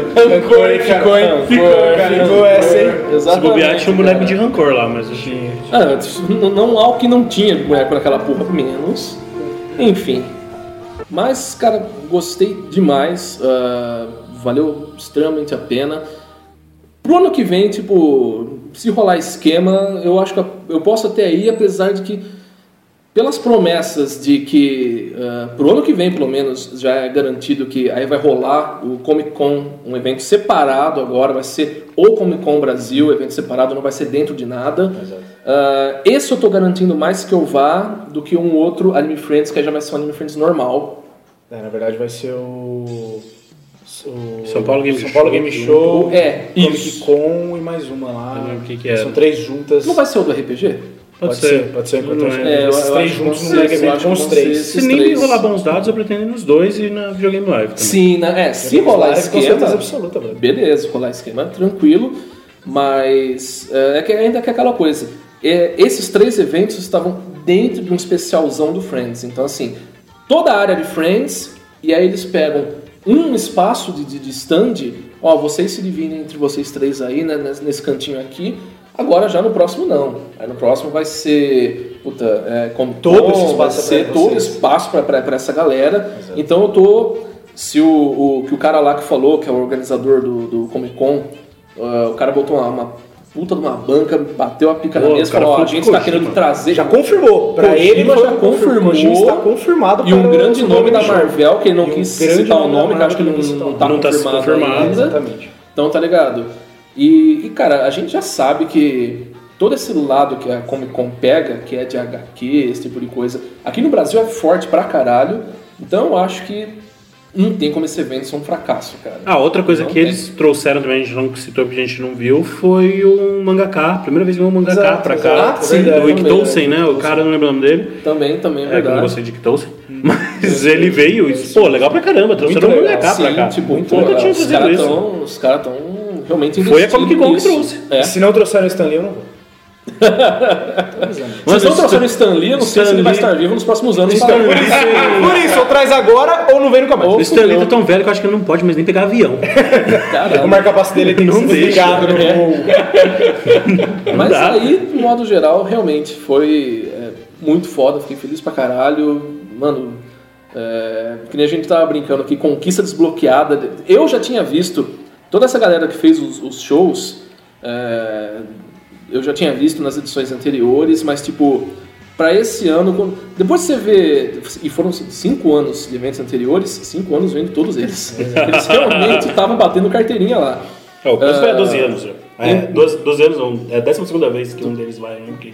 ficou essa aí. Se bobear, tinha um boneco de Rancor lá, mas eu tinha. Não há o que não tinha boneco naquela porra, menos. Enfim. Mas, cara, gostei demais. Valeu extremamente a pena. Pro ano que vem, tipo, se rolar esquema, eu acho que eu posso até ir, apesar de que pelas promessas de que pro ano que vem, pelo menos, já é garantido que aí vai rolar o Comic Con, um evento separado agora, vai ser o Comic Con Brasil, evento separado, não vai ser dentro de nada. Esse eu tô garantindo mais que eu vá do que um outro Anime Friends, que já vai ser um Anime Friends normal. Na verdade vai ser o São Paulo Game Show, Comic Con e mais uma lá. Que é? São 3 juntas. Não vai ser o do RPG? Pode ser. Esses 3 juntos no Mega Event com os 3. Se nem rolar bons dados, eu pretendo ir nos 2 e na Videogame Live também. Sim, se rolar esquema, com certeza absoluta, velho. Beleza, rolar esquema tranquilo, mas ainda que aquela coisa. Esses 3 eventos estavam dentro de um especialzão do Friends, então assim, toda a área de Friends, e aí eles pegam um espaço de stand, vocês se dividem entre vocês 3 aí, né, nesse cantinho aqui. Agora já no próximo não. Aí no próximo vai ser todo espaço para essa galera. Exato. Então eu tô. Se o cara lá que falou, que é o organizador do Comic Con, o cara botou uma puta de uma banca, bateu a pica na mesa e falou, a gente tá querendo trazer. Já confirmou. Pra ele já confirmou. Está confirmado. E um grande nome da Marvel, que ele não quis citar o nome, que acho que não tá confirmado ainda. Exatamente. Então tá ligado? E, cara, a gente já sabe que todo esse lado que a Comic Con pega, que é de HQ, esse tipo de coisa, aqui no Brasil é forte pra caralho, então eu acho que não tem como esse evento ser um fracasso, cara. Outra coisa que eles trouxeram também, a gente não citou porque a gente não viu, foi o mangaka. Primeira vez que veio um mangaka pra cá. Sim, o Ike Tolsen, né? O cara, não lembro o nome dele. Também é verdade. Eu não gostei de Ike Tolsen. Mas ele veio e, legal pra caramba. Trouxeram um mangaka pra cá. Tipo, nunca tinha fazido isso. Os caras estão realmente foi a Comic Con que trouxe. Se não trouxeram o Stan Lee, eu não vou. Vocês estão trouxendo o Stan Lee, eu não sei se ele vai estar vivo nos próximos anos. Por isso, ou traz agora ou não vem nunca mais. O Stan Lee tá tão velho que eu acho que ele não pode mais nem pegar avião. O marca-passo dele tem que ser ligado no voo. Mas aí, de modo geral, realmente foi muito foda, fiquei feliz pra caralho. Mano, que nem a gente tava brincando aqui, conquista desbloqueada. Eu já tinha visto toda essa galera que fez os shows, eu já tinha visto nas edições anteriores, mas tipo, pra esse ano, depois você vê, e foram 5 anos de eventos anteriores, 5 anos vendo todos eles. Eles realmente estavam batendo carteirinha lá. O próximo foi há 12 anos já. 12 anos não, é a 12ª vez que um deles vai aqui.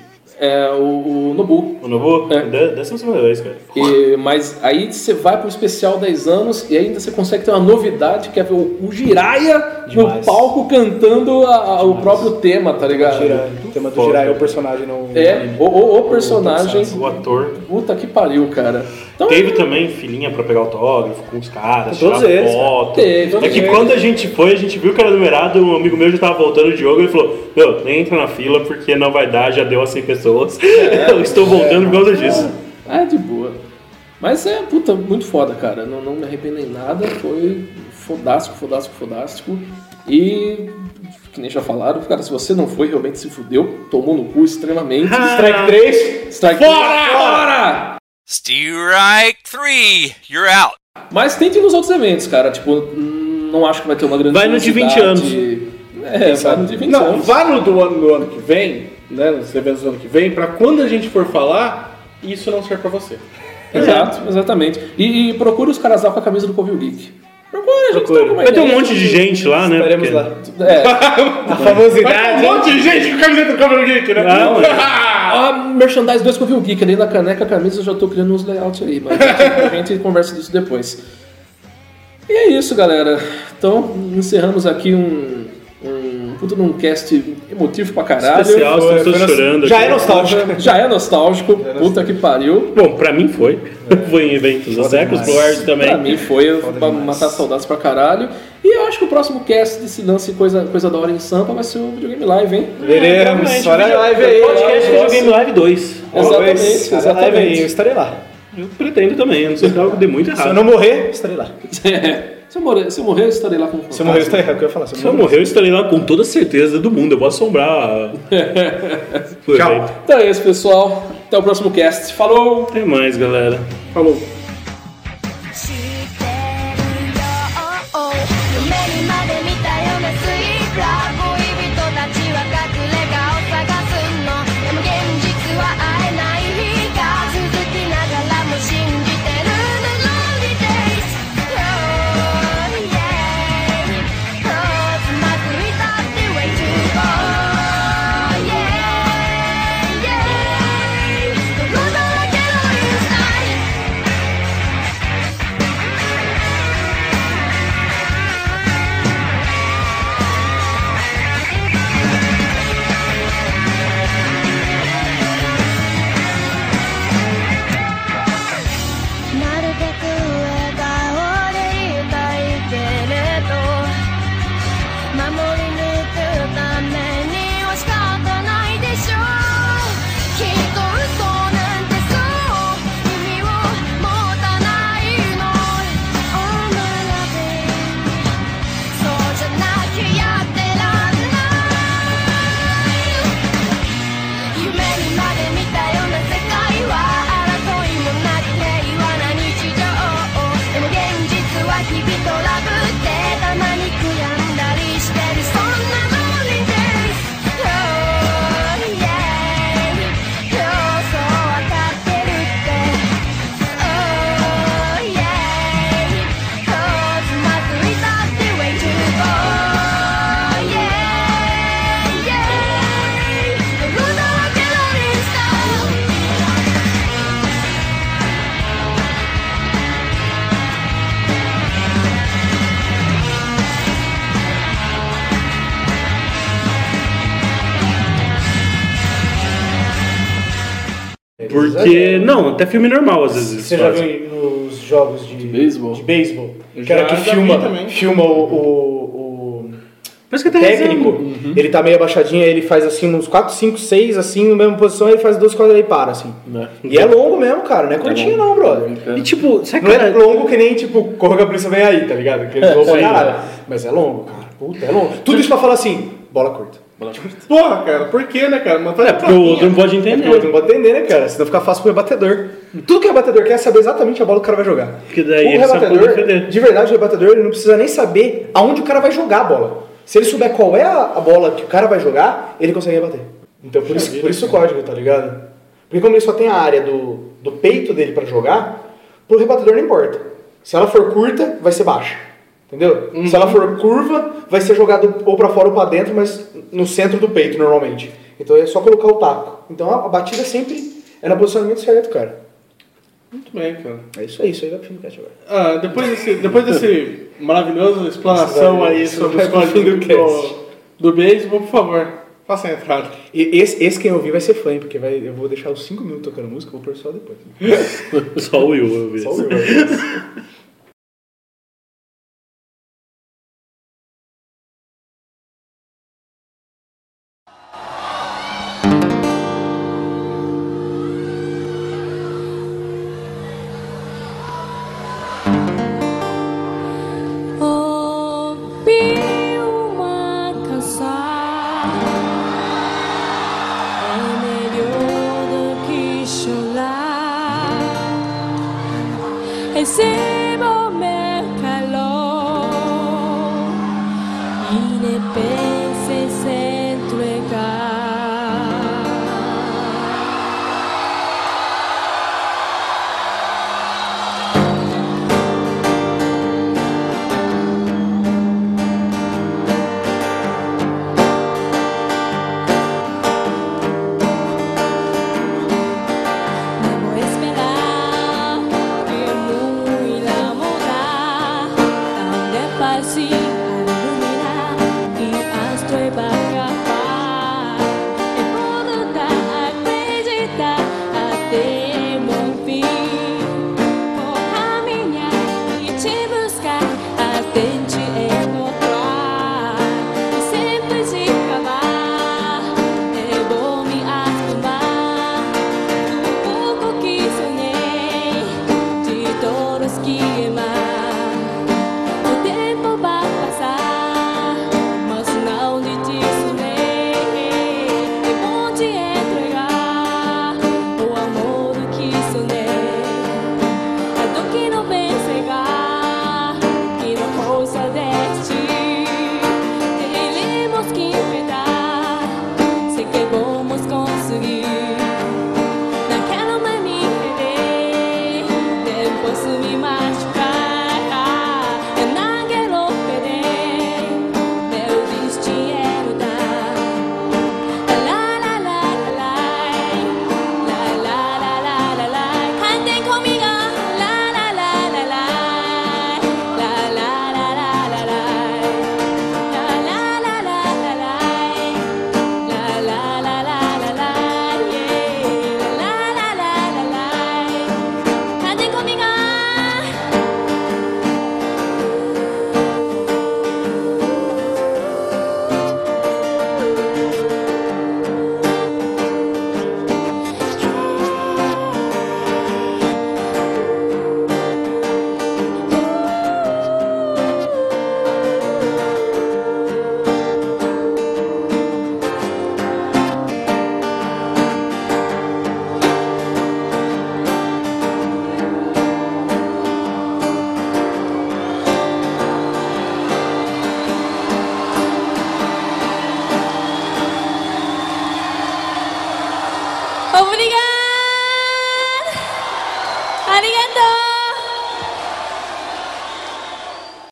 O Nobu. O Nobu? É 12ª vez, cara. Mas aí você vai pro especial 10 anos e ainda você consegue ter uma novidade, que é ver o Jiraiya no palco cantando o próprio tema, tá ligado? O tema do Jiraiya é o personagem no... o personagem... O ator. Puta que pariu, cara. Então, teve também filinha pra pegar autógrafo com os caras, todos tirar eles, foto. Teve. É que quando a gente foi, a gente viu que era numerado, um amigo meu já tava voltando, o Diogo, ele falou, meu, nem entra na fila porque não vai dar, já deu a 100 pessoas. Eu estou voltando por causa disso. De boa. Mas puta, muito foda, cara. Não me arrependo em nada. Foi fodástico. E, que nem já falaram, cara, se você não foi, realmente se fudeu. Tomou no cu extremamente. Strike 3. Fora! Strike 3, you're out. Mas tente nos outros eventos, cara. Tipo, não acho que vai ter uma grande... Vai no de 20 anos. Vai no de 20 Não, anos. vá no do ano que vem, né, nos eventos do ano que vem, pra quando a gente for falar, isso não ser pra você. Exato, exatamente. E procure os caras lá com a camisa do Covil Geek. Procure. Vai ter um monte de gente lá, né? Estaremos lá. A famosidade. Um monte de gente com camiseta do Covil Geek, né? Merchandise 2 Covil Geek, ali na caneca, a camisa, eu já tô criando uns layouts aí, mas a gente conversa disso depois. E é isso, galera. Então, encerramos aqui um cast emotivo pra caralho. Especial, estamos todos chorando. Já é nostálgico. Puta que pariu. Bom, pra mim foi. Foi em eventos há séculos, pro Ars também. Pra mim foi pra matar saudades pra caralho. E eu acho que o próximo cast desse lance coisa da hora em Sampa vai ser o Videogame Live, hein? Veremos. Olha a live aí. Podcast Videogame Live 2. Exatamente. Eu estarei lá. Eu pretendo também, não sei se algo dê muito errado. Se eu não morrer, estarei lá. Se eu morrer, eu estarei lá com o Se eu morrer, eu estarei lá. O que eu ia falar? Se eu morrer, eu estarei lá com toda a certeza do mundo. Eu vou assombrar. Tchau. Então é isso, pessoal. Até o próximo cast. Falou! Até mais, galera. Falou. 知ってるよ夢にまで見たよねスイープラ恋人たちは隠れ家を探すのでも現実は会えない日が続きながらも信じてる The lonely days Oh yeah Oh つまずいたって way to go Yeah Yeah 泥だらけの insideなるべく笑顔でいたいけれど守り抜くためには仕方ないでしょうきっと嘘なんてそう意味を持たないの Oh my loving そうじゃなきゃやってらんない夢にまで見たような世界は争いもなく平和な日常でも現実は日々トラブってたまに悔やんだりしてるそんな lonely days Oh yeah Oh そうわかってるって Oh yeah Oh つまずいたって way to go Yeah Yeah 泥だらけの inside Porque, não, até filme normal às vezes. Você já viu nos jogos de beisebol? De beisebol. O cara que já vi filma também. o Mas que tá técnico, rezando. ele tá meio abaixadinho, aí ele faz assim uns 4, 5, 6, assim, na mesma posição, aí ele faz 2 quadros e para, assim. E é longo mesmo, cara, não é curtinho não, brother. E tipo, sabe Não é longo que nem, tipo, corra que a polícia vem aí, tá ligado? Que eles vão pra caralho. Mas é longo, cara. Puta, é longo. Tudo isso pra falar assim, bola curta. Porra, cara, por que, né, cara? Mas porque o outro não pode É entender. porque o outro não pode entender, né, cara? Senão fica fácil pro rebatedor. Tudo que o rebatedor quer é saber exatamente a bola que o cara vai jogar. Porque daí O ele sabe como rebatedor, defender. de verdade, o rebatedor, ele não precisa nem saber aonde o cara vai jogar a bola. Se ele souber qual é a bola que o cara vai jogar, ele consegue rebater. Então, por isso o código, tá ligado? Porque como ele só tem a área do peito dele pra jogar, pro rebatedor não importa. Se ela for curta, vai ser baixa. Entendeu? Se ela for curva, vai ser jogado ou pra fora ou pra dentro, mas no centro do peito, normalmente. Então é só colocar o taco. Então a batida sempre é no posicionamento certo, cara. Muito bem, cara. É isso aí vai pro fim do cast agora. Depois desse maravilhosa explanação aí sobre os códigos do beisebol, por favor, faça a entrada. E esse quem ouvir vai ser fã, porque eu vou deixar os 5 minutos tocando música, vou pôr só depois. Só o Will, eu vi. Só o Will. Ouvi uma canção, é melhor do que chorar.